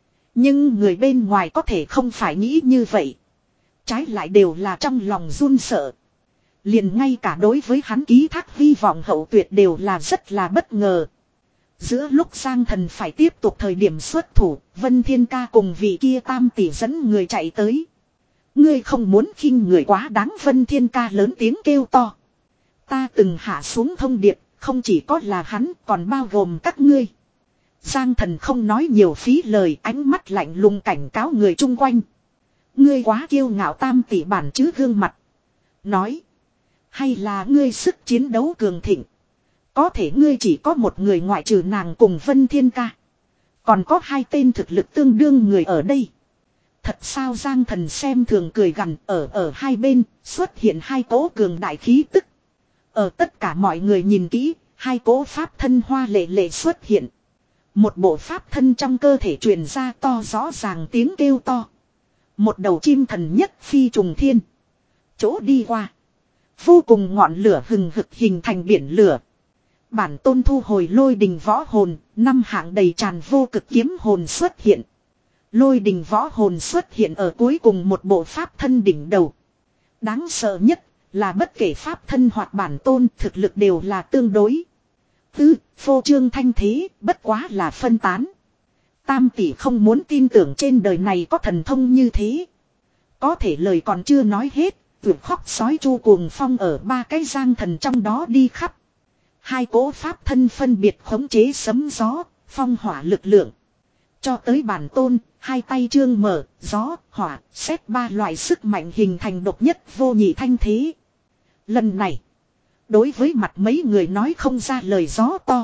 A: Nhưng người bên ngoài có thể không phải nghĩ như vậy. Trái lại đều là trong lòng run sợ. Liền ngay cả đối với hắn ký thác hy vọng hậu tuyệt đều là rất là bất ngờ. Giữa lúc Giang Thần phải tiếp tục thời điểm xuất thủ, Vân Thiên Ca cùng vị kia Tam tỷ dẫn người chạy tới. Ngươi không muốn khinh người quá đáng, Vân Thiên Ca lớn tiếng kêu to. Ta từng hạ xuống thông điệp, không chỉ có là hắn còn bao gồm các ngươi. Giang Thần không nói nhiều phí lời, ánh mắt lạnh lùng cảnh cáo người chung quanh. Ngươi quá kiêu ngạo, Tam tỷ bản chứ gương mặt. Nói. Hay là ngươi sức chiến đấu cường thịnh. Có thể ngươi chỉ có một người ngoại trừ nàng cùng Vân Thiên Ca. Còn có hai tên thực lực tương đương người ở đây. Thật sao? Giang Thần xem thường cười gằn, ở ở hai bên xuất hiện hai cỗ cường đại khí tức. Ở tất cả mọi người nhìn kỹ, hai cỗ pháp thân hoa lệ lệ xuất hiện. Một bộ pháp thân trong cơ thể truyền ra to rõ ràng tiếng kêu to. Một đầu chim thần nhất phi trùng thiên. Chỗ đi qua. Vô cùng ngọn lửa hừng hực hình thành biển lửa. Bản tôn thu hồi lôi đình võ hồn, năm hạng đầy tràn vô cực kiếm hồn xuất hiện. Lôi đình võ hồn xuất hiện ở cuối cùng một bộ pháp thân đỉnh đầu. Đáng sợ nhất là bất kể pháp thân hoặc bản tôn thực lực đều là tương đối. Tư, phô trương thanh thế, bất quá là phân tán. Tam tỷ không muốn tin tưởng trên đời này có thần thông như thế. Có thể lời còn chưa nói hết, tuyệt khóc sói chu cuồng phong ở ba cái Giang Thần trong đó đi khắp. Hai cỗ pháp thân phân biệt khống chế sấm gió, phong hỏa lực lượng. Cho tới bản tôn, hai tay trương mở, gió, hỏa, xét ba loại sức mạnh hình thành độc nhất vô nhị thanh thế. Lần này, đối với mặt mấy người nói không ra lời gió to.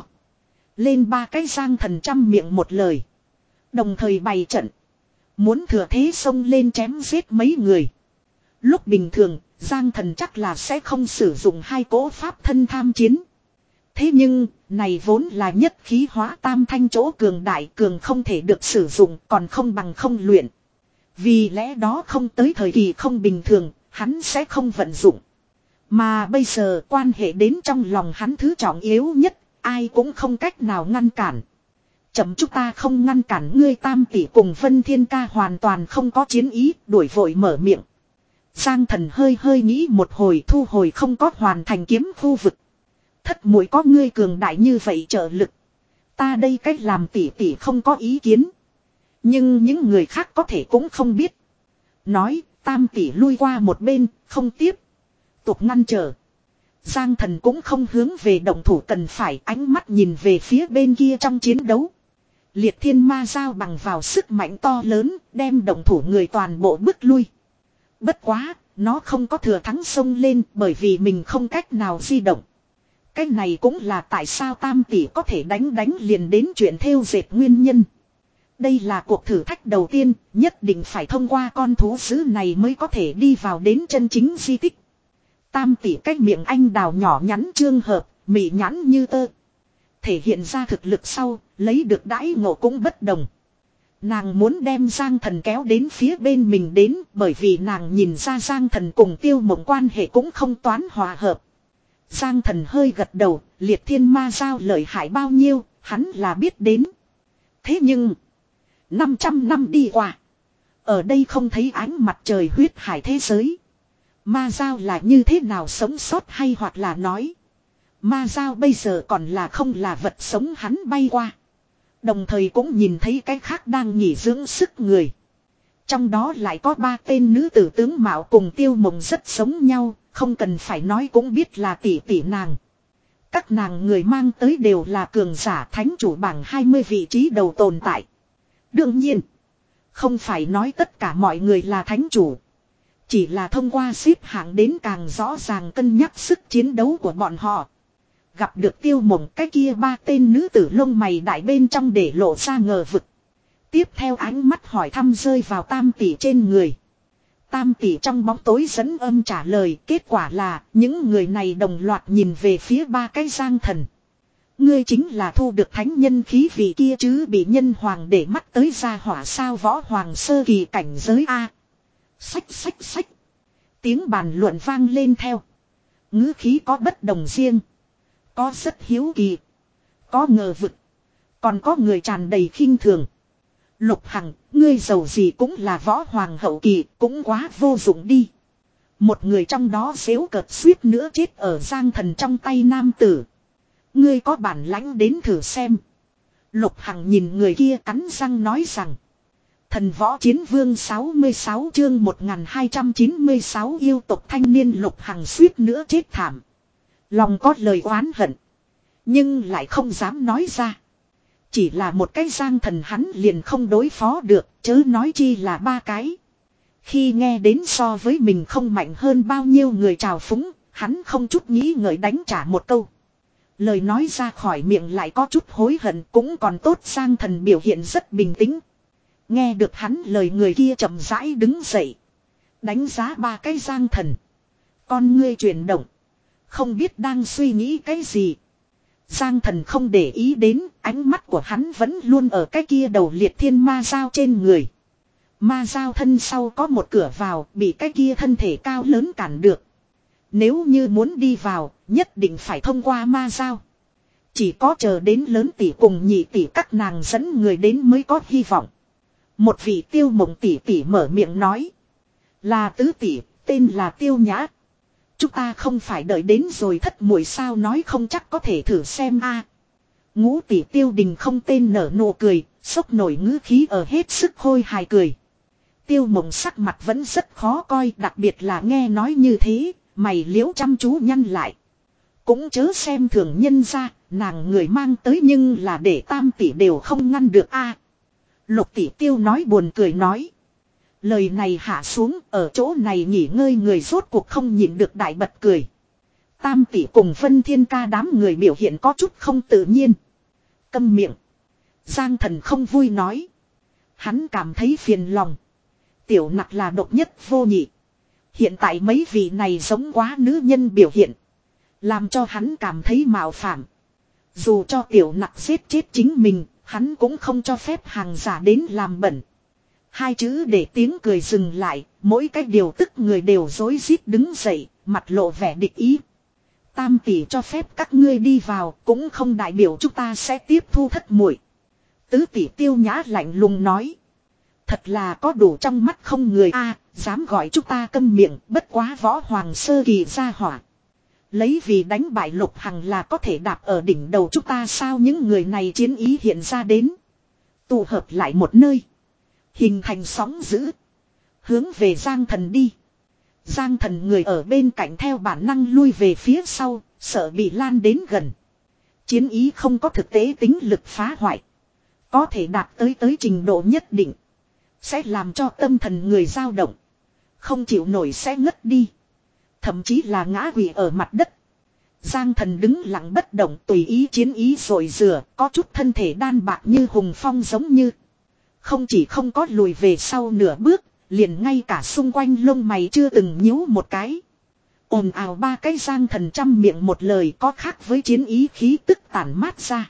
A: Lên ba cái Giang Thần trăm miệng một lời. Đồng thời bày trận. Muốn thừa thế xông lên chém giết mấy người. Lúc bình thường, Giang Thần chắc là sẽ không sử dụng hai cỗ pháp thân tham chiến. Thế nhưng, này vốn là nhất khí hóa tam thanh chỗ cường đại, cường không thể được sử dụng, còn không bằng không luyện. Vì lẽ đó không tới thời kỳ không bình thường, hắn sẽ không vận dụng. Mà bây giờ quan hệ đến trong lòng hắn thứ trọng yếu nhất, ai cũng không cách nào ngăn cản. Chậm chúng ta không ngăn cản ngươi. Tam tỷ cùng Vân Thiên Ca hoàn toàn không có chiến ý, đuổi vội mở miệng. Giang Thần hơi hơi nghĩ một hồi, thu hồi không có hoàn thành kiếm khu vực. Thất muội có ngươi cường đại như vậy trợ lực. Ta đây cách làm tỷ tỷ không có ý kiến. Nhưng những người khác có thể cũng không biết. Nói tam tỷ lui qua một bên, không tiếp tục ngăn trở. Giang Thần cũng không hướng về động thủ cần phải, ánh mắt nhìn về phía bên kia trong chiến đấu. Liệt thiên ma giao bằng vào sức mạnh to lớn, đem động thủ người toàn bộ bước lui. Bất quá, nó không có thừa thắng xông lên bởi vì mình không cách nào di động. Cái này cũng là tại sao tam tỷ có thể đánh đánh liền đến chuyện thêu dệt nguyên nhân. Đây là cuộc thử thách đầu tiên, nhất định phải thông qua con thú dữ này mới có thể đi vào đến chân chính di tích. Tam tỷ cách miệng anh đào nhỏ nhắn trương hợp, mị nhãn như tơ. Thể hiện ra thực lực sau, lấy được đãi ngộ cũng bất đồng. Nàng muốn đem Giang Thần kéo đến phía bên mình đến bởi vì nàng nhìn ra Giang Thần cùng Tiêu Mộng quan hệ cũng không toán hòa hợp. Giang Thần hơi gật đầu, liệt thiên ma giao lợi hại bao nhiêu, hắn là biết đến. Thế nhưng, năm trăm năm đi qua, ở đây không thấy ánh mặt trời huyết hải thế giới. Ma giao là như thế nào sống sót hay hoặc là nói, ma giao bây giờ còn là không là vật sống hắn bay qua. Đồng thời cũng nhìn thấy cái khác đang nghỉ dưỡng sức người. Trong đó lại có ba tên nữ tử tướng mạo cùng Tiêu Mộng rất giống nhau, không cần phải nói cũng biết là tỷ tỷ nàng. Các nàng người mang tới đều là cường giả thánh chủ bảng hai mươi vị trí đầu tồn tại. Đương nhiên, không phải nói tất cả mọi người là thánh chủ. Chỉ là thông qua xếp hạng đến càng rõ ràng cân nhắc sức chiến đấu của bọn họ. Gặp được Tiêu Mộng, cái kia ba tên nữ tử lông mày đại bên trong để lộ ra ngờ vực. Tiếp theo ánh mắt hỏi thăm rơi vào tam tỷ trên người. Tam tỷ trong bóng tối dẫn âm trả lời, kết quả là những người này đồng loạt nhìn về phía ba cái Giang Thần. Ngươi chính là thu được thánh nhân khí vị kia chứ, bị nhân hoàng để mắt tới ra hỏa sao, võ hoàng sơ kỳ cảnh giới A. Xách xách xách. Tiếng bàn luận vang lên theo. Ngữ khí có bất đồng riêng. Có rất hiếu kỳ. Có ngờ vực. Còn có người tràn đầy khinh thường. Lục Hằng, ngươi giàu gì cũng là võ hoàng hậu kỳ, cũng quá vô dụng đi. Một người trong đó xéo cợt suýt nữa chết ở Giang Thần trong tay nam tử. Ngươi có bản lãnh đến thử xem. Lục Hằng nhìn người kia cắn răng nói rằng. Thần võ chiến vương sáu mươi sáu chương một nghìn hai trăm chín mươi sáu yêu tộc thanh niên Lục Hằng suýt nữa chết thảm. Lòng có lời oán hận. Nhưng lại không dám nói ra. Chỉ là một cái Giang Thần hắn liền không đối phó được, chớ nói chi là ba cái. Khi nghe đến so với mình không mạnh hơn bao nhiêu người trào phúng, hắn không chút nghĩ ngợi đánh trả một câu. Lời nói ra khỏi miệng lại có chút hối hận, cũng còn tốt Giang Thần biểu hiện rất bình tĩnh. Nghe được hắn lời, người kia chậm rãi đứng dậy. Đánh giá ba cái Giang Thần. Con ngươi chuyển động. Không biết đang suy nghĩ cái gì. Giang Thần không để ý đến, ánh mắt của hắn vẫn luôn ở cái kia đầu liệt thiên ma giao trên người. Ma giao thân sau có một cửa vào, bị cái kia thân thể cao lớn cản được. Nếu như muốn đi vào, nhất định phải thông qua ma giao. Chỉ có chờ đến lớn tỷ cùng nhị tỷ các nàng dẫn người đến mới có hy vọng. Một vị Tiêu Mộng tỷ tỷ mở miệng nói. Là tứ tỷ, tên là Tiêu Nhã. Chúng ta không phải đợi đến rồi thất muội sao, nói không chắc có thể thử xem a. Ngũ tỷ Tiêu Đình không tên nở nụ cười, sốc nổi ngữ khí ở hết sức hôi hài cười. Tiêu Mộng sắc mặt vẫn rất khó coi, đặc biệt là nghe nói như thế, mày liễu chăm chú nhăn lại. Cũng chớ xem thường nhân ra, nàng người mang tới nhưng là để tam tỷ đều không ngăn được a. Lục tỷ Tiêu nói buồn cười nói. Lời này hạ xuống, ở chỗ này nghỉ ngơi người rốt cuộc không nhịn được đại bật cười. Tam tỷ cùng Vân Thiên Ca đám người biểu hiện có chút không tự nhiên. Câm miệng. Giang Thần không vui nói. Hắn cảm thấy phiền lòng. Tiểu Nặc là độc nhất vô nhị. Hiện tại mấy vị này giống quá nữ nhân biểu hiện. Làm cho hắn cảm thấy mạo phạm. Dù cho Tiểu Nặc giết chết chính mình, hắn cũng không cho phép hàng giả đến làm bẩn. Hai chữ để tiếng cười dừng lại, mỗi cái điều tức người đều rối rít đứng dậy, mặt lộ vẻ địch ý. Tam tỷ cho phép các ngươi đi vào, cũng không đại biểu chúng ta sẽ tiếp thu thất muội. Tứ tỷ Tiêu Nhã lạnh lùng nói. Thật là có đủ trong mắt không người a, dám gọi chúng ta câm miệng, bất quá võ hoàng sơ kỳ gia hỏa. Lấy vì đánh bại Lục Hằng là có thể đạp ở đỉnh đầu chúng ta sao, những người này chiến ý hiện ra đến. Tụ hợp lại một nơi. Hình thành sóng dữ. Hướng về Giang Thần đi. Giang Thần người ở bên cạnh theo bản năng lui về phía sau, sợ bị lan đến gần. Chiến ý không có thực tế tính lực phá hoại. Có thể đạt tới tới trình độ nhất định. Sẽ làm cho tâm thần người dao động. Không chịu nổi sẽ ngất đi. Thậm chí là ngã quỵ ở mặt đất. Giang Thần đứng lặng bất động, tùy ý chiến ý rồi rửa, có chút thân thể đan bạc như hùng phong giống như. Không chỉ không có lùi về sau nửa bước, liền ngay cả xung quanh lông mày chưa từng nhíu một cái. Ồn ào ba cái Giang Thần trăm miệng một lời có khác với chiến ý khí tức tản mát ra.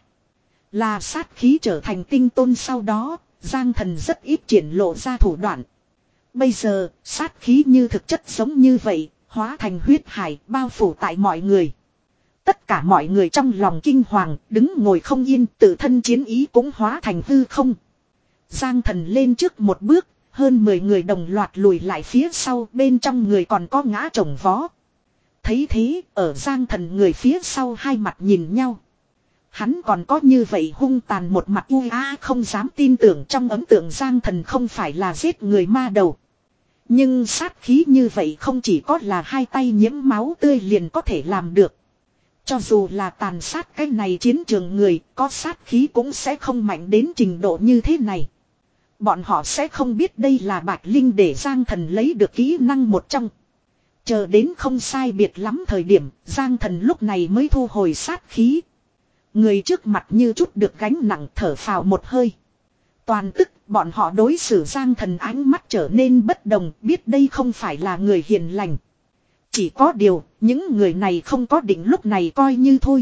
A: Là sát khí trở thành tinh tôn sau đó, Giang Thần rất ít triển lộ ra thủ đoạn. Bây giờ, sát khí như thực chất giống như vậy, hóa thành huyết hải bao phủ tại mọi người. Tất cả mọi người trong lòng kinh hoàng, đứng ngồi không yên, tự thân chiến ý cũng hóa thành hư không. Giang Thần lên trước một bước, hơn mười người đồng loạt lùi lại phía sau, bên trong người còn có ngã chồng vó. Thấy thế, ở Giang Thần người phía sau hai mặt nhìn nhau. Hắn còn có như vậy hung tàn một mặt u a không dám tin tưởng trong ấn tượng Giang Thần không phải là giết người ma đầu. Nhưng sát khí như vậy không chỉ có là hai tay nhiễm máu tươi liền có thể làm được. Cho dù là tàn sát cái này chiến trường người, có sát khí cũng sẽ không mạnh đến trình độ như thế này. Bọn họ sẽ không biết đây là Bạch Linh để Giang Thần lấy được kỹ năng một trong. Chờ đến không sai biệt lắm thời điểm, Giang Thần lúc này mới thu hồi sát khí. Người trước mặt như chút được gánh nặng thở phào một hơi. Toàn tức, bọn họ đối xử Giang Thần ánh mắt trở nên bất đồng, biết đây không phải là người hiền lành. Chỉ có điều, những người này không có định lúc này coi như thôi.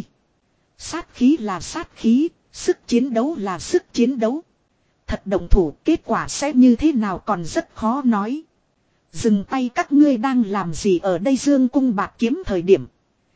A: Sát khí là sát khí, sức chiến đấu là sức chiến đấu. Thật đồng thủ, kết quả sẽ như thế nào còn rất khó nói. Dừng tay các ngươi đang làm gì ở đây dương cung bạc kiếm thời điểm.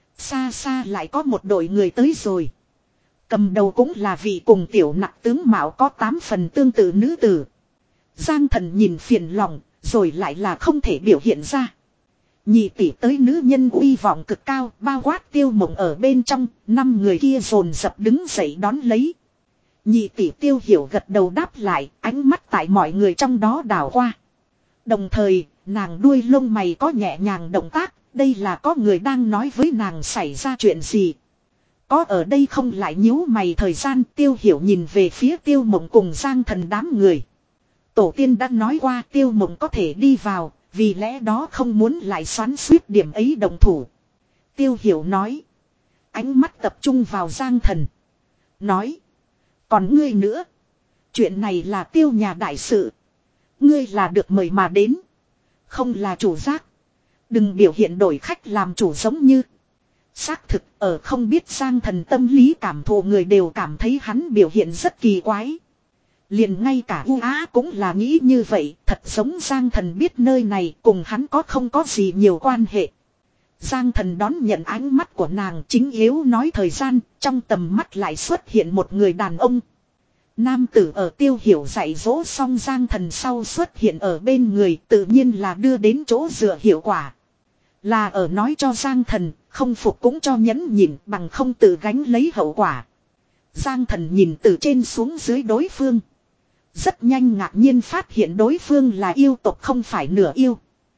A: Xa xa lại có một đội người tới rồi. Cầm đầu cũng là vị cùng tiểu nặc tướng mạo có tám phần tương tự nữ tử. Giang Thần nhìn phiền lòng, rồi lại là không thể biểu hiện ra. Nhị tỷ tới nữ nhân uy vọng cực cao, bao quát Tiêu Mộng ở bên trong, năm người kia dồn dập đứng dậy đón lấy. Nhị tỷ Tiêu Hiểu gật đầu đáp lại, ánh mắt tại mọi người trong đó đảo qua. Đồng thời, nàng đuôi lông mày có nhẹ nhàng động tác, đây là có người đang nói với nàng xảy ra chuyện gì. Có ở đây không lại nhíu mày thời gian. Tiêu Hiểu nhìn về phía Tiêu Mộng cùng Giang Thần đám người. Tổ tiên đã nói qua Tiêu Mộng có thể đi vào, vì lẽ đó không muốn lại xoắn suýt điểm ấy đồng thủ. Tiêu Hiểu nói. Ánh mắt tập trung vào Giang Thần. Nói. Còn ngươi nữa. Chuyện này là Tiêu nhà đại sự. Ngươi là được mời mà đến. Không là chủ giác. Đừng biểu hiện đổi khách làm chủ giống như. Xác thực ở không biết Giang Thần tâm lý cảm thụ người đều cảm thấy hắn biểu hiện rất kỳ quái. Liền ngay cả U Á cũng là nghĩ như vậy, thật giống Giang Thần biết nơi này cùng hắn có không có gì nhiều quan hệ. Giang Thần đón nhận ánh mắt của nàng chính yếu nói thời gian, trong tầm mắt lại xuất hiện một người đàn ông. Nam tử ở Tiêu Hiểu dạy dỗ xong Giang Thần sau xuất hiện ở bên người tự nhiên là đưa đến chỗ dựa hiệu quả. Là ở nói cho Giang Thần, không phục cũng cho nhẫn nhịn bằng không tự gánh lấy hậu quả. Giang Thần nhìn từ trên xuống dưới đối phương. Rất nhanh ngạc nhiên phát hiện đối phương là yêu tộc không phải nửa yêu.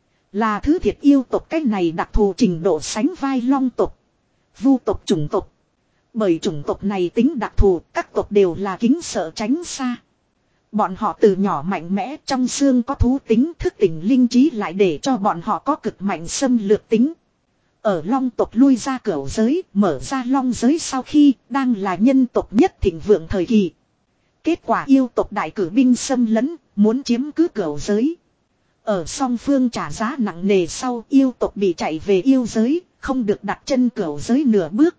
A: Là thứ thiệt yêu tộc cái này đặc thù trình độ sánh vai long tộc. Vu tộc chủng tộc. Bởi chủng tộc này tính đặc thù, các tộc đều là kính sợ tránh xa. Bọn họ từ nhỏ mạnh mẽ trong xương có thú tính thức tỉnh linh trí lại để cho bọn họ có cực mạnh xâm lược tính. Ở long tộc lui ra cửu giới, mở ra long giới sau khi đang là nhân tộc nhất thịnh vượng thời kỳ. Kết quả yêu tộc đại cử binh xâm lấn, muốn chiếm cứ cửu giới. Ở song phương trả giá nặng nề sau yêu tộc bị chạy về yêu giới, không được đặt chân cửu giới nửa bước.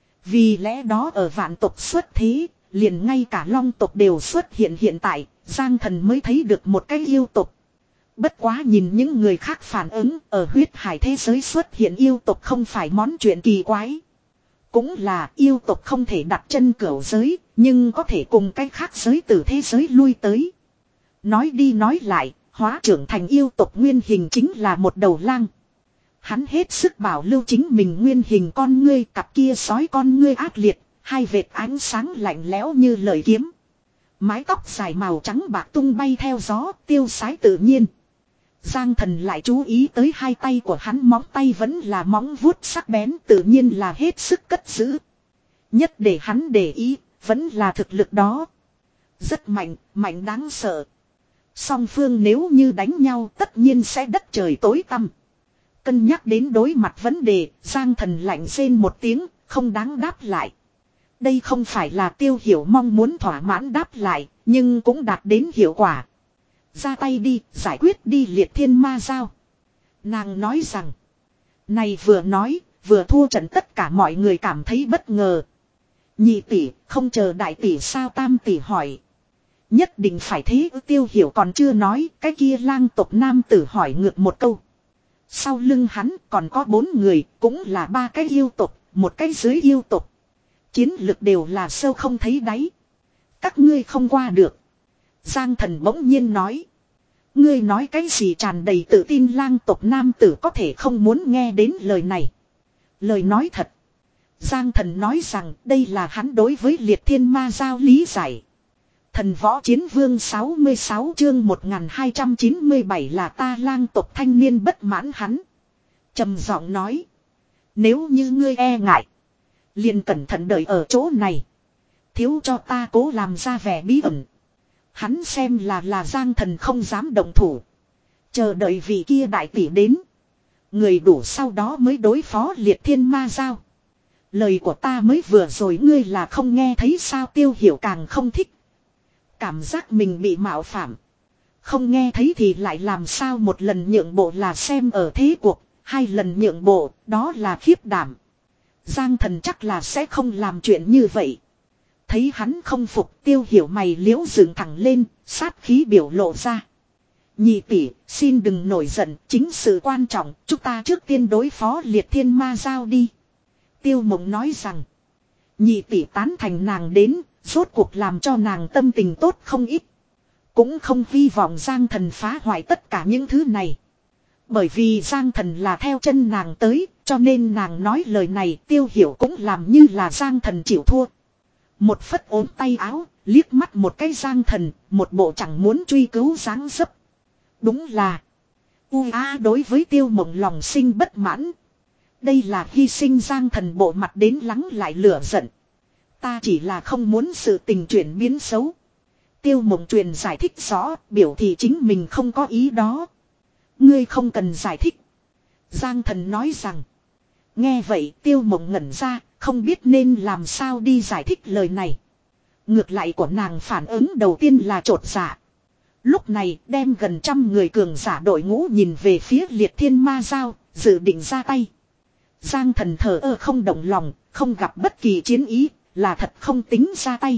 A: Vì lẽ đó ở vạn tộc xuất thế, liền ngay cả long tộc đều xuất hiện hiện tại, Giang Thần mới thấy được một cái yêu tộc. Bất quá nhìn những người khác phản ứng, ở huyết hải thế giới xuất hiện yêu tộc không phải món chuyện kỳ quái. Cũng là yêu tộc không thể đặt chân cửu giới, nhưng có thể cùng cái khác giới từ thế giới lui tới. Nói đi nói lại, hóa trưởng thành yêu tộc nguyên hình chính là một đầu lang. Hắn hết sức bảo lưu chính mình nguyên hình con ngươi, cặp kia sói con ngươi ác liệt, hai vệt ánh sáng lạnh lẽo như lời kiếm. Mái tóc dài màu trắng bạc tung bay theo gió, tiêu sái tự nhiên. Giang Thần lại chú ý tới hai tay của hắn móng tay vẫn là móng vuốt sắc bén, tự nhiên là hết sức cất giữ. Nhất để hắn để ý, vẫn là thực lực đó. Rất mạnh, mạnh đáng sợ. Song phương nếu như đánh nhau tất nhiên sẽ đất trời tối tăm. Cân nhắc đến đối mặt vấn đề, Giang Thần lạnh rên một tiếng, không đáng đáp lại. Đây không phải là Tiêu Hiểu mong muốn thỏa mãn đáp lại, nhưng cũng đạt đến hiệu quả. Ra tay đi, giải quyết đi Liệt Thiên Ma Dao. Nàng nói rằng, này vừa nói, vừa thua trận, tất cả mọi người cảm thấy bất ngờ. Nhị tỷ, không chờ đại tỷ sao? Tam tỷ hỏi. Nhất định phải thế ư? Tiêu Hiểu còn chưa nói, cái kia lang tộc nam tử hỏi ngược một câu. Sau lưng hắn còn có bốn người, cũng là ba cái yêu tộc, một cái dưới yêu tộc. Chiến lực đều là sâu không thấy đáy. Các ngươi không qua được. Giang Thần bỗng nhiên nói. Ngươi nói cái gì? Tràn đầy tự tin lang tộc nam tử có thể không muốn nghe đến lời này. Lời nói thật. Giang Thần nói rằng đây là hắn đối với Liệt Thiên Ma Dao lý giải. Thần Võ Chiến Vương sáu mươi sáu chương một nghìn hai trăm chín mươi bảy là ta lang tộc thanh niên bất mãn hắn. Trầm giọng nói. Nếu như ngươi e ngại. Liền cẩn thận đợi ở chỗ này. Thiếu cho ta cố làm ra vẻ bí ẩn. Hắn xem là là Giang Thần không dám động thủ. Chờ đợi vị kia đại tỷ đến. Người đủ sau đó mới đối phó Liệt Thiên Ma Dao. Lời của ta mới vừa rồi ngươi là không nghe thấy sao? Tiêu Hiểu càng không thích. Cảm giác mình bị mạo phạm. Không nghe thấy thì lại làm sao? Một lần nhượng bộ là xem ở thế cuộc. Hai lần nhượng bộ đó là khiếp đảm. Giang Thần chắc là sẽ không làm chuyện như vậy. Thấy hắn không phục, Tiêu Hiểu mày liễu dựng thẳng lên, sát khí biểu lộ ra. Nhị tỷ, xin đừng nổi giận, chính sự quan trọng, chúng ta trước tiên đối phó Liệt Thiên Ma Dao đi. Tiêu Mộng nói rằng, nhị tỷ tán thành nàng đến, rốt cuộc làm cho nàng tâm tình tốt không ít. Cũng không hy vọng Giang Thần phá hoại tất cả những thứ này. Bởi vì Giang Thần là theo chân nàng tới, cho nên nàng nói lời này Tiêu Hiểu cũng làm như là Giang Thần chịu thua. Một phất ốm tay áo, liếc mắt một cái Giang Thần, một bộ chẳng muốn truy cứu dáng dấp. Đúng là u a đối với Tiêu Mộng lòng sinh bất mãn. Đây là hy sinh. Giang Thần bộ mặt đến lắng lại lửa giận. Ta chỉ là không muốn sự tình chuyển biến xấu. Tiêu Mộng truyền giải thích rõ, biểu thị chính mình không có ý đó. Ngươi không cần giải thích. Giang Thần nói rằng. Nghe vậy Tiêu Mộng ngẩn ra, không biết nên làm sao đi giải thích lời này. Ngược lại của nàng phản ứng đầu tiên là chột dạ. Lúc này đem gần trăm người cường giả đội ngũ nhìn về phía Liệt Thiên Ma Dao, dự định ra tay. Giang Thần thờ ơ không động lòng, không gặp bất kỳ chiến ý, là thật không tính ra tay.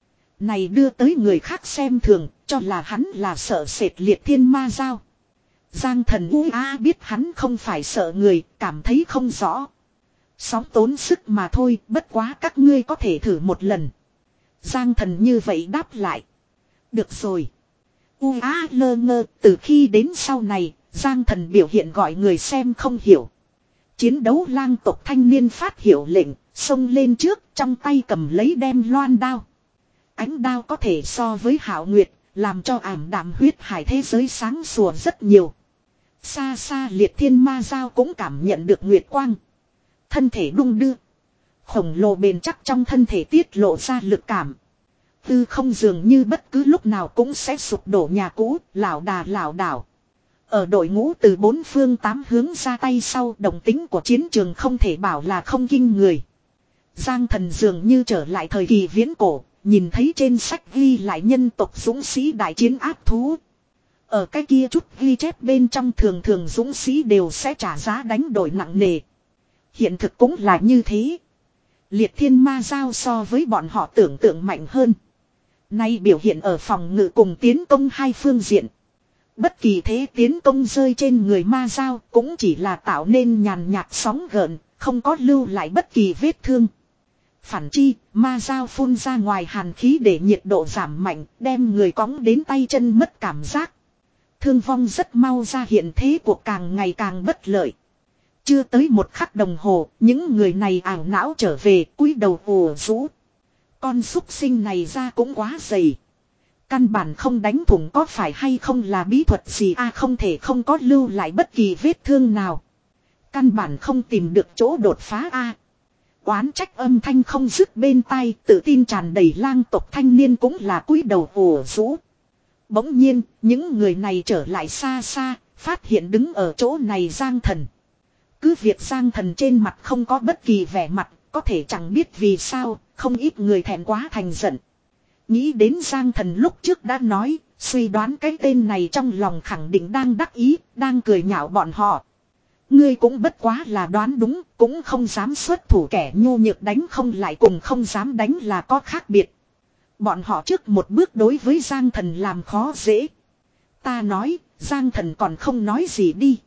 A: Này đưa tới người khác xem thường, cho là hắn là sợ sệt Liệt Thiên Ma Dao. Giang Thần u a biết hắn không phải sợ người, cảm thấy không rõ. Sóng tốn sức mà thôi, bất quá các ngươi có thể thử một lần. Giang Thần như vậy đáp lại. Được rồi. U a lơ ngơ, từ khi đến sau này, Giang Thần biểu hiện gọi người xem không hiểu. Chiến đấu lang tộc thanh niên phát hiệu lệnh, xông lên trước, trong tay cầm lấy đem loan đao. Ánh đao có thể so với hạo nguyệt, làm cho ảm đạm huyết hải thế giới sáng sủa rất nhiều. Xa xa Liệt Thiên Ma Dao cũng cảm nhận được nguyệt quang. Thân thể đung đưa. Khổng lồ bền chắc trong thân thể tiết lộ ra lực cảm. Tư không dường như bất cứ lúc nào cũng sẽ sụp đổ nhà cũ, lảo đà lảo đảo. Ở đội ngũ từ bốn phương tám hướng ra tay sau, động tính của chiến trường không thể bảo là không kinh người. Giang Thần dường như trở lại thời kỳ viễn cổ, nhìn thấy trên sách ghi lại nhân tộc dũng sĩ đại chiến ác thú. Ở cái kia chút ghi chép bên trong thường thường dũng sĩ đều sẽ trả giá đánh đổi nặng nề. Hiện thực cũng là như thế. Liệt Thiên Ma Dao so với bọn họ tưởng tượng mạnh hơn. Nay biểu hiện ở phòng ngự cùng tiến công hai phương diện. Bất kỳ thế tiến công rơi trên người Ma Dao cũng chỉ là tạo nên nhàn nhạt sóng gợn, không có lưu lại bất kỳ vết thương. Phản chi, Ma Dao phun ra ngoài hàn khí để nhiệt độ giảm mạnh, đem người cõng đến tay chân mất cảm giác. Thương vong rất mau ra hiện, thế cuộc càng ngày càng bất lợi. Chưa tới một khắc đồng hồ, những người này ảo não trở về, cúi đầu ồ rũ. Con súc sinh này ra cũng quá dày. Căn bản không đánh thủng có phải hay không là bí thuật gì a, không thể không có lưu lại bất kỳ vết thương nào. Căn bản không tìm được chỗ đột phá a. Oán trách âm thanh không dứt bên tai, tự tin tràn đầy lang tộc thanh niên cũng là cúi đầu ủ rũ. Bỗng nhiên, những người này trở lại xa xa, phát hiện đứng ở chỗ này Giang Thần. Cứ việc Giang Thần trên mặt không có bất kỳ vẻ mặt, có thể chẳng biết vì sao, không ít người thẹn quá thành giận. Nghĩ đến Giang Thần lúc trước đã nói, suy đoán cái tên này trong lòng khẳng định đang đắc ý, đang cười nhạo bọn họ. Ngươi cũng bất quá là đoán đúng, cũng không dám xuất thủ, kẻ nhu nhược đánh không lại cùng không dám đánh là có khác biệt. Bọn họ trước một bước đối với Giang Thần làm khó dễ. Ta nói, Giang Thần còn không nói gì đi.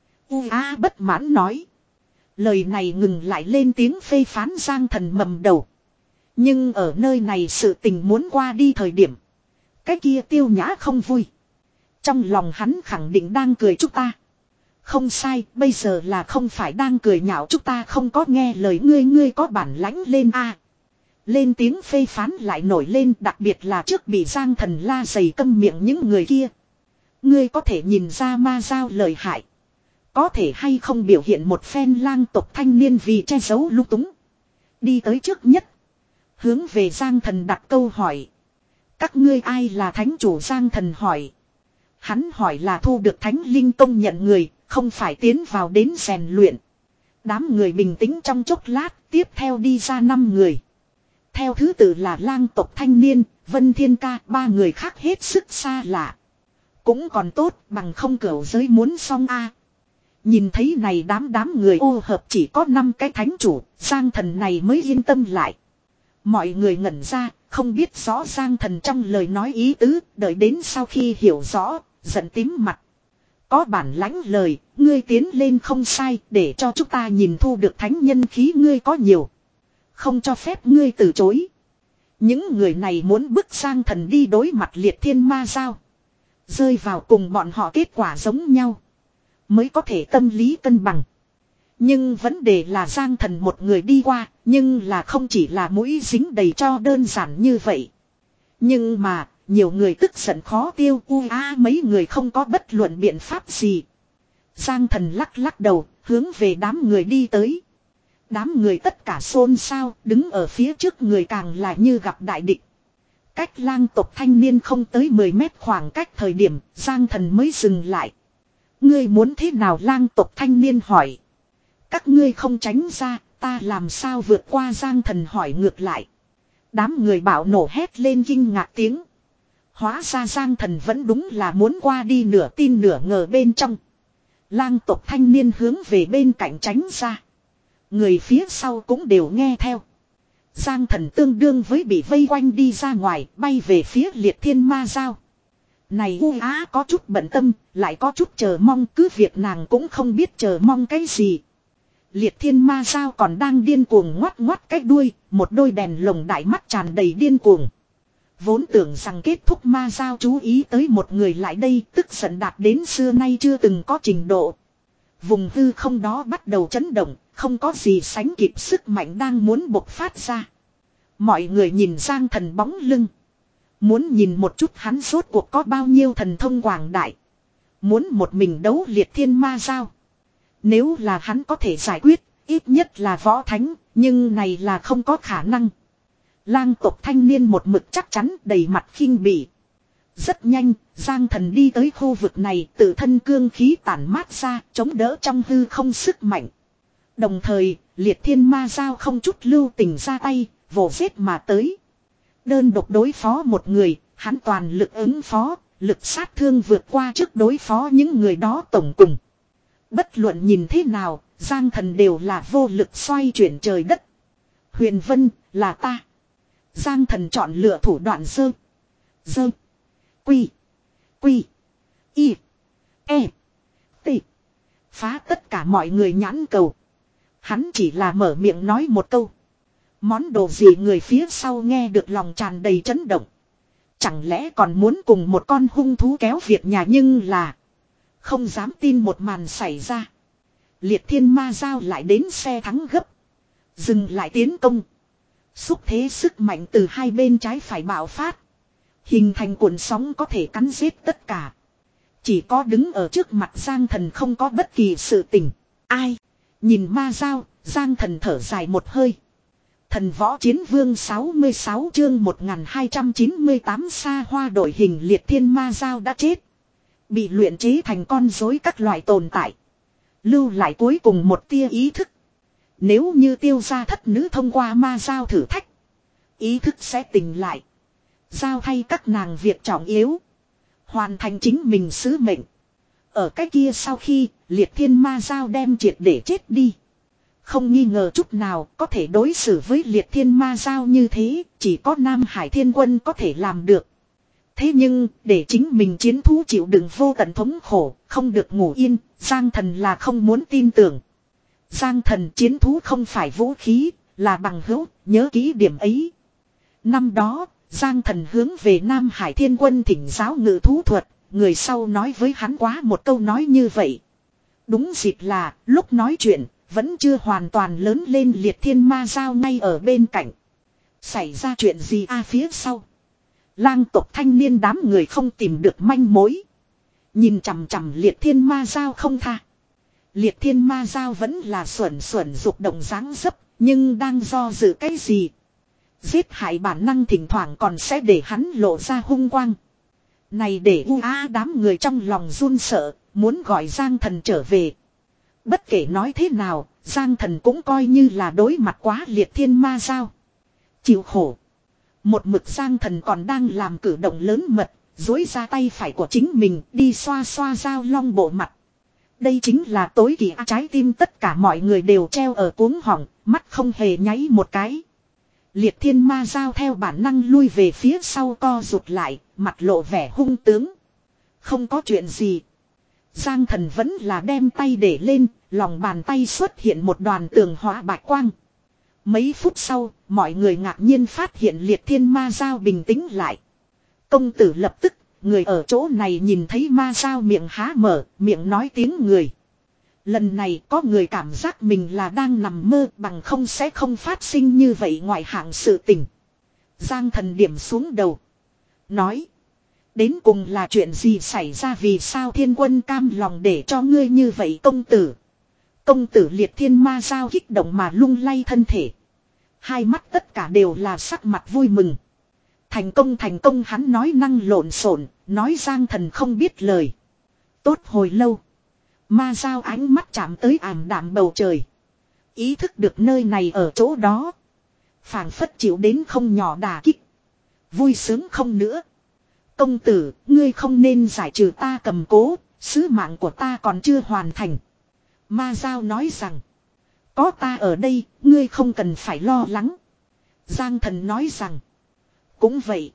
A: U A bất mãn nói. Lời này ngừng lại lên tiếng phê phán Giang Thần mầm đầu. Nhưng ở nơi này sự tình muốn qua đi thời điểm. Cái kia Tiêu Nhã không vui. Trong lòng hắn khẳng định đang cười chúng ta. Không sai, bây giờ là không phải đang cười nhạo chúng ta không có nghe lời ngươi, ngươi có bản lãnh lên a. Lên tiếng phê phán lại nổi lên, đặc biệt là trước bị Giang Thần la dày câm miệng những người kia. Ngươi có thể nhìn ra ma giao lời hại. Có thể hay không biểu hiện một phen lang tộc thanh niên vì che giấu lung túng. Đi tới trước nhất. Hướng về Giang Thần đặt câu hỏi. Các ngươi ai là thánh chủ? Giang Thần hỏi. Hắn hỏi là thu được thánh linh công nhận người, không phải tiến vào đến rèn luyện. Đám người bình tĩnh trong chốc lát, tiếp theo đi ra năm người. Theo thứ tự là lang tộc thanh niên, Vân Thiên Ca, ba người khác hết sức xa lạ. Cũng còn tốt, bằng không cửu giới muốn xong a. Nhìn thấy này đám đám người ô hợp chỉ có năm cái thánh chủ, Giang Thần này mới yên tâm lại. Mọi người ngẩn ra, không biết rõ Giang Thần trong lời nói ý tứ, đợi đến sau khi hiểu rõ, giận tím mặt. Có bản lãnh lời, ngươi tiến lên không sai, để cho chúng ta nhìn thu được thánh nhân khí ngươi có nhiều. Không cho phép ngươi từ chối. Những người này muốn bức Giang Thần đi đối mặt liệt thiên ma giao. Rơi vào cùng bọn họ kết quả giống nhau. Mới có thể tâm lý cân bằng. Nhưng vấn đề là Giang Thần một người đi qua, nhưng là không chỉ là mũi dính đầy cho đơn giản như vậy. Nhưng mà, nhiều người tức giận khó tiêu, u a mấy người không có bất luận biện pháp gì. Giang Thần lắc lắc đầu, hướng về đám người đi tới. Đám người tất cả xôn xao, đứng ở phía trước người càng là như gặp đại địch. Cách lang tộc thanh niên không tới mười mét khoảng cách thời điểm, Giang Thần mới dừng lại. Ngươi muốn thế nào? Lang tộc thanh niên hỏi. Các ngươi không tránh ra, ta làm sao vượt qua? Giang Thần hỏi ngược lại. Đám người bạo nổ hét lên kinh ngạc tiếng. Hóa ra Giang Thần vẫn đúng là muốn qua đi, nửa tin nửa ngờ bên trong. Lang tộc thanh niên hướng về bên cạnh tránh ra. Người phía sau cũng đều nghe theo. Giang Thần tương đương với bị vây quanh đi ra ngoài, bay về phía liệt thiên ma giao. Này U Á có chút bận tâm, lại có chút chờ mong, cứ việc nàng cũng không biết chờ mong cái gì. Liệt thiên ma giao còn đang điên cuồng ngoắt ngoắt cái đuôi, một đôi đèn lồng đại mắt tràn đầy điên cuồng. Vốn tưởng rằng kết thúc ma giao chú ý tới một người lại đây, tức giận đạt đến xưa nay chưa từng có trình độ. Vùng hư không đó bắt đầu chấn động, không có gì sánh kịp sức mạnh đang muốn bộc phát ra. Mọi người nhìn Giang Thần bóng lưng. Muốn nhìn một chút hắn rốt cuộc có bao nhiêu thần thông quảng đại. Muốn một mình đấu liệt thiên ma giao. Nếu là hắn có thể giải quyết, ít nhất là võ thánh, nhưng này là không có khả năng. Lang tộc thanh niên một mực chắc chắn, đầy mặt khinh bỉ. Rất nhanh, Giang Thần đi tới khu vực này, tự thân cương khí tản mát ra, chống đỡ trong hư không sức mạnh. Đồng thời, liệt thiên ma giao không chút lưu tình ra tay, vồ giết mà tới. Đơn độc đối phó một người, hắn toàn lực ứng phó, lực sát thương vượt qua trước đối phó những người đó tổng cùng. Bất luận nhìn thế nào, Giang Thần đều là vô lực xoay chuyển trời đất. Huyền Vân, là ta. Giang Thần chọn lựa thủ đoạn dơ. Dơ. Quy. Quy. Y. E. T. Phá tất cả mọi người nhãn cầu. Hắn chỉ là mở miệng nói một câu. Món đồ gì người phía sau nghe được lòng tràn đầy chấn động. Chẳng lẽ còn muốn cùng một con hung thú kéo việc nhà, nhưng là không dám tin một màn xảy ra. Liệt thiên ma giao lại đến xe thắng gấp. Dừng lại tiến công. Xúc thế sức mạnh từ hai bên trái phải bạo phát. Hình thành cuộn sóng có thể cắn giết tất cả. Chỉ có đứng ở trước mặt Giang Thần không có bất kỳ sự tình. Ai? Nhìn ma dao, Giang Thần thở dài một hơi. Thần võ chiến vương sáu mươi sáu chương một nghìn hai trăm chín mươi tám xa hoa đội hình liệt thiên ma dao đã chết. Bị luyện chế thành con rối các loại tồn tại. Lưu lại cuối cùng một tia ý thức. Nếu như tiêu gia thất nữ thông qua ma dao thử thách. Ý thức sẽ tỉnh lại. Giao thay các nàng việc trọng yếu. Hoàn thành chính mình sứ mệnh. Ở cái kia sau khi liệt thiên ma dao đem triệt để chết đi. Không nghi ngờ chút nào có thể đối xử với liệt thiên ma dao như thế. Chỉ có Nam Hải Thiên Quân có thể làm được. Thế nhưng để chính mình chiến thú chịu đựng vô tận thống khổ. Không được ngủ yên. Giang Thần là không muốn tin tưởng. Giang Thần chiến thú không phải vũ khí. Là bằng hữu. Nhớ kỹ điểm ấy. Năm đó Giang Thần hướng về Nam Hải Thiên Quân thỉnh giáo ngự thú thuật. Người sau nói với hắn quá một câu nói như vậy. Đúng dịp là lúc nói chuyện vẫn chưa hoàn toàn lớn lên liệt thiên ma dao ngay ở bên cạnh. Xảy ra chuyện gì a à, phía sau. Lang tộc thanh niên đám người không tìm được manh mối. Nhìn chằm chằm liệt thiên ma dao không tha. Liệt thiên ma dao vẫn là xuẩn xuẩn dục động dáng dấp. Nhưng đang do dự cái gì. Giết hại bản năng thỉnh thoảng còn sẽ để hắn lộ ra hung quang. Này để u á đám người trong lòng run sợ. Muốn gọi Giang Thần trở về. Bất kể nói thế nào, Giang Thần cũng coi như là đối mặt quá liệt thiên ma dao. Chịu khổ. Một mực Giang Thần còn đang làm cử động lớn mật, duỗi ra tay phải của chính mình đi xoa xoa dao long bộ mặt. Đây chính là tối kỵ trái tim tất cả mọi người đều treo ở cuống họng, mắt không hề nháy một cái. Liệt thiên ma dao theo bản năng lui về phía sau co rụt lại, mặt lộ vẻ hung tướng. Không có chuyện gì. Giang Thần vẫn là đem tay để lên, lòng bàn tay xuất hiện một đoàn tường hóa bạch quang. Mấy phút sau, mọi người ngạc nhiên phát hiện liệt thiên ma dao bình tĩnh lại. Công tử lập tức, người ở chỗ này nhìn thấy ma dao miệng há mở, miệng nói tiếng người. Lần này có người cảm giác mình là đang nằm mơ bằng không sẽ không phát sinh như vậy ngoại hạng sự tình. Giang Thần điểm xuống đầu. Nói. Đến cùng là chuyện gì xảy ra vì sao Thiên Quân cam lòng để cho ngươi như vậy công tử. Công tử liệt thiên ma dao kích động mà lung lay thân thể. Hai mắt tất cả đều là sắc mặt vui mừng. Thành công thành công hắn nói năng lộn xộn, nói Giang Thần không biết lời. Tốt hồi lâu. Ma dao ánh mắt chạm tới ảm đạm bầu trời. Ý thức được nơi này ở chỗ đó. Phảng phất chịu đến không nhỏ đả kích. Vui sướng không nữa. Công tử, ngươi không nên giải trừ ta cầm cố, sứ mạng của ta còn chưa hoàn thành. Ma dao nói rằng, có ta ở đây, ngươi không cần phải lo lắng. Giang Thần nói rằng, cũng vậy.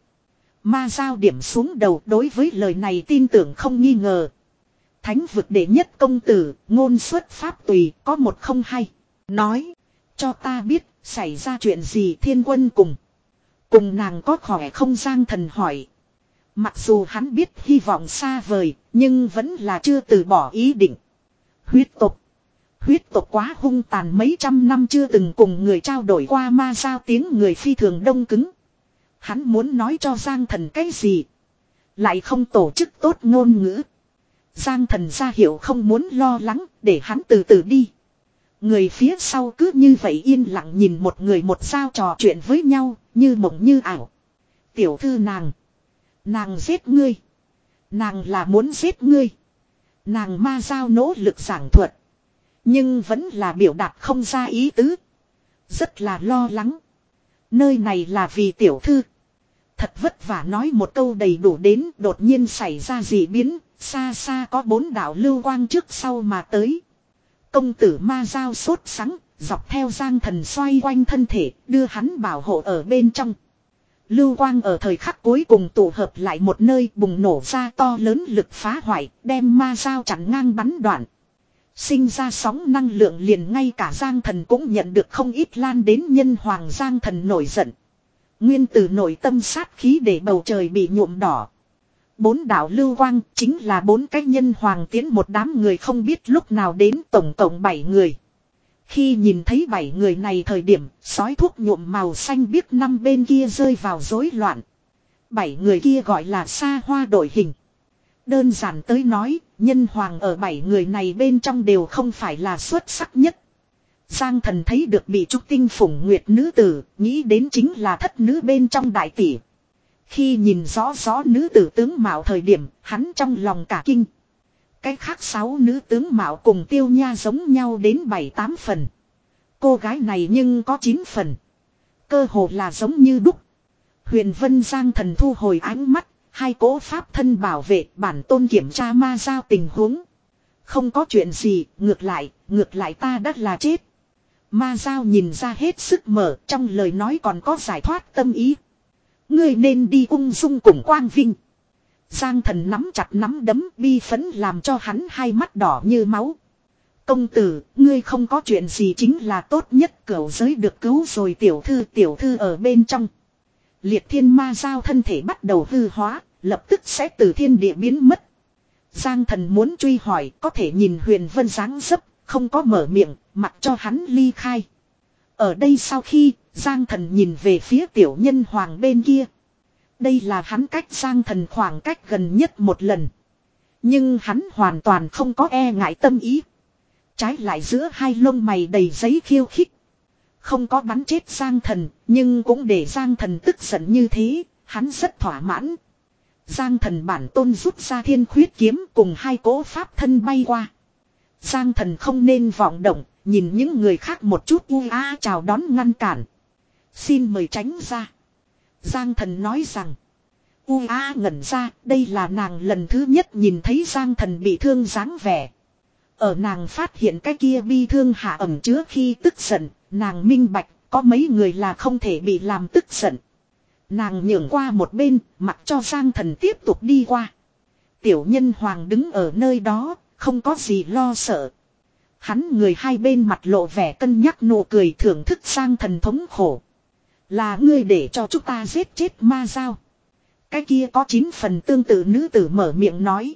A: Ma dao điểm xuống đầu đối với lời này tin tưởng không nghi ngờ. Thánh vực đệ nhất công tử, ngôn xuất pháp tùy, có một không hay. Nói, cho ta biết, xảy ra chuyện gì Thiên Quân cùng. Cùng nàng có khỏe không Giang Thần hỏi. Mặc dù hắn biết hy vọng xa vời, nhưng vẫn là chưa từ bỏ ý định. Huyết tộc. Huyết tộc quá hung tàn mấy trăm năm chưa từng cùng người trao đổi qua ma dao tiếng người phi thường đông cứng. Hắn muốn nói cho Giang Thần cái gì. Lại không tổ chức tốt ngôn ngữ. Giang Thần ra hiệu không muốn lo lắng, để hắn từ từ đi. Người phía sau cứ như vậy yên lặng nhìn một người một sao trò chuyện với nhau, như mộng như ảo. Tiểu thư nàng. Nàng giết ngươi. Nàng là muốn giết ngươi. Nàng ma dao nỗ lực giảng thuật. Nhưng vẫn là biểu đạt không ra ý tứ. Rất là lo lắng. Nơi này là vì tiểu thư. Thật vất vả nói một câu đầy đủ đến đột nhiên xảy ra dị biến. Xa xa có bốn đạo lưu quang trước sau mà tới. Công tử ma dao sốt sắng. Dọc theo Giang Thần xoay quanh thân thể. Đưa hắn bảo hộ ở bên trong. Lưu quang ở thời khắc cuối cùng tụ hợp lại một nơi bùng nổ ra to lớn lực phá hoại, đem ma dao chặn ngang bắn đoạn. Sinh ra sóng năng lượng liền ngay cả Giang Thần cũng nhận được không ít lan đến nhân hoàng Giang Thần nổi giận. Nguyên từ nội tâm sát khí để bầu trời bị nhuộm đỏ. Bốn đạo lưu quang chính là bốn cái nhân hoàng tiến một đám người không biết lúc nào đến tổng cộng bảy người. Khi nhìn thấy bảy người này thời điểm, sói thuốc nhuộm màu xanh biếc năm bên kia rơi vào rối loạn. Bảy người kia gọi là xa hoa đội hình. Đơn giản tới nói, nhân hoàng ở bảy người này bên trong đều không phải là xuất sắc nhất. Giang Thần thấy được bị trúc tinh phủng nguyệt nữ tử, nghĩ đến chính là thất nữ bên trong đại tỷ. Khi nhìn rõ rõ nữ tử tướng mạo thời điểm, hắn trong lòng cả kinh. Cái khác sáu nữ tướng mạo cùng Tiêu Nha giống nhau đến bảy tám phần. Cô gái này nhưng có chín phần. Cơ hồ là giống như đúc. Huyền Vân Giang Thần thu hồi ánh mắt, hai cỗ pháp thân bảo vệ bản tôn kiểm tra ma giao tình huống. Không có chuyện gì, ngược lại, ngược lại ta đã là chết. Ma giao nhìn ra hết sức mở, trong lời nói còn có giải thoát tâm ý. Ngươi nên đi ung dung cùng Quang Vinh. Giang Thần nắm chặt nắm đấm, bi phấn làm cho hắn hai mắt đỏ như máu. Công tử, ngươi không có chuyện gì chính là tốt nhất, cửu giới được cứu rồi. Tiểu thư tiểu thư ở bên trong. Liệt thiên ma giao thân thể bắt đầu hư hóa, lập tức sẽ từ thiên địa biến mất. Giang Thần muốn truy hỏi, có thể nhìn Huyền Vân dáng dấp, không có mở miệng, mặc cho hắn ly khai. Ở đây sau khi, Giang Thần nhìn về phía tiểu nhân hoàng bên kia. Đây là hắn cách Giang Thần khoảng cách gần nhất một lần. Nhưng hắn hoàn toàn không có e ngại tâm ý. Trái lại giữa hai lông mày đầy giấy khiêu khích. Không có bắn chết Giang Thần, nhưng cũng để Giang Thần tức giận như thế, hắn rất thỏa mãn. Giang Thần bản tôn rút ra thiên khuyết kiếm cùng hai cỗ pháp thân bay qua. Giang Thần không nên vọng động, nhìn những người khác một chút u a chào đón ngăn cản. Xin mời tránh ra. Giang Thần nói rằng. U a ngẩn ra, đây là nàng lần thứ nhất nhìn thấy Giang Thần bị thương dáng vẻ. Ở nàng phát hiện cái kia bi thương hạ ẩm chứa khi tức giận, nàng minh bạch, có mấy người là không thể bị làm tức giận. Nàng nhường qua một bên, mặc cho Giang Thần tiếp tục đi qua. Tiểu nhân hoàng đứng ở nơi đó, không có gì lo sợ. Hắn người hai bên mặt lộ vẻ cân nhắc nụ cười thưởng thức Giang Thần thống khổ. Là ngươi để cho chúng ta giết chết ma giao. Cái kia có chín phần tương tự nữ tử mở miệng nói.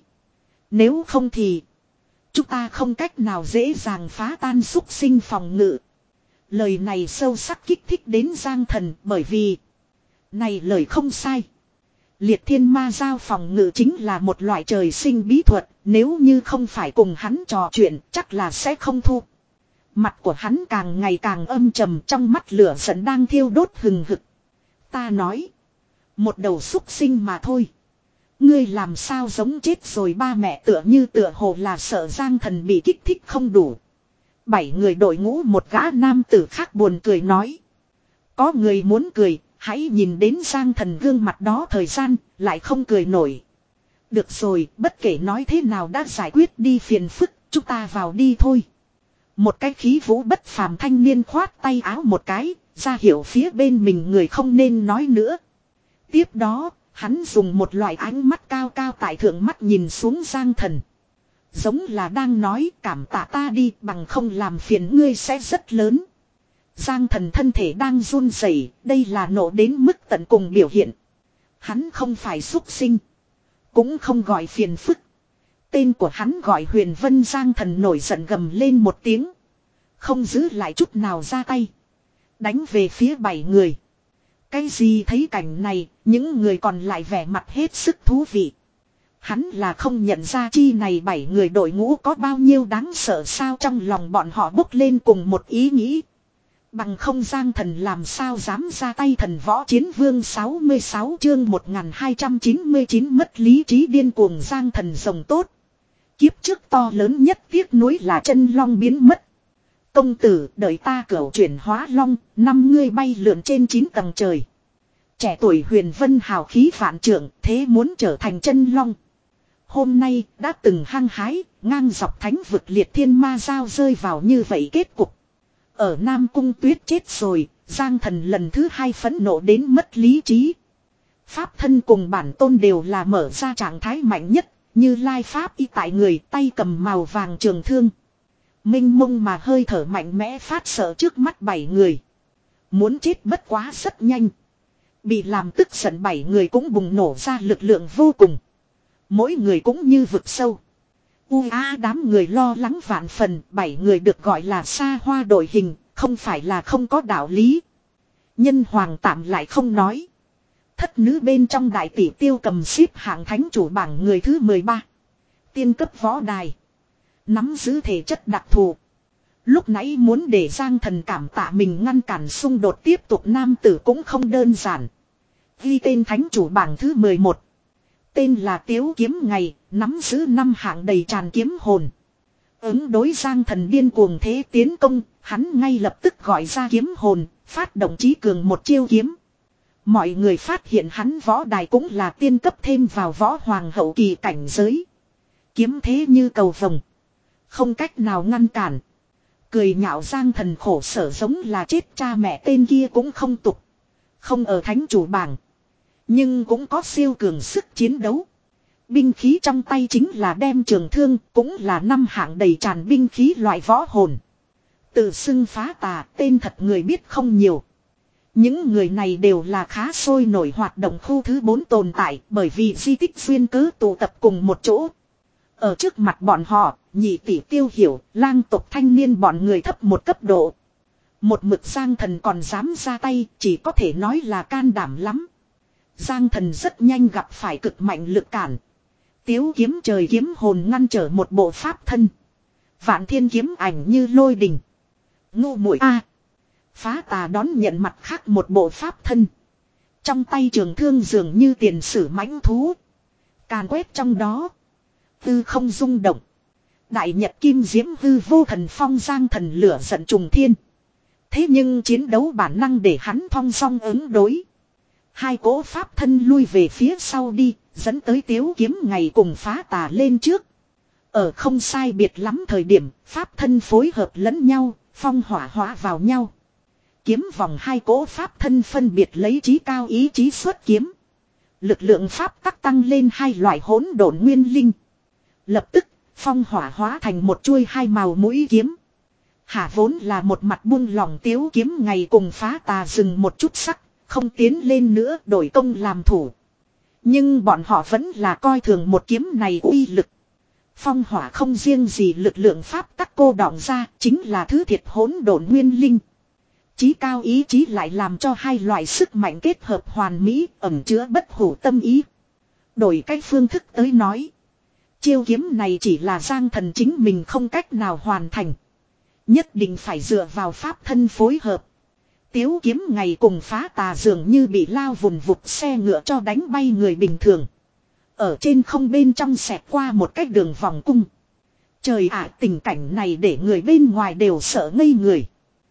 A: Nếu không thì chúng ta không cách nào dễ dàng phá tan xúc sinh phòng ngự. Lời này sâu sắc kích thích đến Giang Thần bởi vì này lời không sai. Liệt thiên ma giao phòng ngự chính là một loại trời sinh bí thuật. Nếu như không phải cùng hắn trò chuyện chắc là sẽ không thu. Mặt của hắn càng ngày càng âm trầm, trong mắt lửa giận đang thiêu đốt hừng hực. Ta nói. Một đầu xúc sinh mà thôi. Ngươi làm sao giống chết rồi, ba mẹ tựa như tựa hồ là sợ Giang Thần bị kích thích không đủ. Bảy người đội ngũ một gã nam tử khác buồn cười nói. Có người muốn cười, hãy nhìn đến Giang Thần gương mặt đó thời gian, lại không cười nổi. Được rồi, bất kể nói thế nào đã giải quyết đi phiền phức, chúng ta vào đi thôi. Một cái khí vũ bất phàm thanh niên khoát tay áo một cái, ra hiệu phía bên mình người không nên nói nữa. Tiếp đó, hắn dùng một loại ánh mắt cao cao tại thượng mắt nhìn xuống Giang Thần. Giống là đang nói cảm tạ ta đi, bằng không làm phiền ngươi sẽ rất lớn. Giang Thần thân thể đang run rẩy, đây là nộ đến mức tận cùng biểu hiện. Hắn không phải xúc sinh, cũng không gọi phiền phức. Tên của hắn gọi Huyền Vân. Giang Thần nổi giận gầm lên một tiếng, không giữ lại chút nào ra tay, đánh về phía bảy người. Cái gì thấy cảnh này, những người còn lại vẻ mặt hết sức thú vị. Hắn là không nhận ra chi này bảy người đội ngũ có bao nhiêu đáng sợ sao, trong lòng bọn họ bốc lên cùng một ý nghĩ. Bằng không Giang Thần làm sao dám ra tay. Thần võ chiến vương sáu mươi sáu chương một nghìn hai trăm chín mươi chín mất lý trí điên cuồng Giang Thần rồng tốt. Kiếp trước to lớn nhất tiếc nuối là chân long biến mất. Công tử đợi ta cửu chuyển hóa long, năm ngươi bay lượn trên chín tầng trời. Trẻ tuổi Huyền Vân hào khí vạn trượng, thế muốn trở thành chân long. Hôm nay đã từng hăng hái, ngang dọc thánh vực liệt thiên ma giao rơi vào như vậy kết cục. Ở Nam Cung Tuyết chết rồi, Giang Thần lần thứ hai phẫn nộ đến mất lý trí. Pháp thân cùng bản tôn đều là mở ra trạng thái mạnh nhất, như lai pháp y tại người, tay cầm màu vàng trường thương. Minh mông mà hơi thở mạnh mẽ phát sợ trước mắt bảy người. Muốn chết bất quá rất nhanh. Bị làm tức giận bảy người cũng bùng nổ ra lực lượng vô cùng. Mỗi người cũng như vực sâu. U a đám người lo lắng vạn phần, bảy người được gọi là xa hoa đội hình, không phải là không có đạo lý. Nhân hoàng tạm lại không nói. thất nữ bên trong đại tỷ Tiêu Cầm xếp hạng thánh chủ bảng người thứ mười ba. Tiên cấp võ đài. Nắm giữ thể chất đặc thù. Lúc nãy muốn để Giang Thần cảm tạ mình ngăn cản xung đột tiếp tục nam tử cũng không đơn giản. Ghi tên thánh chủ bảng thứ mười một. Tên là Tiếu Kiếm Ngày, nắm giữ năm hạng đầy tràn kiếm hồn. Ứng đối Giang Thần điên cuồng thế tiến công, hắn ngay lập tức gọi ra kiếm hồn, phát động chí cường một chiêu kiếm. Mọi người phát hiện hắn võ đài cũng là tiên cấp thêm vào võ hoàng hậu kỳ cảnh giới. Kiếm thế như cầu vồng. Không cách nào ngăn cản. Cười nhạo Giang Thần khổ sở giống là chết cha mẹ tên kia cũng không tục. Không ở thánh chủ bảng. Nhưng cũng có siêu cường sức chiến đấu. Binh khí trong tay chính là đem trường thương, cũng là năm hạng đầy tràn binh khí loại võ hồn. Tự xưng phá tà, tên thật người biết không nhiều. Những người này đều là khá sôi nổi hoạt động khu thứ bốn tồn tại, bởi vì di tích duyên cớ tụ tập cùng một chỗ. Ở trước mặt bọn họ, nhị tỷ Tiêu Hiểu, lang tộc thanh niên bọn người thấp một cấp độ. Một mực Giang Thần còn dám ra tay, chỉ có thể nói là can đảm lắm. Giang Thần rất nhanh gặp phải cực mạnh lực cản. Tiếu kiếm trời kiếm hồn ngăn trở một bộ pháp thân. Vạn thiên kiếm ảnh như lôi đình. Ngu muội a. Phá tà đón nhận mặt khác một bộ pháp thân. Trong tay trường thương dường như tiền sử mãnh thú. Càn quét trong đó. Tư không rung động. Đại nhật kim diễm hư vô thần phong Giang Thần lửa giận trùng thiên. Thế nhưng chiến đấu bản năng để hắn thong song ứng đối. Hai cỗ pháp thân lui về phía sau đi, dẫn tới Tiếu Kiếm Ngày cùng phá tà lên trước. Ở không sai biệt lắm thời điểm, pháp thân phối hợp lẫn nhau, phong hỏa hóa vào nhau. Kiếm vòng hai cỗ pháp thân phân biệt lấy chí cao ý chí xuất kiếm. Lực lượng pháp tắc tăng lên hai loại hỗn độn nguyên linh. Lập tức, phong hỏa hóa thành một chuôi hai màu mũi kiếm. Hả vốn là một mặt buông lòng Tiếu Kiếm Ngày cùng phá tà dừng một chút sắc, không tiến lên nữa đổi công làm thủ. Nhưng bọn họ vẫn là coi thường một kiếm này uy lực. Phong hỏa không riêng gì lực lượng pháp tắc cô đọng ra, chính là thứ thiệt hỗn độn nguyên linh. Chí cao ý chí lại làm cho hai loại sức mạnh kết hợp hoàn mỹ, ẩn chứa bất hủ tâm ý. Đổi cách phương thức tới nói. Chiêu kiếm này chỉ là Giang Thần chính mình không cách nào hoàn thành. Nhất định phải dựa vào pháp thân phối hợp. Tiếu Kiếm Ngày cùng phá tà dường như bị lao vùn vụt xe ngựa cho đánh bay người bình thường. Ở trên không bên trong xẹt qua một cách đường vòng cung. Trời ạ, tình cảnh này để người bên ngoài đều sợ ngây người.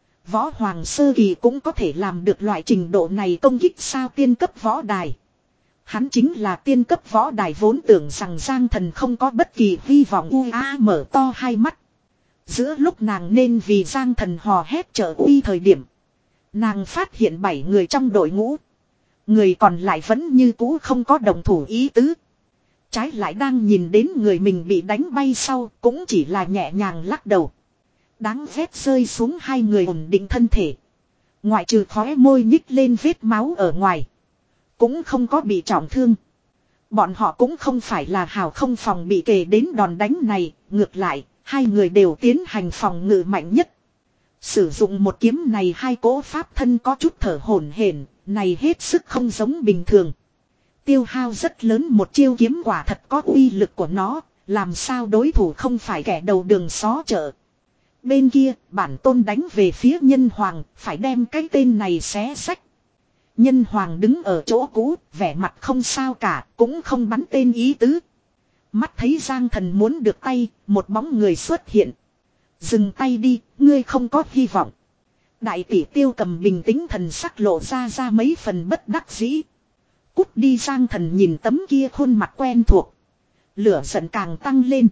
A: Võ Hoàng Sơ Kỳ cũng có thể làm được loại trình độ này công kích sao tiên cấp võ đài. Hắn chính là tiên cấp võ đài vốn tưởng rằng Giang Thần không có bất kỳ hy vọng u a mở to hai mắt. Giữa lúc nàng nên vì Giang Thần hò hét trợ uy thời điểm. Nàng phát hiện bảy người trong đội ngũ. Người còn lại vẫn như cũ không có đồng thủ ý tứ. Trái lại đang nhìn đến người mình bị đánh bay sau cũng chỉ là nhẹ nhàng lắc đầu. Đáng ghét rơi xuống hai người ổn định thân thể. Ngoại trừ khóe môi nhích lên vết máu ở ngoài. Cũng không có bị trọng thương. Bọn họ cũng không phải là hào không phòng bị kề đến đòn đánh này. Ngược lại, hai người đều tiến hành phòng ngự mạnh nhất. Sử dụng một kiếm này hai cỗ pháp thân có chút thở hổn hển, này hết sức không giống bình thường. Tiêu hao rất lớn một chiêu kiếm quả thật có uy lực của nó, làm sao đối thủ không phải kẻ đầu đường xó chợ. Bên kia, bản tôn đánh về phía nhân hoàng, phải đem cái tên này xé xách. Nhân hoàng đứng ở chỗ cũ, vẻ mặt không sao cả, cũng không bắn tên ý tứ. Mắt thấy Giang Thần muốn được tay, một bóng người xuất hiện. Dừng tay đi, ngươi không có hy vọng. Đại tỷ Tiêu Cầm bình tĩnh thần sắc lộ ra ra mấy phần bất đắc dĩ. Cút đi Giang Thần nhìn tấm kia khuôn mặt quen thuộc. Lửa giận càng tăng lên.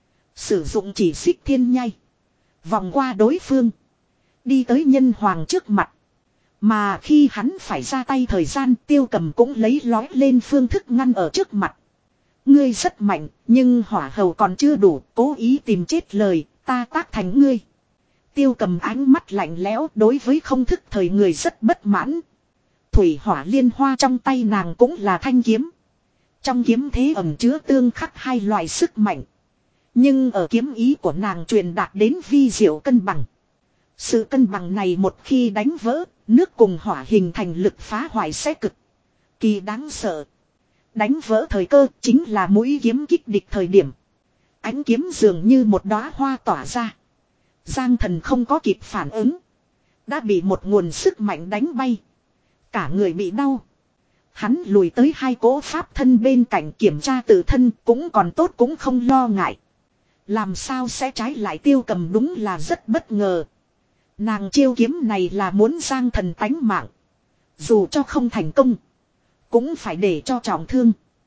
A: Sử dụng chỉ xích thiên nhai. Vòng qua đối phương. Đi tới nhân hoàng trước mặt. Mà khi hắn phải ra tay thời gian Tiêu Cầm cũng lấy lói lên phương thức ngăn ở trước mặt. Ngươi rất mạnh, nhưng hỏa hầu còn chưa đủ, cố ý tìm chết lời, ta tác thành ngươi. Tiêu Cầm ánh mắt lạnh lẽo đối với không thức thời người rất bất mãn. Thủy hỏa liên hoa trong tay nàng cũng là thanh kiếm. Trong kiếm thế ẩn chứa tương khắc hai loại sức mạnh. Nhưng ở kiếm ý của nàng truyền đạt đến vi diệu cân bằng. Sự cân bằng này một khi đánh vỡ, nước cùng hỏa hình thành lực phá hoại sẽ cực. kỳ đáng sợ. Đánh vỡ thời cơ chính là mũi kiếm kích địch thời điểm. Ánh kiếm dường như một đóa hoa tỏa ra. Giang Thần không có kịp phản ứng. Đã bị một nguồn sức mạnh đánh bay. Cả người bị đau. Hắn lùi tới hai cỗ pháp thân bên cạnh kiểm tra tự thân cũng còn tốt cũng không lo ngại. Làm sao sẽ trái lại Tiêu Cầm đúng là rất bất ngờ. Nàng chiêu kiếm này là muốn Giang Thần tánh mạng. Dù cho không thành công. Cũng phải để cho trọng thương.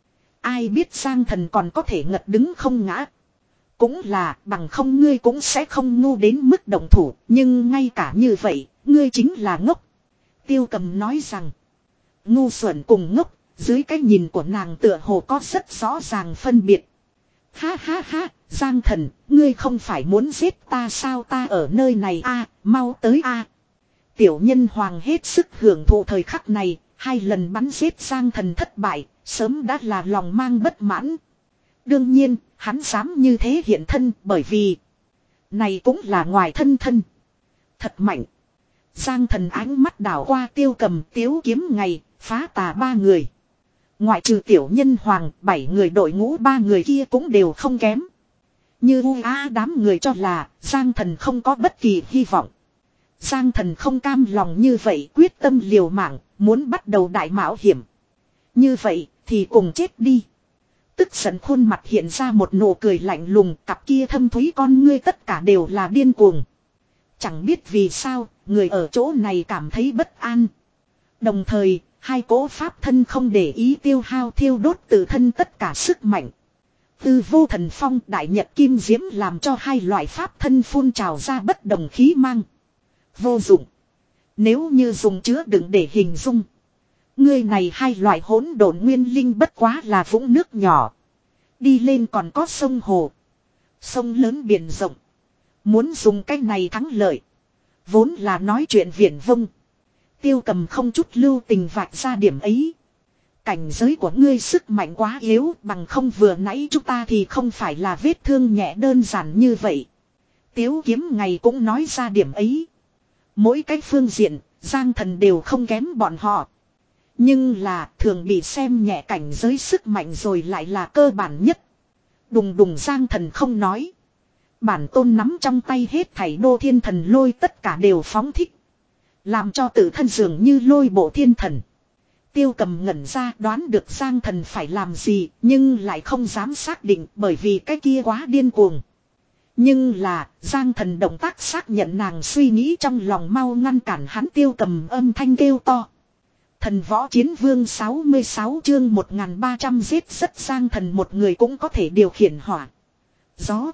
A: Ai biết Giang Thần còn có thể ngật đứng không ngã. Cũng là bằng không ngươi cũng sẽ không ngu đến mức động thủ. Nhưng ngay cả như vậy ngươi chính là ngốc. Tiêu Cầm nói rằng. Ngu xuẩn cùng ngốc. Dưới cái nhìn của nàng tựa hồ có rất rõ ràng phân biệt. Ha ha ha. Giang Thần, ngươi không phải muốn giết ta sao ta ở nơi này a, à, mau tới a. À. Tiểu Nhân Hoàng hết sức hưởng thụ thời khắc này, hai lần bắn giết Giang Thần thất bại, sớm đã là lòng mang bất mãn. Đương nhiên, hắn dám như thế hiện thân bởi vì này cũng là ngoài thân thân. Thật mạnh. Giang Thần ánh mắt đảo qua Tiêu Cầm, Tiếu Kiếm ngày, phá tà ba người. Ngoại trừ Tiểu Nhân Hoàng, bảy người đội ngũ ba người kia cũng đều không kém. Như u á đám người cho là Giang Thần không có bất kỳ hy vọng. Giang Thần không cam lòng như vậy, quyết tâm liều mạng, muốn bắt đầu đại mạo hiểm. Như vậy thì cùng chết đi. Tức giận khuôn mặt hiện ra một nụ cười lạnh lùng, cặp kia thâm thúy con ngươi tất cả đều là điên cuồng. Chẳng biết vì sao, người ở chỗ này cảm thấy bất an. Đồng thời, hai cỗ pháp thân không để ý tiêu hao thiêu đốt tự thân tất cả sức mạnh. Tư vô thần phong đại nhật kim diễm làm cho hai loại pháp thân phun trào ra bất đồng khí mang. Vô dụng. Nếu như dùng chứa đựng để hình dung. Người này hai loại hỗn độn nguyên linh bất quá là vũng nước nhỏ. Đi lên còn có sông hồ. Sông lớn biển rộng. Muốn dùng cách này thắng lợi. Vốn là nói chuyện viển vông. Tiêu Cầm không chút lưu tình vạch ra điểm ấy. Cảnh giới của ngươi sức mạnh quá yếu, bằng không vừa nãy chúng ta thì không phải là vết thương nhẹ đơn giản như vậy. Tiếu Kiếm ngày cũng nói ra điểm ấy. Mỗi cái phương diện, Giang Thần đều không kém bọn họ. Nhưng là thường bị xem nhẹ cảnh giới sức mạnh rồi lại là cơ bản nhất. Đùng đùng Giang Thần không nói. Bản tôn nắm trong tay hết thảy đô thiên thần lôi tất cả đều phóng thích. Làm cho tự thân dường như lôi bộ thiên thần. Tiêu Cầm ngẩn ra đoán được Giang Thần phải làm gì, nhưng lại không dám xác định bởi vì cái kia quá điên cuồng. Nhưng là, Giang Thần động tác xác nhận nàng suy nghĩ trong lòng, mau ngăn cản hắn. Tiêu Cầm âm thanh kêu to. Thần Võ Chiến Vương sáu mươi sáu chương một nghìn ba trăm giết rất. Giang Thần một người cũng có thể điều khiển hỏa, gió,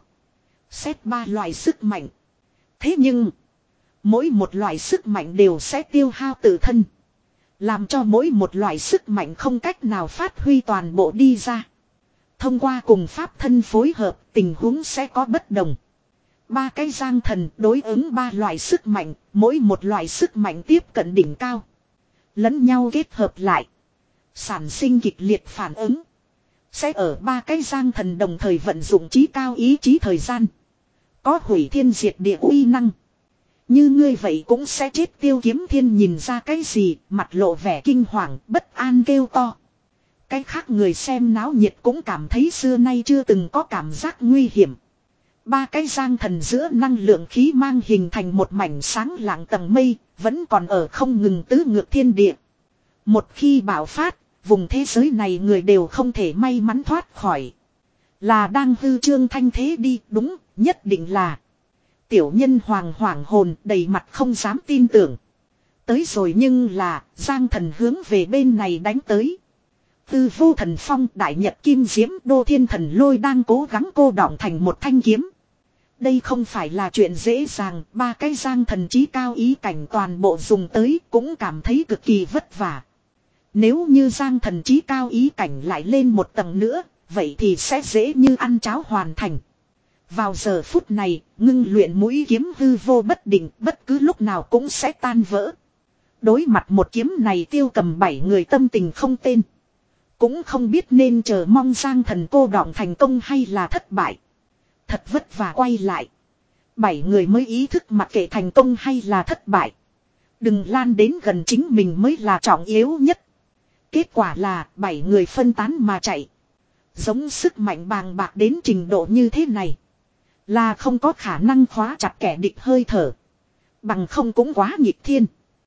A: xét ba loại sức mạnh. Thế nhưng, mỗi một loại sức mạnh đều sẽ tiêu hao tự thân. Làm cho mỗi một loại sức mạnh không cách nào phát huy toàn bộ đi ra. Thông qua cùng pháp thân phối hợp, tình huống sẽ có bất đồng. Ba cái Giang Thần đối ứng ba loại sức mạnh, mỗi một loại sức mạnh tiếp cận đỉnh cao. Lẫn nhau kết hợp lại. Sản sinh kịch liệt phản ứng. Sẽ ở ba cái Giang Thần đồng thời vận dụng trí cao ý chí thời gian. Có hủy thiên diệt địa uy năng. Như ngươi vậy cũng sẽ chết. Tiêu Kiếm Thiên nhìn ra cái gì, mặt lộ vẻ kinh hoàng, bất an kêu to. Cái khác người xem náo nhiệt cũng cảm thấy xưa nay chưa từng có cảm giác nguy hiểm. Ba cái Giang Thần giữa năng lượng khí mang hình thành một mảnh sáng lạng tầng mây, vẫn còn ở không ngừng tứ ngược thiên địa. Một khi bạo phát, vùng thế giới này người đều không thể may mắn thoát khỏi. Là đang hư trương thanh thế đi, đúng, nhất định là. Tiểu Nhân Hoàng hoảng hồn đầy mặt không dám tin tưởng. Tới rồi nhưng là, Giang Thần hướng về bên này đánh tới. Tư vô thần phong đại nhật kim diễm đô thiên thần lôi đang cố gắng cô đọng thành một thanh kiếm. Đây không phải là chuyện dễ dàng, ba cái Giang Thần chí cao ý cảnh toàn bộ dùng tới cũng cảm thấy cực kỳ vất vả. Nếu như Giang Thần chí cao ý cảnh lại lên một tầng nữa, vậy thì sẽ dễ như ăn cháo hoàn thành. Vào giờ phút này, ngưng luyện mũi kiếm hư vô bất định, bất cứ lúc nào cũng sẽ tan vỡ. Đối mặt một kiếm này, Tiêu Cầm bảy người tâm tình không tên. Cũng không biết nên chờ mong Giang Thần cô đọng thành công hay là thất bại. Thật vất vả quay lại. Bảy người mới ý thức mặc kệ thành công hay là thất bại. Đừng lan đến gần chính mình mới là trọng yếu nhất. Kết quả là bảy người phân tán mà chạy. Giống sức mạnh bàng bạc đến trình độ như thế này. Là không có khả năng khóa chặt kẻ địch hơi thở. Bằng không cũng quá nghịch thiên.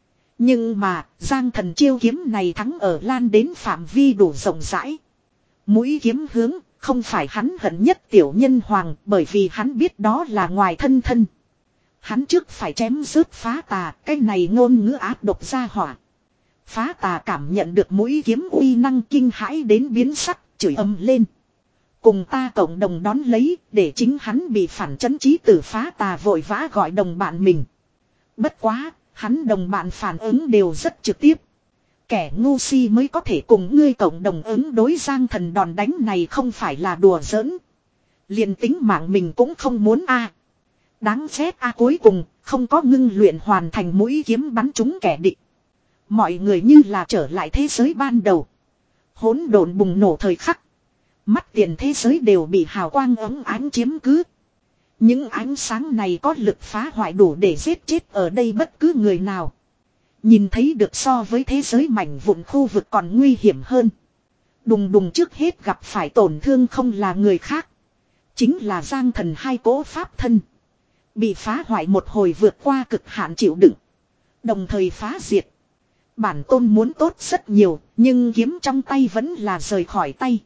A: Nhưng mà Giang Thần chiêu kiếm này thắng ở lan đến phạm vi đủ rộng rãi. Mũi kiếm hướng không phải hắn hận nhất tiểu nhân hoàng, bởi vì hắn biết đó là ngoài thân thân. Hắn trước phải chém rớt phá tà, cái này ngôn ngữ ác độc ra hỏa. Phá tà cảm nhận được mũi kiếm uy năng kinh hãi đến biến sắc, chửi ầm lên. Cùng ta cộng đồng đón lấy, để chính hắn bị phản chấn trí tử. Phá tà vội vã gọi đồng bạn mình. Bất quá, hắn đồng bạn phản ứng đều rất trực tiếp. Kẻ ngu si mới có thể cùng ngươi cộng đồng ứng đối. Giang Thần đòn đánh này không phải là đùa giỡn. Liền tính mạng mình cũng không muốn a. Đáng ghét a, cuối cùng không có ngưng luyện hoàn thành mũi kiếm bắn trúng kẻ địch. Mọi người như là trở lại thế giới ban đầu. Hỗn độn bùng nổ thời khắc. Mắt tiền thế giới đều bị hào quang ấm ánh chiếm cứ. Những ánh sáng này có lực phá hoại đủ để giết chết ở đây bất cứ người nào. Nhìn thấy được so với thế giới mảnh vụn khu vực còn nguy hiểm hơn. Đùng đùng trước hết gặp phải tổn thương không là người khác. Chính là Giang Thần hai cỗ pháp thân. Bị phá hoại một hồi vượt qua cực hạn chịu đựng. Đồng thời phá diệt. Bản tôn muốn tốt rất nhiều, nhưng kiếm trong tay vẫn là rời khỏi tay.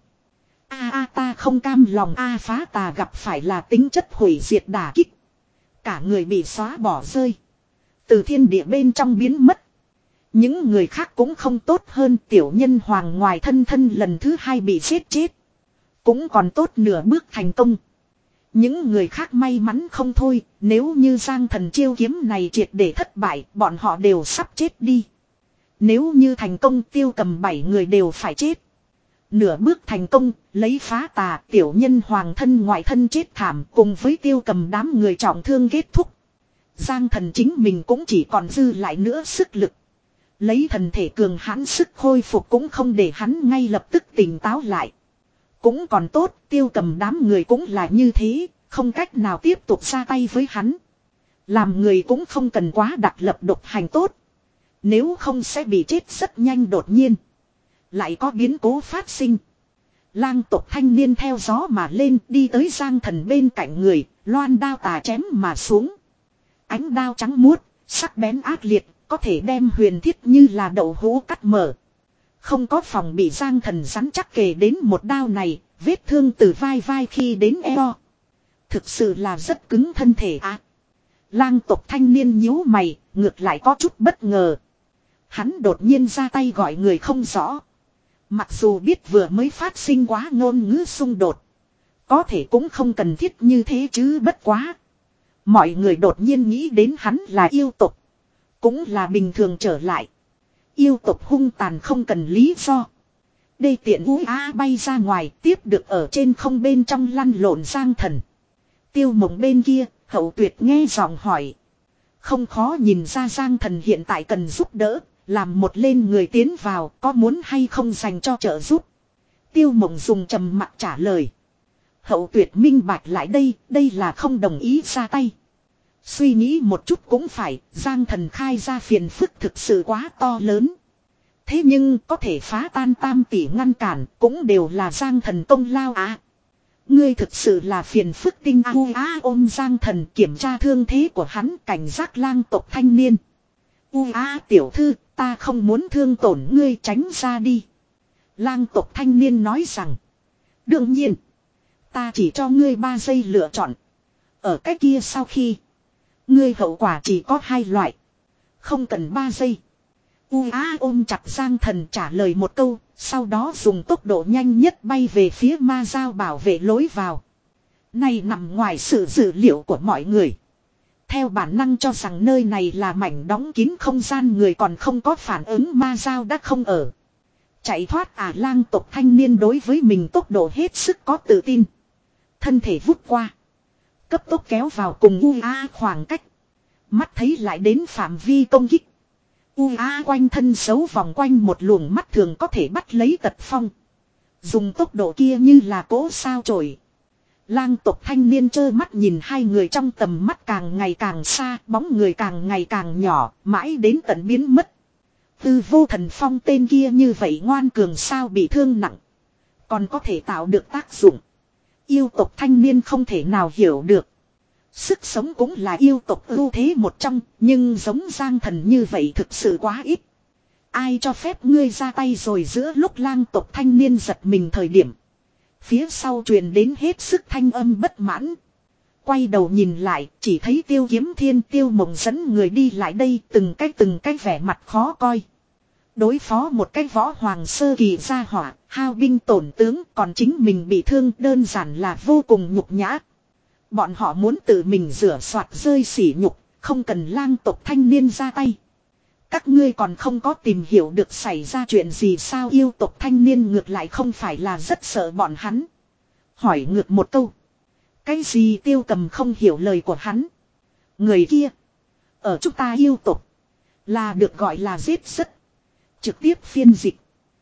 A: A a ta không cam lòng a. Phá tà gặp phải là tính chất hủy diệt đả kích. Cả người bị xóa bỏ rơi. Từ thiên địa bên trong biến mất. Những người khác cũng không tốt hơn. Tiểu nhân hoàng ngoài thân thân lần thứ hai bị giết chết. Cũng còn tốt nửa bước thành công. Những người khác may mắn không thôi. Nếu như Giang Thần chiêu kiếm này triệt để thất bại, bọn họ đều sắp chết đi. Nếu như thành công, Tiêu Cầm bảy người đều phải chết. Nửa bước thành công, lấy phá tà, tiểu nhân hoàng thân ngoại thân chết thảm, cùng với Tiêu Cầm đám người trọng thương kết thúc. Giang Thần chính mình cũng chỉ còn dư lại nữa sức lực. Lấy thần thể cường hãn sức khôi phục cũng không để hắn ngay lập tức tỉnh táo lại. Cũng còn tốt, Tiêu Cầm đám người cũng là như thế, không cách nào tiếp tục ra tay với hắn. Làm người cũng không cần quá đặc lập độc hành tốt. Nếu không sẽ bị chết rất nhanh đột nhiên. Lại có biến cố phát sinh. Lang tộc thanh niên theo gió mà lên, đi tới Giang Thần bên cạnh người, loan đao tà chém mà xuống. Ánh đao trắng muốt, sắc bén ác liệt, có thể đem huyền thiết như là đậu hũ cắt mở. Không có phòng bị Giang Thần rắn chắc kề đến một đao này, vết thương từ vai vai khi đến eo. Thực sự là rất cứng thân thể à. Lang tộc thanh niên nhíu mày, ngược lại có chút bất ngờ. Hắn đột nhiên ra tay gọi người không rõ. Mặc dù biết vừa mới phát sinh quá ngôn ngữ xung đột. Có thể cũng không cần thiết như thế chứ bất quá. Mọi người đột nhiên nghĩ đến hắn là yêu tộc. Cũng là bình thường trở lại. Yêu tộc hung tàn không cần lý do. Đây tiện u á bay ra ngoài, tiếp được ở trên không bên trong lăn lộn Giang Thần. Tiêu Mộng bên kia, Hậu Tuyệt nghe giọng hỏi. Không khó nhìn ra Giang Thần hiện tại cần giúp đỡ. Làm một lên người tiến vào, có muốn hay không dành cho trợ giúp. Tiêu Mộng dùng trầm mặc trả lời. Hậu Tuyệt minh bạch lại đây, đây là không đồng ý ra tay. Suy nghĩ một chút cũng phải, Giang Thần khai ra phiền phức thực sự quá to lớn. Thế nhưng có thể phá tan tam tỷ ngăn cản, cũng đều là Giang Thần công lao à. Ngươi thực sự là phiền phức tinh a á ôm Giang Thần kiểm tra thương thế của hắn, cảnh giác lang tộc thanh niên. U a tiểu thư, ta không muốn thương tổn ngươi, tránh ra đi. Lang tộc thanh niên nói rằng. Đương nhiên, ta chỉ cho ngươi ba giây lựa chọn. Ở cái kia sau khi, ngươi hậu quả chỉ có hai loại. Không cần ba giây. U a ôm chặt Giang Thần trả lời một câu, sau đó dùng tốc độ nhanh nhất bay về phía ma giao bảo vệ lối vào. Này nằm ngoài sự dự liệu của mọi người. Theo bản năng cho rằng nơi này là mảnh đóng kín không gian, người còn không có phản ứng ma giao đã không ở. Chạy thoát à. Lang tộc thanh niên đối với mình tốc độ hết sức có tự tin. Thân thể vút qua. Cấp tốc kéo vào cùng u a khoảng cách. Mắt thấy lại đến phạm vi công kích. u a quanh thân xấu vòng quanh một luồng mắt thường có thể bắt lấy tật phong. Dùng tốc độ kia như là cỗ sao chổi. Lang tộc thanh niên trơ mắt nhìn hai người trong tầm mắt càng ngày càng xa, bóng người càng ngày càng nhỏ, mãi đến tận biến mất. Tư vô thần phong tên kia như vậy ngoan cường sao bị thương nặng. Còn có thể tạo được tác dụng. Yêu tộc thanh niên không thể nào hiểu được. Sức sống cũng là yêu tộc ưu thế một trong. Nhưng giống Giang Thần như vậy thực sự quá ít. Ai cho phép ngươi ra tay rồi giữa lúc lang tộc thanh niên giật mình thời điểm. Phía sau truyền đến hết sức thanh âm bất mãn. Quay đầu nhìn lại chỉ thấy Tiêu Kiếm Thiên Tiêu Mộng dẫn người đi lại đây từng cái từng cái vẻ mặt khó coi. Đối phó một cái võ hoàng sơ kỳ gia hỏa, hao binh tổn tướng còn chính mình bị thương đơn giản là vô cùng nhục nhã. Bọn họ muốn tự mình rửa soạt rơi sỉ nhục, không cần lang tộc thanh niên ra tay. Các ngươi còn không có tìm hiểu được xảy ra chuyện gì sao yêu tộc thanh niên ngược lại không phải là rất sợ bọn hắn. Hỏi ngược một câu. Cái gì Tiêu Cầm không hiểu lời của hắn. Người kia. Ở chúng ta yêu tộc. Là được gọi là giết rất. Trực tiếp phiên dịch.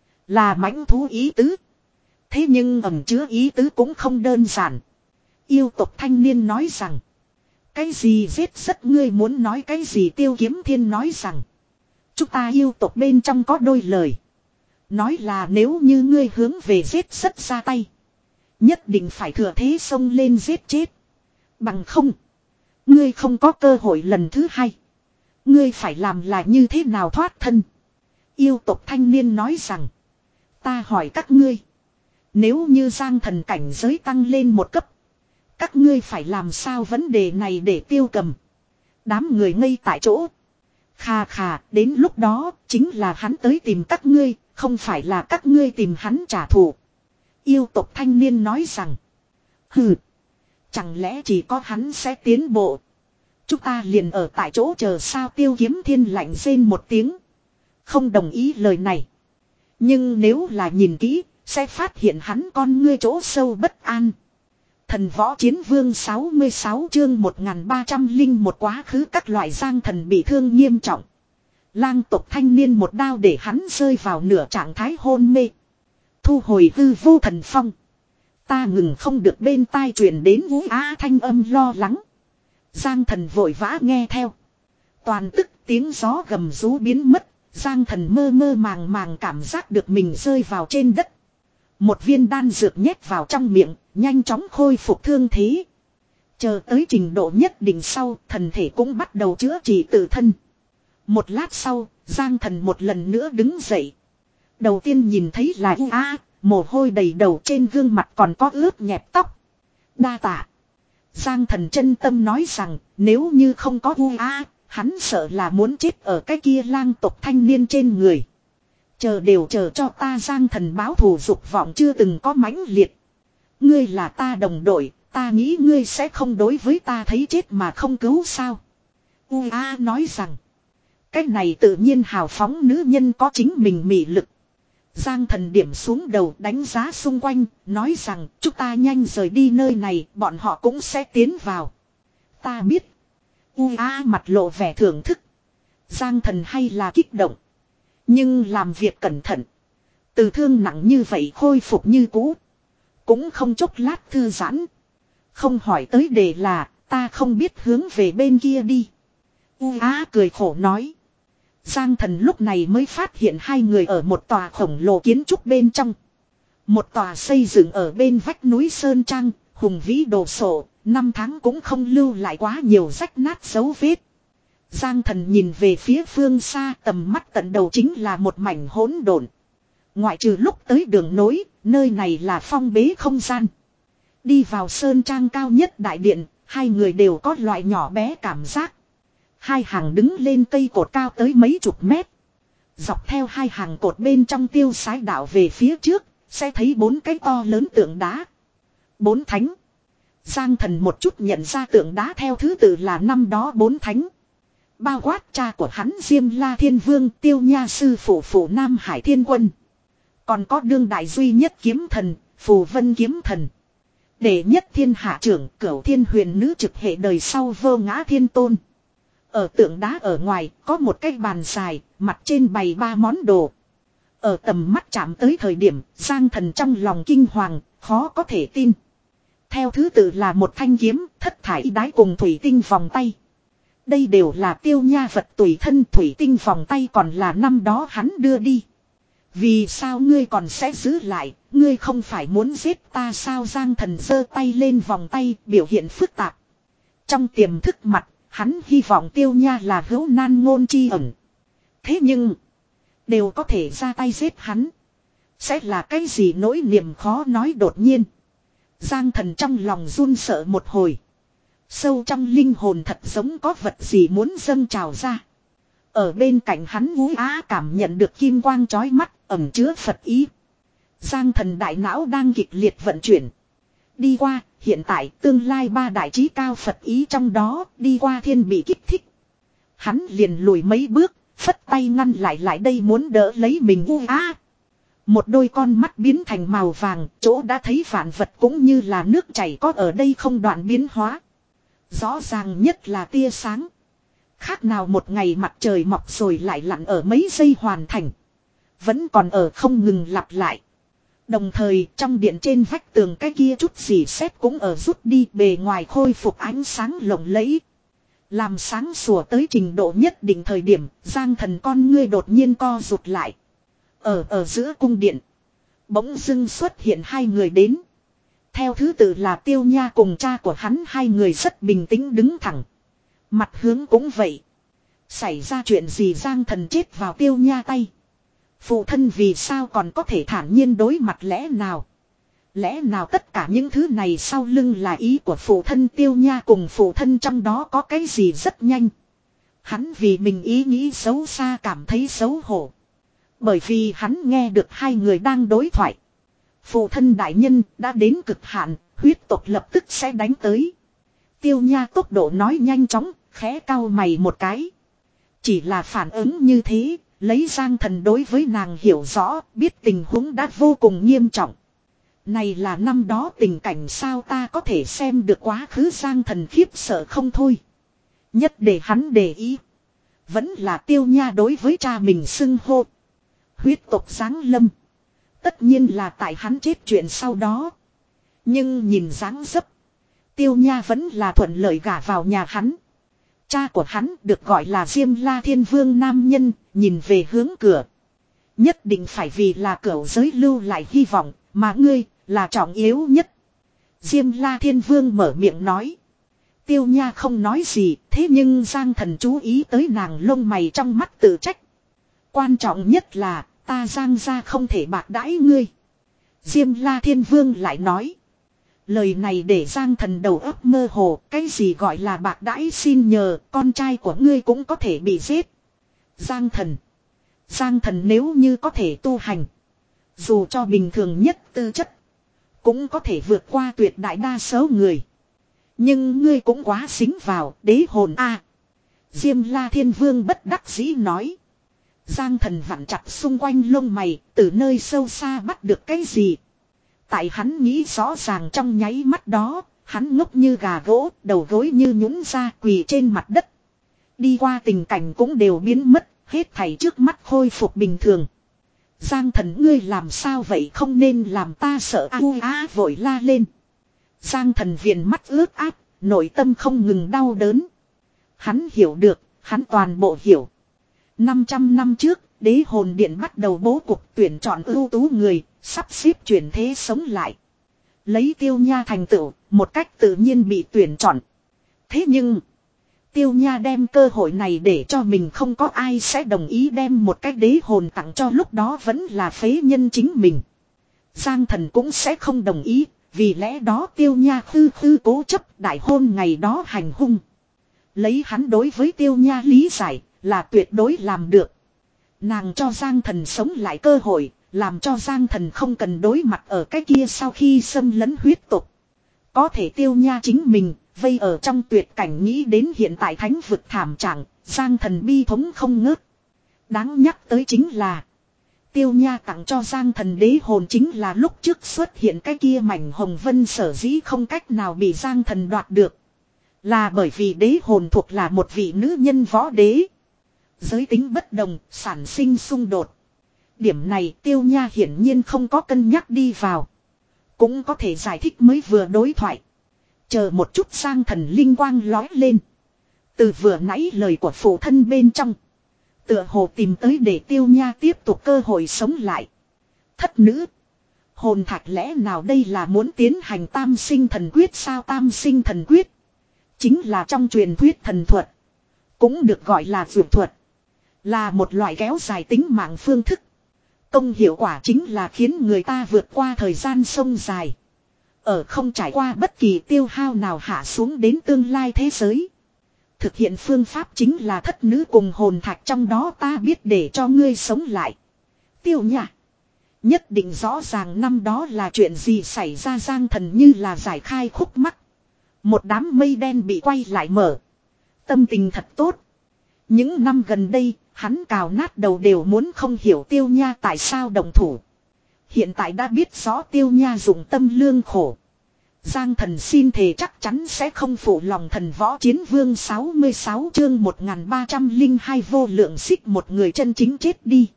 A: Là mãnh thú ý tứ. Thế nhưng ẩn chứa ý tứ cũng không đơn giản. Yêu tộc thanh niên nói rằng. Cái gì giết rất ngươi muốn nói cái gì Tiêu Kiếm Thiên nói rằng. Chúng ta yêu tộc bên trong có đôi lời. Nói là nếu như ngươi hướng về giết rất ra tay. Nhất định phải thừa thế xông lên giết chết. Bằng không. Ngươi không có cơ hội lần thứ hai. Ngươi phải làm là như thế nào thoát thân. Yêu tộc thanh niên nói rằng. Ta hỏi các ngươi. Nếu như Giang Thần cảnh giới tăng lên một cấp. Các ngươi phải làm sao vấn đề này để Tiêu Cầm. Đám người ngây tại chỗ. Khà khà, đến lúc đó, chính là hắn tới tìm các ngươi, không phải là các ngươi tìm hắn trả thù. Yêu tộc thanh niên nói rằng. Hừ. Chẳng lẽ chỉ có hắn sẽ tiến bộ. Chúng ta liền ở tại chỗ chờ sao Tiêu Kiếm Thiên lạnh rên một tiếng. Không đồng ý lời này. Nhưng nếu là nhìn kỹ, sẽ phát hiện hắn con ngươi chỗ sâu bất an. Thần võ chiến vương sáu mươi sáu chương một nghìn ba trăm linh một quá khứ các loại Giang Thần bị thương nghiêm trọng. Lang tộc thanh niên một đao để hắn rơi vào nửa trạng thái hôn mê. Thu hồi hư vô thần phong. Ta ngừng không được bên tai truyền đến vũ á thanh âm lo lắng. Giang Thần vội vã nghe theo. Toàn tức tiếng gió gầm rú biến mất. Giang Thần mơ mơ màng màng cảm giác được mình rơi vào trên đất. Một viên đan dược nhét vào trong miệng, nhanh chóng khôi phục thương thế. Chờ tới trình độ nhất định sau, thần thể cũng bắt đầu chữa trị tự thân. Một lát sau, Giang Thần một lần nữa đứng dậy. Đầu tiên nhìn thấy là U A, mồ hôi đầy đầu trên gương mặt còn có ướt nhẹp tóc. Đa tạ. Giang Thần chân tâm nói rằng, nếu như không có U A, hắn sợ là muốn chết ở cái kia lang tộc thanh niên trên người. Chờ đều chờ cho ta Giang Thần báo thù dục vọng chưa từng có mãnh liệt. Ngươi là ta đồng đội, ta nghĩ ngươi sẽ không đối với ta thấy chết mà không cứu sao. U A nói rằng, cái này tự nhiên hào phóng nữ nhân có chính mình mị lực. Giang Thần điểm xuống đầu đánh giá xung quanh, nói rằng chúng ta nhanh rời đi nơi này, bọn họ cũng sẽ tiến vào. Ta biết. U A mặt lộ vẻ thưởng thức. Giang Thần hay là kích động. Nhưng làm việc cẩn thận. Từ thương nặng như vậy khôi phục như cũ. Cũng không chốc lát thư giãn. Không hỏi tới đề là ta không biết hướng về bên kia đi. U Á cười khổ nói. Giang Thần lúc này mới phát hiện hai người ở một tòa khổng lồ kiến trúc bên trong. Một tòa xây dựng ở bên vách núi Sơn Trang, hùng vĩ đồ sộ, năm tháng cũng không lưu lại quá nhiều rách nát dấu vết. Giang Thần nhìn về phía phương xa, tầm mắt tận đầu chính là một mảnh hỗn độn. Ngoại trừ lúc tới đường nối, nơi này là phong bế không gian. Đi vào Sơn Trang cao nhất đại điện, hai người đều có loại nhỏ bé cảm giác. Hai hàng đứng lên cây cột cao tới mấy chục mét. Dọc theo hai hàng cột bên trong tiêu sái đảo về phía trước, sẽ thấy bốn cái to lớn tượng đá. Bốn thánh. Giang Thần một chút nhận ra tượng đá theo thứ tự là năm đó bốn thánh. Bao quát cha của hắn Diêm La Thiên Vương, Tiêu Nha sư phụ phụ Nam Hải Thiên Quân. Còn có đương đại duy nhất kiếm thần, Phù Vân kiếm thần. Đệ nhất thiên hạ trưởng, Cửu Thiên Huyền nữ trực hệ đời sau Vô Ngã Thiên Tôn. Ở tượng đá ở ngoài có một cái bàn dài, mặt trên bày ba món đồ. Ở tầm mắt chạm tới thời điểm, Giang Thần trong lòng kinh hoàng, khó có thể tin. Theo thứ tự là một thanh kiếm, thất thải đái cùng thủy tinh vòng tay. Đây đều là Tiêu Nha vật tùy thân, thủy tinh vòng tay còn là năm đó hắn đưa đi. Vì sao ngươi còn sẽ giữ lại, ngươi không phải muốn giết ta sao? Giang Thần giơ tay lên vòng tay, biểu hiện phức tạp. Trong tiềm thức mặt, hắn hy vọng Tiêu Nha là hữu nan ngôn chi ẩn. Thế nhưng, đều có thể ra tay giết hắn. Sẽ là cái gì nỗi niềm khó nói đột nhiên. Giang Thần trong lòng run sợ một hồi. Sâu trong linh hồn thật giống có vật gì muốn dâng trào ra. Ở bên cạnh hắn Ngũ Á cảm nhận được kim quang chói mắt, ẩn chứa Phật ý. Giang Thần đại não đang kịch liệt vận chuyển. Đi qua, hiện tại, tương lai ba đại trí cao Phật ý trong đó, đi qua thiên bị kích thích. Hắn liền lùi mấy bước, phất tay ngăn lại lại đây muốn đỡ lấy mình Ngũ Á. Một đôi con mắt biến thành màu vàng, chỗ đã thấy vạn vật cũng như là nước chảy có ở đây không đoạn biến hóa. Rõ ràng nhất là tia sáng. Khác nào một ngày mặt trời mọc rồi lại lặn ở mấy giây hoàn thành. Vẫn còn ở không ngừng lặp lại. Đồng thời trong điện trên vách tường cái kia chút gì sét cũng ở rút đi, bề ngoài khôi phục ánh sáng lộng lẫy. Làm sáng sủa tới trình độ nhất định thời điểm, Giang Thần con ngươi đột nhiên co rụt lại. Ở ở giữa cung điện, bỗng dưng xuất hiện hai người đến. Theo thứ tự là Tiêu Nha cùng cha của hắn, hai người rất bình tĩnh đứng thẳng. Mặt hướng cũng vậy. Xảy ra chuyện gì? Giang Thần chết vào Tiêu Nha tay. Phụ thân vì sao còn có thể thản nhiên đối mặt? Lẽ nào? Lẽ nào tất cả những thứ này sau lưng là ý của phụ thân? Tiêu Nha cùng phụ thân trong đó có cái gì rất nhanh. Hắn vì mình ý nghĩ xấu xa cảm thấy xấu hổ. Bởi vì hắn nghe được hai người đang đối thoại. Phụ thân đại nhân đã đến cực hạn, huyết tộc lập tức sẽ đánh tới. Tiêu Nha tốc độ nói nhanh chóng, khẽ cau mày một cái. Chỉ là phản ứng như thế, lấy Giang Thần đối với nàng hiểu rõ, biết tình huống đã vô cùng nghiêm trọng. Này là năm đó tình cảnh sao ta có thể xem được quá khứ? Giang Thần khiếp sợ không thôi. Nhất để hắn để ý, vẫn là Tiêu Nha đối với cha mình xưng hô. Huyết tộc giáng lâm. Tất nhiên là tại hắn chết chuyện sau đó. Nhưng nhìn dáng dấp, Tiêu Nha vẫn là thuận lợi gả vào nhà hắn. Cha của hắn được gọi là Diêm La Thiên Vương nam nhân, nhìn về hướng cửa. Nhất định phải vì là cửu giới lưu lại hy vọng, mà ngươi là trọng yếu nhất. Diêm La Thiên Vương mở miệng nói. Tiêu Nha không nói gì, thế nhưng Giang Thần chú ý tới nàng lông mày trong mắt tự trách. Quan trọng nhất là, ta Giang gia không thể bạc đãi ngươi. Diêm La Thiên Vương lại nói. Lời này để Giang Thần đầu óc mơ hồ, cái gì gọi là bạc đãi? Xin nhờ, con trai của ngươi cũng có thể bị giết. Giang Thần. Giang Thần nếu như có thể tu hành, dù cho bình thường nhất tư chất, cũng có thể vượt qua tuyệt đại đa số người. Nhưng ngươi cũng quá xính vào, đế hồn a. À. Diêm La Thiên Vương bất đắc dĩ nói. Giang Thần vặn chặt xung quanh lông mày, từ nơi sâu xa bắt được cái gì. Tại hắn nghĩ rõ ràng trong nháy mắt đó, hắn ngốc như gà gỗ, đầu gối như nhũn ra, quỳ trên mặt đất. Đi qua tình cảnh cũng đều biến mất, hết thảy trước mắt khôi phục bình thường. Giang Thần ngươi làm sao vậy? Không nên làm ta sợ. A u á vội la lên. Giang Thần viền mắt ướt át, nội tâm không ngừng đau đớn. Hắn hiểu được, hắn toàn bộ hiểu. năm trăm năm trước, đế hồn điện bắt đầu bố cục tuyển chọn ưu tú người, sắp xếp chuyển thế sống lại. Lấy Tiêu Nha thành tựu, một cách tự nhiên bị tuyển chọn. Thế nhưng, Tiêu Nha đem cơ hội này để cho mình, không có ai sẽ đồng ý đem một cái đế hồn tặng cho lúc đó vẫn là phế nhân chính mình. Giang Thần cũng sẽ không đồng ý, vì lẽ đó Tiêu Nha hư hư cố chấp đại hôn ngày đó hành hung. Lấy hắn đối với Tiêu Nha lý giải, là tuyệt đối làm được. Nàng cho Giang Thần sống lại cơ hội, làm cho Giang Thần không cần đối mặt ở cái kia sau khi xâm lấn huyết tục. Có thể Tiêu Nha chính mình, vây ở trong tuyệt cảnh, nghĩ đến hiện tại thánh vực thảm trạng, Giang Thần bi thống không ngớt. Đáng nhắc tới chính là, Tiêu Nha tặng cho Giang Thần đế hồn chính là lúc trước xuất hiện cái kia mảnh hồng vân, sở dĩ không cách nào bị Giang Thần đoạt được. Là bởi vì đế hồn thuộc là một vị nữ nhân võ đế. Giới tính bất đồng, sản sinh xung đột. Điểm này Tiêu Nha hiển nhiên không có cân nhắc đi vào. Cũng có thể giải thích mới vừa đối thoại. Chờ một chút, Giang Thần linh quang lói lên. Từ vừa nãy lời của phụ thân bên trong. Tựa hồ tìm tới để Tiêu Nha tiếp tục cơ hội sống lại. Thất nữ. Hồn thạch lẽ nào đây là muốn tiến hành tam sinh thần quyết sao? Tam sinh thần quyết chính là trong truyền thuyết thần thuật. Cũng được gọi là dược thuật. Là một loại kéo dài tính mạng phương thức. Công hiệu quả chính là khiến người ta vượt qua thời gian sông dài. Ở không trải qua bất kỳ tiêu hao nào hạ xuống đến tương lai thế giới. Thực hiện phương pháp chính là thất nữ cùng hồn thạch, trong đó ta biết để cho ngươi sống lại. Tiêu Nha nhất định rõ ràng năm đó là chuyện gì xảy ra. Giang Thần như là giải khai khúc mắc. Một đám mây đen bị quay lại mở. Tâm tình thật tốt. Những năm gần đây, hắn cào nát đầu đều muốn không hiểu Tiêu Nha tại sao đồng thủ. Hiện tại đã biết rõ Tiêu Nha dùng tâm lương khổ. Giang Thần xin thề chắc chắn sẽ không phụ lòng thần võ chiến vương. Sáu mươi sáu chương một nghìn ba trăm lẻ hai vô lượng xích. Một người chân chính chết đi.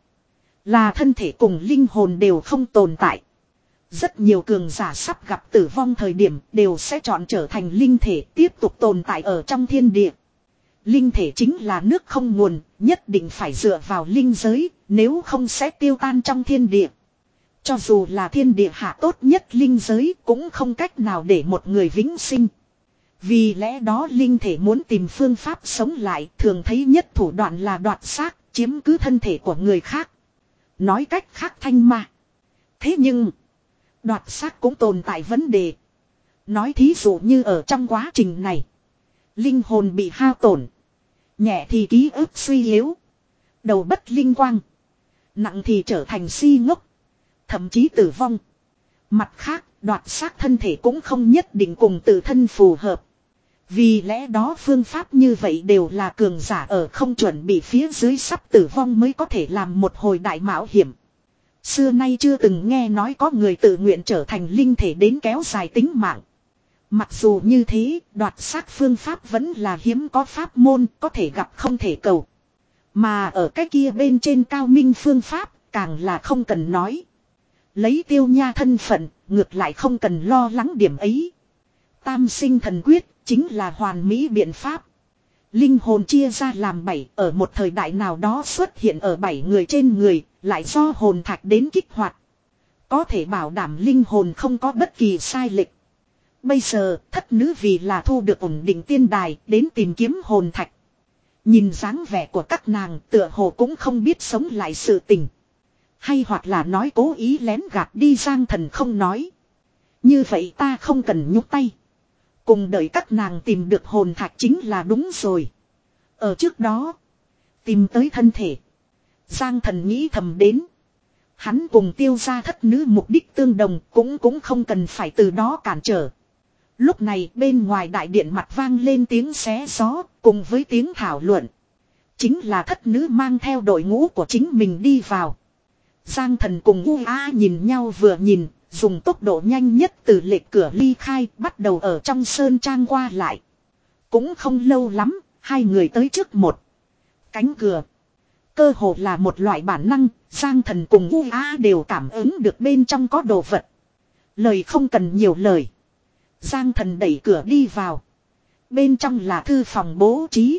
A: Là thân thể cùng linh hồn đều không tồn tại. Rất nhiều cường giả sắp gặp tử vong thời điểm đều sẽ chọn trở thành linh thể tiếp tục tồn tại ở trong thiên địa. Linh thể chính là nước không nguồn, nhất định phải dựa vào linh giới, nếu không sẽ tiêu tan trong thiên địa. Cho dù là thiên địa hạ tốt nhất linh giới cũng không cách nào để một người vĩnh sinh. Vì lẽ đó linh thể muốn tìm phương pháp sống lại, thường thấy nhất thủ đoạn là đoạt xác, chiếm cứ thân thể của người khác. Nói cách khác thanh ma. Thế nhưng, đoạt xác cũng tồn tại vấn đề. Nói thí dụ như ở trong quá trình này, linh hồn bị hao tổn. Nhẹ thì ký ức suy yếu. Đầu bất linh quang. Nặng thì trở thành si ngốc. Thậm chí tử vong. Mặt khác, đoạt xác thân thể cũng không nhất định cùng tự thân phù hợp. Vì lẽ đó phương pháp như vậy đều là cường giả ở không chuẩn bị phía dưới sắp tử vong mới có thể làm một hồi đại mạo hiểm. Xưa nay chưa từng nghe nói có người tự nguyện trở thành linh thể đến kéo dài tính mạng. Mặc dù như thế, đoạt xác phương pháp vẫn là hiếm có pháp môn, có thể gặp không thể cầu. Mà ở cái kia bên trên cao minh phương pháp, càng là không cần nói. Lấy Tiêu Nha thân phận, ngược lại không cần lo lắng điểm ấy. Tam sinh thần quyết, chính là hoàn mỹ biện pháp. Linh hồn chia ra làm bảy, ở một thời đại nào đó xuất hiện ở bảy người trên người, lại do hồn thạch đến kích hoạt. Có thể bảo đảm linh hồn không có bất kỳ sai lệch. Bây giờ, thất nữ vì là thu được ổn định tiên đài, đến tìm kiếm hồn thạch. Nhìn dáng vẻ của các nàng tựa hồ cũng không biết sống lại sự tình. Hay hoặc là nói cố ý lén gạt đi. Giang Thần không nói. Như vậy ta không cần nhúc tay. Cùng đợi các nàng tìm được hồn thạch chính là đúng rồi. Ở trước đó, tìm tới thân thể. Giang Thần nghĩ thầm đến. Hắn cùng Tiêu gia thất nữ mục đích tương đồng, cũng cũng không cần phải từ đó cản trở. Lúc này bên ngoài đại điện mặt vang lên tiếng xé gió, cùng với tiếng thảo luận. Chính là thất nữ mang theo đội ngũ của chính mình đi vào. Giang Thần cùng U A nhìn nhau vừa nhìn, dùng tốc độ nhanh nhất từ lệch cửa ly khai, bắt đầu ở trong sơn trang qua lại. Cũng không lâu lắm, hai người tới trước một cánh cửa. Cơ hồ là một loại bản năng, Giang Thần cùng U A đều cảm ứng được bên trong có đồ vật. Lời không cần nhiều lời. Giang Thần đẩy cửa đi vào. Bên trong là thư phòng bố trí.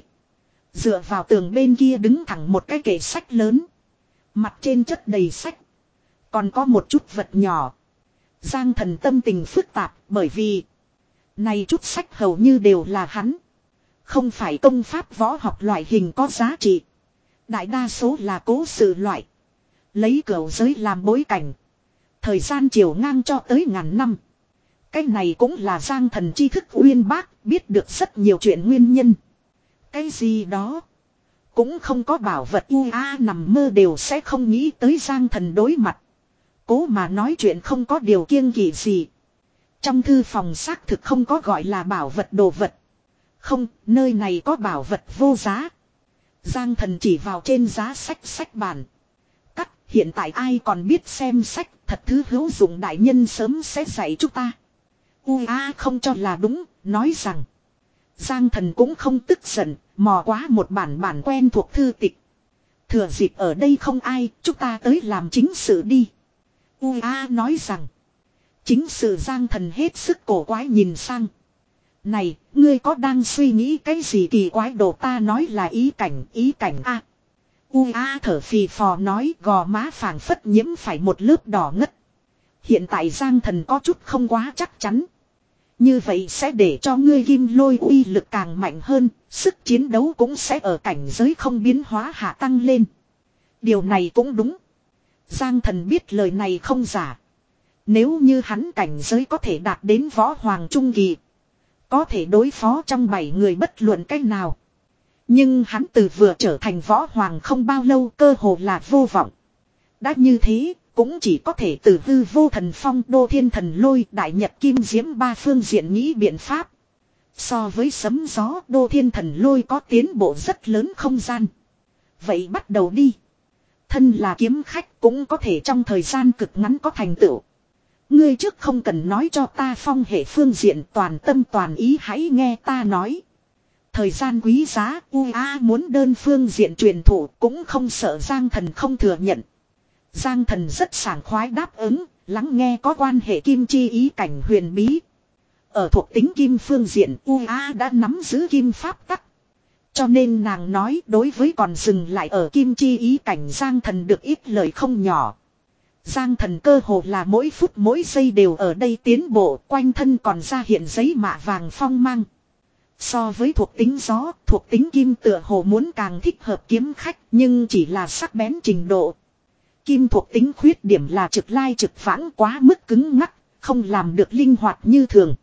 A: Dựa vào tường bên kia đứng thẳng một cái kệ sách lớn. Mặt trên chất đầy sách. Còn có một chút vật nhỏ. Giang Thần tâm tình phức tạp bởi vì này chút sách hầu như đều là hắn. Không phải công pháp võ học loại hình có giá trị. Đại đa số là cố sự loại. Lấy cửu giới làm bối cảnh. Thời gian chiều ngang cho tới ngàn năm. Cái này cũng là Giang Thần tri thức uyên bác, biết được rất nhiều chuyện nguyên nhân. Cái gì đó cũng không có bảo vật u a nằm mơ đều sẽ không nghĩ tới Giang Thần đối mặt. Cố mà nói chuyện không có điều kiêng kỵ gì. Trong thư phòng xác thực không có gọi là bảo vật đồ vật. Không, nơi này có bảo vật vô giá. Giang Thần chỉ vào trên giá sách sách bàn. Cắt, hiện tại ai còn biết xem sách, thật thứ hữu dụng đại nhân sớm sẽ dạy chúng ta. U A không cho là đúng, nói rằng. Giang Thần cũng không tức giận, mò quá một bản bản quen thuộc thư tịch. Thừa dịp ở đây không ai, chúng ta tới làm chính sự đi. U A nói rằng. Chính sự Giang Thần hết sức cổ quái nhìn sang. Này, ngươi có đang suy nghĩ cái gì kỳ quái đồ, ta nói là ý cảnh, ý cảnh a. U a thở phì phò nói, gò má phảng phất nhiễm phải một lớp đỏ ngất. Hiện tại Giang Thần có chút không quá chắc chắn. Như vậy sẽ để cho ngươi kim lôi uy lực càng mạnh hơn, sức chiến đấu cũng sẽ ở cảnh giới không biến hóa hạ tăng lên. Điều này cũng đúng. Giang Thần biết lời này không giả. Nếu như hắn cảnh giới có thể đạt đến võ hoàng trung kỳ, có thể đối phó trong bảy người bất luận cách nào. Nhưng hắn từ vừa trở thành võ hoàng không bao lâu, cơ hồ là vô vọng. Đã như thế, cũng chỉ có thể từ hư vô thần phong, đô thiên thần lôi, đại nhật kim diễm ba phương diện nghĩ biện pháp. So với sấm gió, đô thiên thần lôi có tiến bộ rất lớn không gian. Vậy bắt đầu đi. Thân là kiếm khách cũng có thể trong thời gian cực ngắn có thành tựu. Ngươi trước không cần nói cho ta phong hệ phương diện, toàn tâm toàn ý hãy nghe ta nói. Thời gian quý giá, u a muốn đơn phương diện truyền thụ cũng không sợ Giang Thần không thừa nhận. Giang Thần rất sảng khoái đáp ứng, lắng nghe có quan hệ kim chi ý cảnh huyền bí. Ở thuộc tính kim phương diện, u a đã nắm giữ kim pháp tắc. Cho nên nàng nói đối với còn dừng lại ở kim chi ý cảnh Giang Thần được ít lời không nhỏ. Giang Thần cơ hồ là mỗi phút mỗi giây đều ở đây tiến bộ, quanh thân còn ra hiện giấy mạ vàng phong mang. So với thuộc tính gió, thuộc tính kim tựa hồ muốn càng thích hợp kiếm khách, nhưng chỉ là sắc bén trình độ. Kim thuộc tính khuyết điểm là trực lai trực vãng quá mức cứng ngắc, không làm được linh hoạt như thường.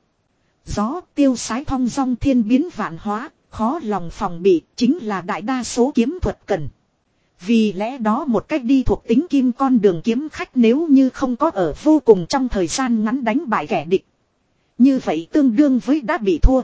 A: Gió tiêu sái thong dong thiên biến vạn hóa, khó lòng phòng bị, chính là đại đa số kiếm thuật cần. Vì lẽ đó một cách đi thuộc tính kim con đường kiếm khách nếu như không có ở vô cùng trong thời gian ngắn đánh bại kẻ địch, như vậy tương đương với đã bị thua.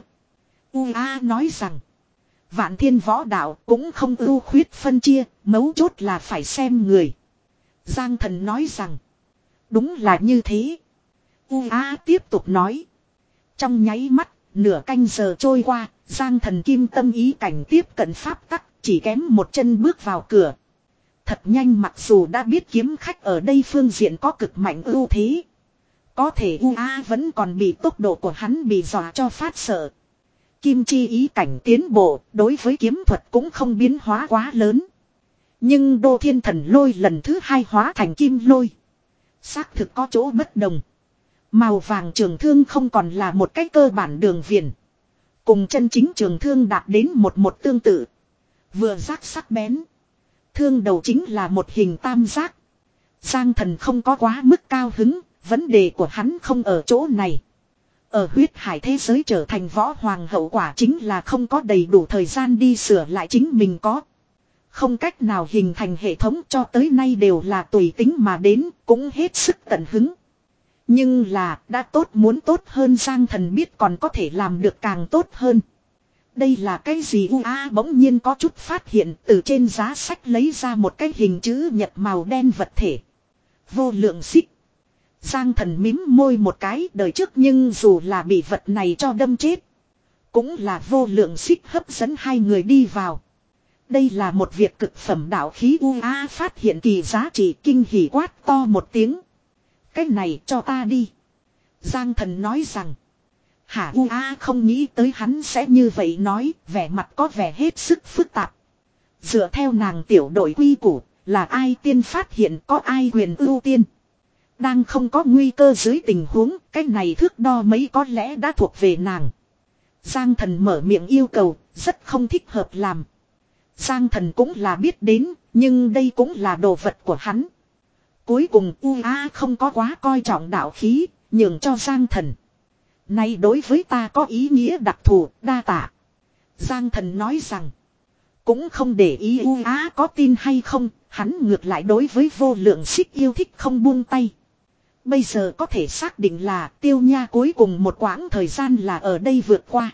A: u a nói rằng, vạn thiên võ đạo cũng không ưu khuyết phân chia, mấu chốt là phải xem người. Giang Thần nói rằng, đúng là như thế. u a tiếp tục nói. Trong nháy mắt, nửa canh giờ trôi qua, Giang Thần kim tâm ý cảnh tiếp cận pháp tắc, chỉ kém một chân bước vào cửa. Thật nhanh, mặc dù đã biết kiếm khách ở đây phương diện có cực mạnh ưu thế, có thể u a vẫn còn bị tốc độ của hắn bị dọa cho phát sợ. Kim chi ý cảnh tiến bộ, đối với kiếm thuật cũng không biến hóa quá lớn. Nhưng đô thiên thần lôi lần thứ hai hóa thành kim lôi, xác thực có chỗ bất đồng. Màu vàng trường thương không còn là một cái cơ bản đường viền, cùng chân chính trường thương đạt đến một một tương tự. Vừa giác sắc bén, thương đầu chính là một hình tam giác. Giang Thần không có quá mức cao hứng, vấn đề của hắn không ở chỗ này. Ở huyết hải thế giới trở thành võ hoàng hậu quả chính là không có đầy đủ thời gian đi sửa lại chính mình có. Không cách nào hình thành hệ thống, cho tới nay đều là tùy tính mà đến, cũng hết sức tận hứng. Nhưng là đã tốt muốn tốt hơn, Giang Thần biết còn có thể làm được càng tốt hơn. Đây là cái gì? u a bỗng nhiên có chút phát hiện, từ trên giá sách lấy ra một cái hình chữ nhật màu đen vật thể. Vô lượng xích. Giang Thần mím môi một cái, đời trước nhưng dù là bị vật này cho đâm chết, cũng là vô lượng xích hấp dẫn hai người đi vào. Đây là một việc cực phẩm đạo khí. u a phát hiện kỳ giá trị, kinh hỉ quát to một tiếng. Cái này cho ta đi. Giang Thần nói rằng. Hả? u a không nghĩ tới hắn sẽ như vậy nói, vẻ mặt có vẻ hết sức phức tạp. Dựa theo nàng tiểu đội quy củ, là ai tiên phát hiện có ai quyền ưu tiên. Đang không có nguy cơ dưới tình huống, cái này thước đo mấy có lẽ đã thuộc về nàng. Giang Thần mở miệng yêu cầu, rất không thích hợp làm. Giang Thần cũng là biết đến, nhưng đây cũng là đồ vật của hắn. Cuối cùng u a không có quá coi trọng đạo khí, nhường cho Giang Thần. Này đối với ta có ý nghĩa đặc thù, đa tạ. Giang Thần nói rằng, cũng không để ý u a có tin hay không, hắn ngược lại đối với vô lượng xích yêu thích không buông tay. Bây giờ có thể xác định là Tiêu Nha cuối cùng một quãng thời gian là ở đây vượt qua.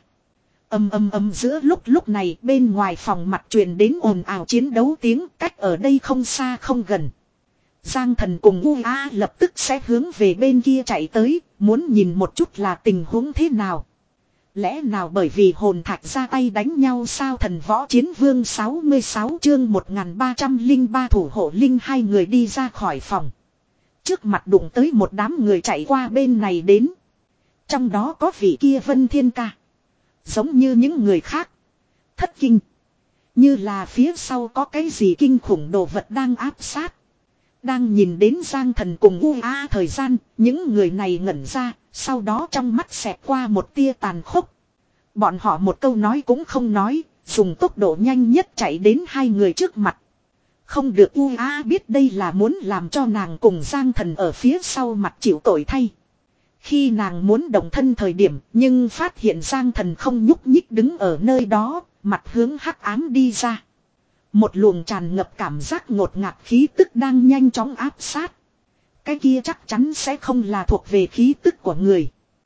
A: Âm âm âm giữa lúc lúc này bên ngoài phòng mặt truyền đến ồn ào chiến đấu tiếng, cách ở đây không xa không gần. Giang Thần cùng u a lập tức sẽ hướng về bên kia chạy tới, muốn nhìn một chút là tình huống thế nào. Lẽ nào bởi vì hồn thạch ra tay đánh nhau sao? Thần võ chiến vương sáu mươi sáu chương một nghìn ba trăm lẻ ba thủ hộ linh. Hai người đi ra khỏi phòng. Trước mặt đụng tới một đám người chạy qua bên này đến. Trong đó có vị kia Vân Thiên Ca. Giống như những người khác. Thất kinh. Như là phía sau có cái gì kinh khủng đồ vật đang áp sát. Đang nhìn đến Giang Thần cùng u a thời gian, những người này ngẩn ra, sau đó trong mắt xẹt qua một tia tàn khốc. Bọn họ một câu nói cũng không nói, dùng tốc độ nhanh nhất chạy đến hai người trước mặt. Không được, u a biết đây là muốn làm cho nàng cùng Giang Thần ở phía sau mặt chịu tội thay. Khi nàng muốn động thân thời điểm, nhưng phát hiện Giang Thần không nhúc nhích đứng ở nơi đó, mặt hướng hắc ám đi ra. Một luồng tràn ngập cảm giác ngột ngạt khí tức đang nhanh chóng áp sát. Cái kia chắc chắn sẽ không là thuộc về khí tức của người.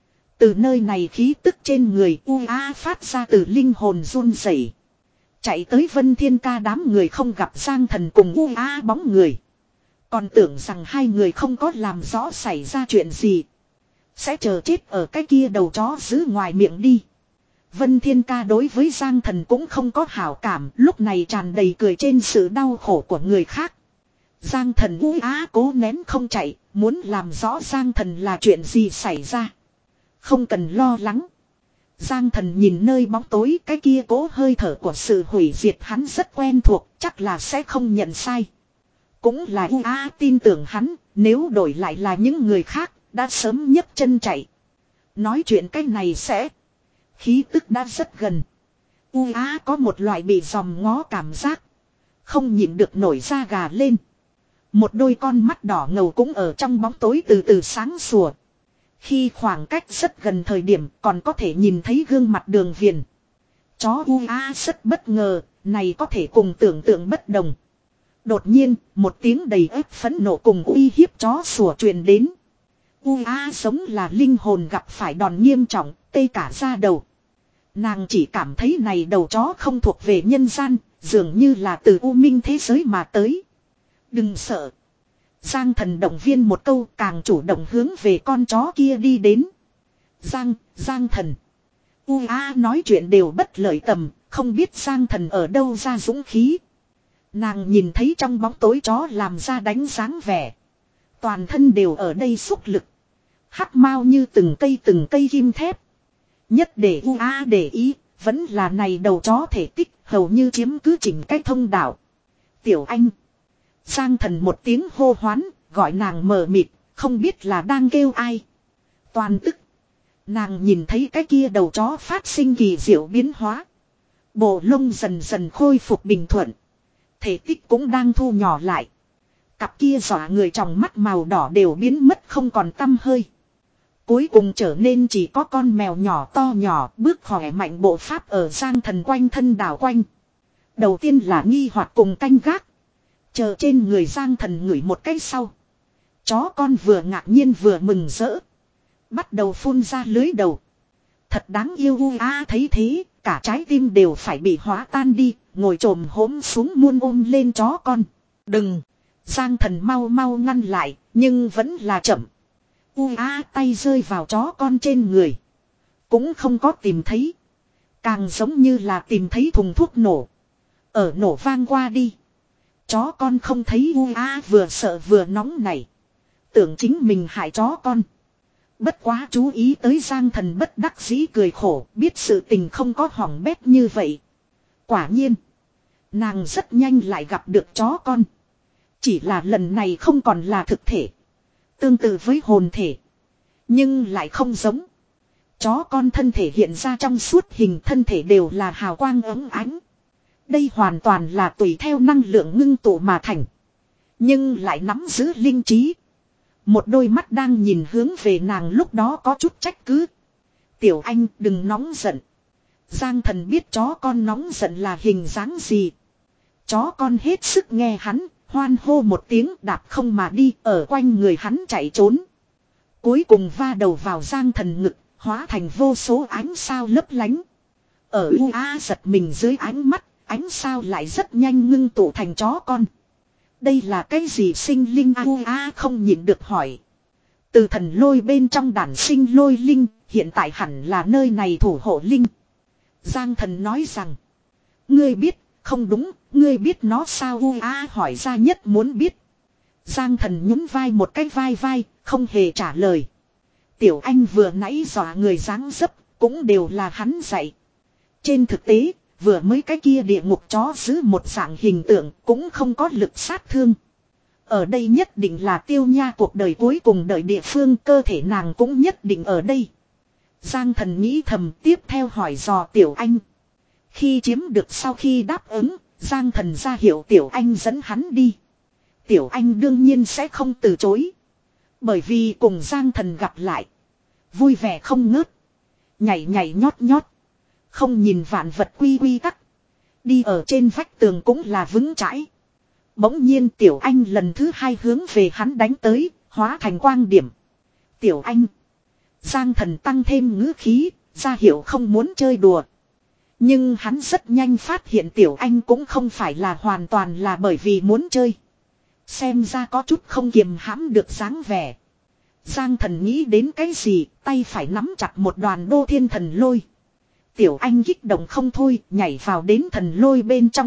A: Từ nơi này khí tức trên người u a phát ra từ linh hồn run rẩy. Chạy tới Vân Thiên Ca đám người không gặp Giang Thần cùng u a bóng người. Còn tưởng rằng hai người không có làm rõ xảy ra chuyện gì. Sẽ chờ chết ở cái kia đầu chó giữ ngoài miệng đi. Vân Thiên Ca đối với Giang Thần cũng không có hảo cảm, lúc này tràn đầy cười trên sự đau khổ của người khác. Giang Thần u á cố nén không chạy, muốn làm rõ Giang Thần là chuyện gì xảy ra. Không cần lo lắng. Giang Thần nhìn nơi bóng tối, cái kia cố hơi thở của sự hủy diệt hắn rất quen thuộc, chắc là sẽ không nhận sai. Cũng là u á tin tưởng hắn, nếu đổi lại là những người khác, đã sớm nhấc chân chạy. Nói chuyện cái này sẽ... Khí tức đã rất gần. U á có một loại bị dòm ngó cảm giác. Không nhịn được nổi da gà lên. Một đôi con mắt đỏ ngầu cũng ở trong bóng tối từ từ sáng sủa. Khi khoảng cách rất gần thời điểm còn có thể nhìn thấy gương mặt Đường Viền. Chó u á rất bất ngờ, này có thể cùng tưởng tượng bất đồng. Đột nhiên, một tiếng đầy ép phẫn nộ cùng uy hiếp chó sủa truyền đến. U á giống là linh hồn gặp phải đòn nghiêm trọng, tê cả da đầu. Nàng chỉ cảm thấy này đầu chó không thuộc về nhân gian, dường như là từ u minh thế giới mà tới. Đừng sợ. Giang Thần động viên một câu, càng chủ động hướng về con chó kia đi đến. Giang, Giang Thần. U a nói chuyện đều bất lợi tầm, không biết Giang Thần ở đâu ra dũng khí. Nàng nhìn thấy trong bóng tối chó làm ra đánh dáng vẻ. Toàn thân đều ở đây xúc lực. Hắc mau như từng cây từng cây kim thép. Nhất để u a để ý, vẫn là này đầu chó thể tích hầu như chiếm cứ chỉnh cái thông đạo. Tiểu Anh. Giang Thần một tiếng hô hoán, gọi nàng mờ mịt, không biết là đang kêu ai. Toàn tức. Nàng nhìn thấy cái kia đầu chó phát sinh kỳ diệu biến hóa. Bộ lông dần dần khôi phục bình thuận. Thể tích cũng đang thu nhỏ lại. Cặp kia dọa người trong mắt màu đỏ đều biến mất không còn tăm hơi. Cuối cùng trở nên chỉ có con mèo nhỏ to nhỏ bước khỏe mạnh bộ pháp ở Giang Thần quanh thân đảo quanh. Đầu tiên là nghi hoặc cùng canh gác. Chờ trên người Giang Thần ngửi một cái sau. Chó con vừa ngạc nhiên vừa mừng rỡ. Bắt đầu phun ra lưới đầu. Thật đáng yêu u a thấy thế, cả trái tim đều phải bị hóa tan đi, ngồi trồm hốm xuống muôn ôm lên chó con. Đừng! Giang Thần mau mau ngăn lại, nhưng vẫn là chậm. U a tay rơi vào chó con trên người. Cũng không có tìm thấy. Càng giống như là tìm thấy thùng thuốc nổ. Ở nổ vang qua đi. Chó con không thấy u a vừa sợ vừa nóng này. Tưởng chính mình hại chó con. Bất quá chú ý tới Giang Thần bất đắc dĩ cười khổ, biết sự tình không có hỏng bét như vậy. Quả nhiên. Nàng rất nhanh lại gặp được chó con. Chỉ là lần này không còn là thực thể. Tương tự với hồn thể. Nhưng lại không giống. Chó con thân thể hiện ra trong suốt hình thân thể đều là hào quang ấm ánh. Đây hoàn toàn là tùy theo năng lượng ngưng tụ mà thành. Nhưng lại nắm giữ linh trí. Một đôi mắt đang nhìn hướng về nàng lúc đó có chút trách cứ. Tiểu Anh đừng nóng giận. Giang Thần biết chó con nóng giận là hình dáng gì. Chó con hết sức nghe hắn, hoan hô một tiếng đạp không mà đi ở quanh người hắn chạy trốn. Cuối cùng va đầu vào Giang Thần ngực, hóa thành vô số ánh sao lấp lánh. Ở u a giật mình dưới ánh mắt, ánh sao lại rất nhanh ngưng tụ thành chó con. Đây là cái gì sinh linh u a không nhịn được hỏi. Từ thần lôi bên trong đản sinh lôi linh, hiện tại hẳn là nơi này thủ hộ linh. Giang Thần nói rằng, ngươi biết, không đúng, ngươi biết nó sao u a hỏi ra nhất muốn biết. Giang Thần nhún vai một cái vai vai, không hề trả lời. Tiểu Anh vừa nãy dọa người dáng dấp, cũng đều là hắn dạy. Trên thực tế, vừa mới cái kia địa ngục chó giữ một dạng hình tượng cũng không có lực sát thương. Ở đây nhất định là Tiêu Nha cuộc đời cuối cùng đợi địa phương, cơ thể nàng cũng nhất định ở đây. Giang Thần nghĩ thầm, tiếp theo hỏi dò Tiểu Anh. Khi chiếm được sau khi đáp ứng, Giang Thần ra hiệu Tiểu Anh dẫn hắn đi. Tiểu Anh đương nhiên sẽ không từ chối. Bởi vì cùng Giang Thần gặp lại. Vui vẻ không ngớt. Nhảy nhảy nhót nhót. Không nhìn vạn vật quy quy tắc. Đi ở trên vách tường cũng là vững chãi. Bỗng nhiên Tiểu Anh lần thứ hai hướng về hắn đánh tới, hóa thành quang điểm. Tiểu Anh. Giang Thần tăng thêm ngữ khí, ra hiệu không muốn chơi đùa. Nhưng hắn rất nhanh phát hiện Tiểu Anh cũng không phải là hoàn toàn là bởi vì muốn chơi. Xem ra có chút không kiềm hãm được dáng vẻ. Giang Thần nghĩ đến cái gì, tay phải nắm chặt một đoàn đô thiên thần lôi. Tiểu Anh kích động không thôi, nhảy vào đến thần lôi bên trong.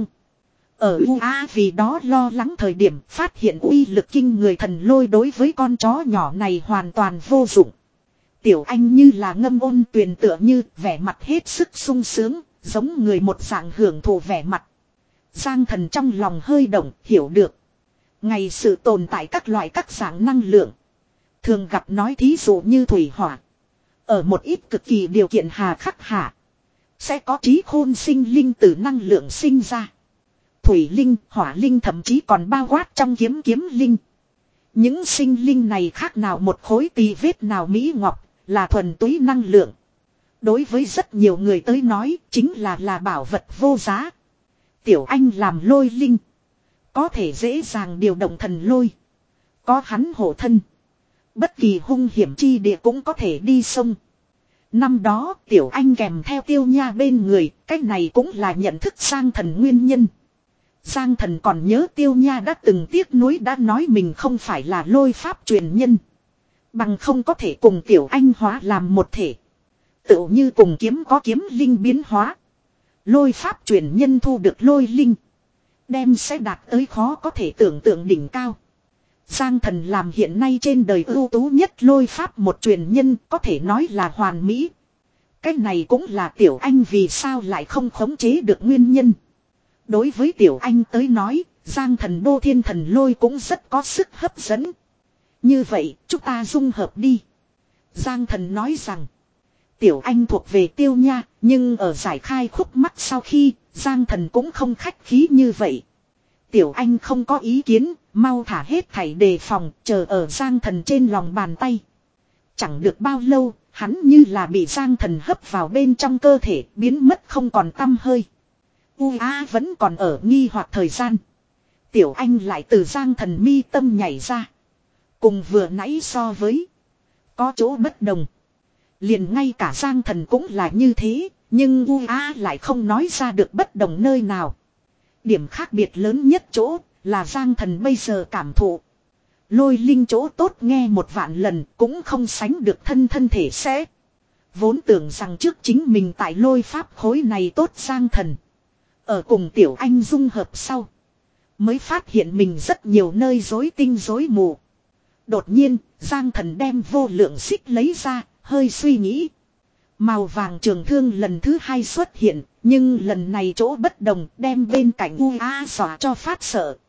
A: Ở u a vì đó lo lắng thời điểm phát hiện uy lực kinh người thần lôi đối với con chó nhỏ này hoàn toàn vô dụng. Tiểu Anh như là ngâm ôn tuyền tựa như vẻ mặt hết sức sung sướng, giống người một dạng hưởng thụ vẻ mặt. Giang Thần trong lòng hơi động, hiểu được. Ngày sự tồn tại các loại các dạng năng lượng. Thường gặp nói thí dụ như thủy hỏa. Ở một ít cực kỳ điều kiện hà khắc hạ. Sẽ có trí khôn sinh linh từ năng lượng sinh ra. Thủy linh, hỏa linh thậm chí còn bao quát trong kiếm kiếm linh. Những sinh linh này khác nào một khối tì vết nào mỹ ngọc, là thuần túy năng lượng. Đối với rất nhiều người tới nói, chính là là bảo vật vô giá. Tiểu Anh làm lôi linh. Có thể dễ dàng điều động thần lôi. Có hắn hộ thân. Bất kỳ hung hiểm chi địa cũng có thể đi sông. Năm đó Tiểu Anh kèm theo Tiêu Nha bên người, cách này cũng là nhận thức Giang Thần nguyên nhân. Giang Thần còn nhớ Tiêu Nha đã từng tiếc nuối đã nói mình không phải là lôi pháp truyền nhân. Bằng không có thể cùng Tiểu Anh hóa làm một thể. Tựu như cùng kiếm có kiếm linh biến hóa. Lôi pháp truyền nhân thu được lôi linh. Đem sẽ đạt tới khó có thể tưởng tượng đỉnh cao. Giang Thần làm hiện nay trên đời ưu tú nhất lôi pháp một truyền nhân, có thể nói là hoàn mỹ. Cái này cũng là Tiểu Anh vì sao lại không khống chế được nguyên nhân. Đối với Tiểu Anh tới nói, Giang Thần đô thiên thần lôi cũng rất có sức hấp dẫn. Như vậy, chúng ta dung hợp đi. Giang Thần nói rằng, Tiểu Anh thuộc về Tiêu Nha, nhưng ở giải khai khúc mắc sau khi, Giang Thần cũng không khách khí như vậy. Tiểu Anh không có ý kiến, mau thả hết thảy đề phòng, chờ ở Giang Thần trên lòng bàn tay. Chẳng được bao lâu, hắn như là bị Giang Thần hấp vào bên trong cơ thể, biến mất không còn tăm hơi. U a vẫn còn ở nghi hoặc thời gian. Tiểu Anh lại từ Giang Thần mi tâm nhảy ra. Cùng vừa nãy so với, có chỗ bất đồng. Liền ngay cả Giang Thần cũng là như thế, nhưng U a lại không nói ra được bất đồng nơi nào. Điểm khác biệt lớn nhất chỗ là Giang Thần bây giờ cảm thụ. Lôi linh chỗ tốt nghe một vạn lần cũng không sánh được thân thân thể sẽ. Vốn tưởng rằng trước chính mình tại lôi pháp khối này tốt Giang Thần. Ở cùng Tiểu Anh dung hợp sau. Mới phát hiện mình rất nhiều nơi rối tinh rối mù. Đột nhiên, Giang Thần đem vô lượng xích lấy ra, hơi suy nghĩ. Màu vàng trường thương lần thứ hai xuất hiện, nhưng lần này chỗ bất đồng đem bên cạnh u a xỏa cho phát sợ.